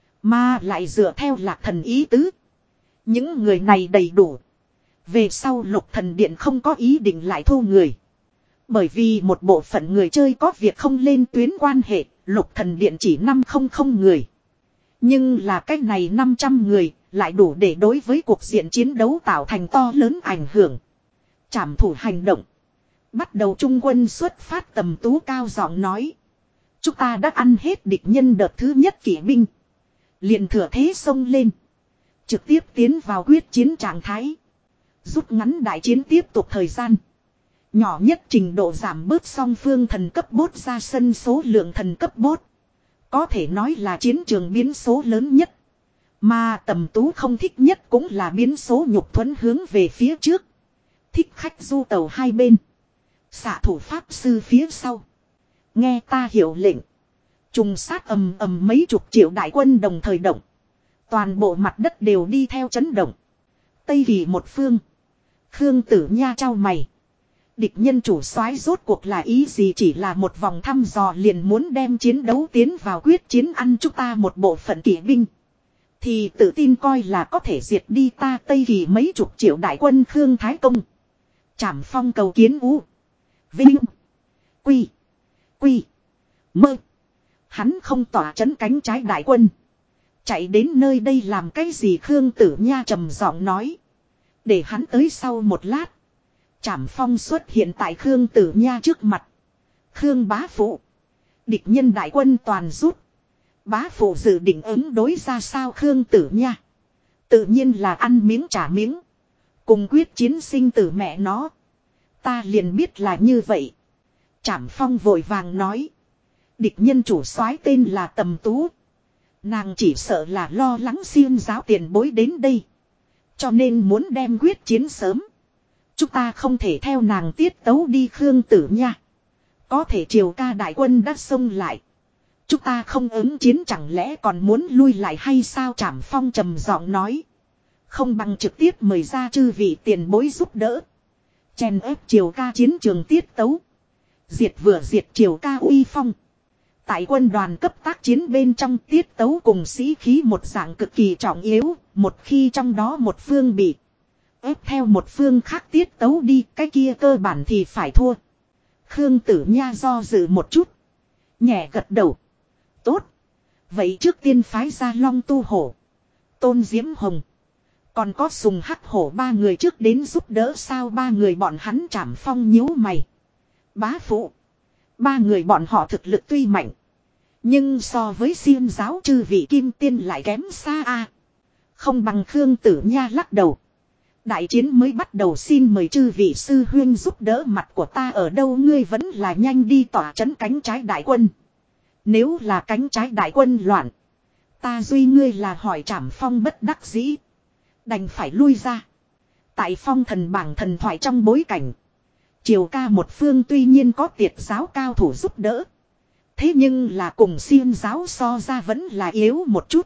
Mà lại dựa theo Lạc Thần ý tứ. Những người này đầy đủ. Về sau Lục Thần Điện không có ý định lại thu người. Bởi vì một bộ phận người chơi có việc không lên tuyến quan hệ, Lục Thần Điện chỉ năm trăm người. Nhưng là cái này năm trăm người, lại đủ để đối với cuộc diện chiến đấu tạo thành to lớn ảnh hưởng. Trảm thủ hành động. Bắt đầu trung quân xuất phát, Tầm Tú cao giọng nói. Chúng ta đã ăn hết địch nhân đợt thứ nhất kỵ binh. Liền thừa thế xông lên. Trực tiếp tiến vào quyết chiến trạng thái. Rút ngắn đại chiến tiếp tục thời gian. Nhỏ nhất trình độ giảm bớt song phương thần cấp bốt ra sân số lượng thần cấp bốt. Có thể nói là chiến trường biến số lớn nhất. Mà Tầm Tú không thích nhất cũng là biến số nhục thuẫn hướng về phía trước. Thích khách du tàu hai bên. Xạ thủ pháp sư phía sau. Nghe ta hiệu lệnh. Trùng sát ầm ầm mấy chục triệu đại quân đồng thời động. Toàn bộ mặt đất đều đi theo chấn động. Tây Kỳ một phương. Khương Tử Nha trao mày. Địch nhân chủ soái rốt cuộc là ý gì, chỉ là một vòng thăm dò liền muốn đem chiến đấu tiến vào quyết chiến ăn chúng ta một bộ phận kỵ binh. Thì tự tin coi là có thể diệt đi ta Tây Kỳ mấy chục triệu đại quân Khương Thái Công. Trảm Phong cầu kiến U. Vinh. Quy. Quy. Mơ. Hắn không tỏa chấn cánh trái đại quân. Chạy đến nơi đây làm cái gì, Khương Tử Nha trầm giọng nói. Để hắn tới sau một lát. Trảm Phong xuất hiện tại Khương Tử Nha trước mặt. Khương bá phụ. Địch nhân đại quân toàn rút. Bá phụ dự định ứng đối ra sao Khương Tử Nha. Tự nhiên là ăn miếng trả miếng. Cùng quyết chiến sinh tử mẹ nó. Ta liền biết là như vậy. Trảm Phong vội vàng nói. Địch nhân chủ soái tên là Tầm Tú. Nàng chỉ sợ là lo lắng Xiêm giáo tiền bối đến đây. Cho nên muốn đem quyết chiến sớm. Chúng ta không thể theo nàng tiết tấu đi Khương Tử Nha. Có thể Triều Ca đại quân đã xông lại. Chúng ta không ứng chiến chẳng lẽ còn muốn lui lại hay sao Trảm Phong trầm giọng nói. Không bằng trực tiếp mời ra chư vị tiền bối giúp đỡ. Chèn ép Triều Ca chiến trường tiết tấu. Diệt vừa diệt Triều Ca uy phong. Tại quân đoàn cấp tác chiến bên trong tiết tấu cùng sĩ khí một dạng cực kỳ trọng yếu. Một khi trong đó một phương bị ép theo một phương khác tiết tấu đi, cái kia cơ bản thì phải thua. Khương Tử Nha do dự một chút. Nhẹ gật đầu. Tốt. Vậy trước tiên phái ra Long Tu Hổ, Tôn Diễm Hồng. Còn có Sùng Hắc Hổ ba người trước đến giúp đỡ sao ba người bọn hắn Trảm Phong nhíu mày. Bá phụ. Ba người bọn họ thực lực tuy mạnh. Nhưng so với Xiêm giáo chư vị kim tiên lại kém xa a. Không bằng Khương Tử Nha lắc đầu. Đại chiến mới bắt đầu xin mời chư vị sư huyên giúp đỡ mặt của ta ở đâu ngươi vẫn là nhanh đi tỏa trấn cánh trái đại quân. Nếu là cánh trái đại quân loạn. Ta duy ngươi là hỏi Trảm Phong bất đắc dĩ. Đành phải lui ra. Tại phong thần bảng thần thoại trong bối cảnh. Triều Ca một phương tuy nhiên có tiệt giáo cao thủ giúp đỡ. Thế nhưng là cùng Xiêm giáo so ra vẫn là yếu một chút.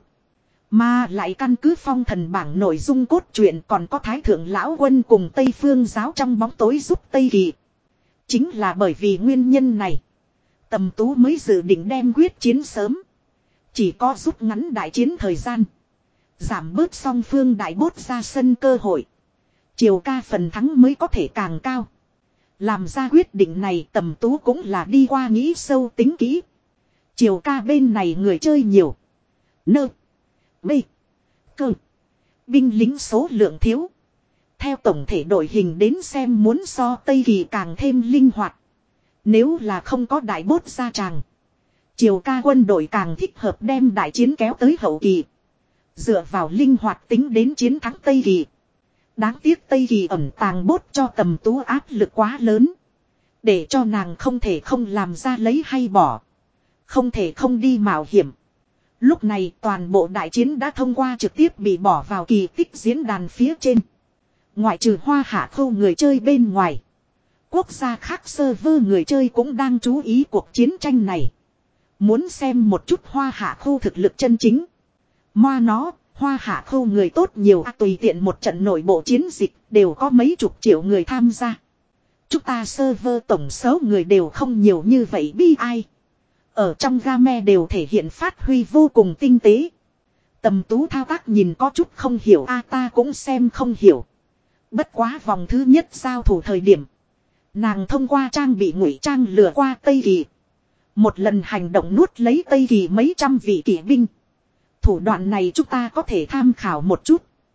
Mà lại căn cứ phong thần bảng nội dung cốt truyện còn có Thái Thượng Lão Quân cùng Tây Phương giáo trong bóng tối giúp Tây Kỳ. Chính là bởi vì nguyên nhân này. Tầm Tú mới dự định đem quyết chiến sớm. Chỉ có rút ngắn đại chiến thời gian. Giảm bớt song phương đại bốt ra sân cơ hội. Triều Ca phần thắng mới có thể càng cao. Làm ra quyết định này Tầm Tú cũng là đi qua nghĩ sâu tính kỹ. Triều Ca bên này người chơi nhiều. Nơ. Bê. Cơ. Binh lính số lượng thiếu. Theo tổng thể đội hình đến xem muốn so Tây Kỳ càng thêm linh hoạt. Nếu là không có đại bốt ra tràng. Triều Ca quân đội càng thích hợp đem đại chiến kéo tới hậu kỳ. Dựa vào linh hoạt tính đến chiến thắng Tây Kỳ. Đáng tiếc Tây Kỳ ẩn tàng bốt cho Tầm Tú áp lực quá lớn. Để cho nàng không thể không làm ra lấy hay bỏ. Không thể không đi mạo hiểm. Lúc này toàn bộ đại chiến đã thông qua trực tiếp bị bỏ vào kỳ tích diễn đàn phía trên. Ngoại trừ Hoa Hạ Khâu người chơi bên ngoài. Quốc gia khác server người chơi cũng đang chú ý cuộc chiến tranh này. Muốn xem một chút Hoa Hạ Khâu thực lực chân chính. Moa nó, Hoa Hạ Khâu người tốt nhiều à, tùy tiện một trận nội bộ chiến dịch đều có mấy chục triệu người tham gia. Chúng ta server tổng số người đều không nhiều như vậy bi ai. Ở trong game đều thể hiện phát huy vô cùng tinh tế. Tầm Tú thao tác nhìn có chút không hiểu a à, ta cũng xem không hiểu. Bất quá vòng thứ nhất giao thủ thời điểm. Nàng thông qua trang bị ngụy trang lừa qua Tây Kỳ. Một lần hành động nuốt lấy Tây Kỳ mấy trăm vị kỵ binh. Thủ đoạn này chúng ta có thể tham khảo một chút.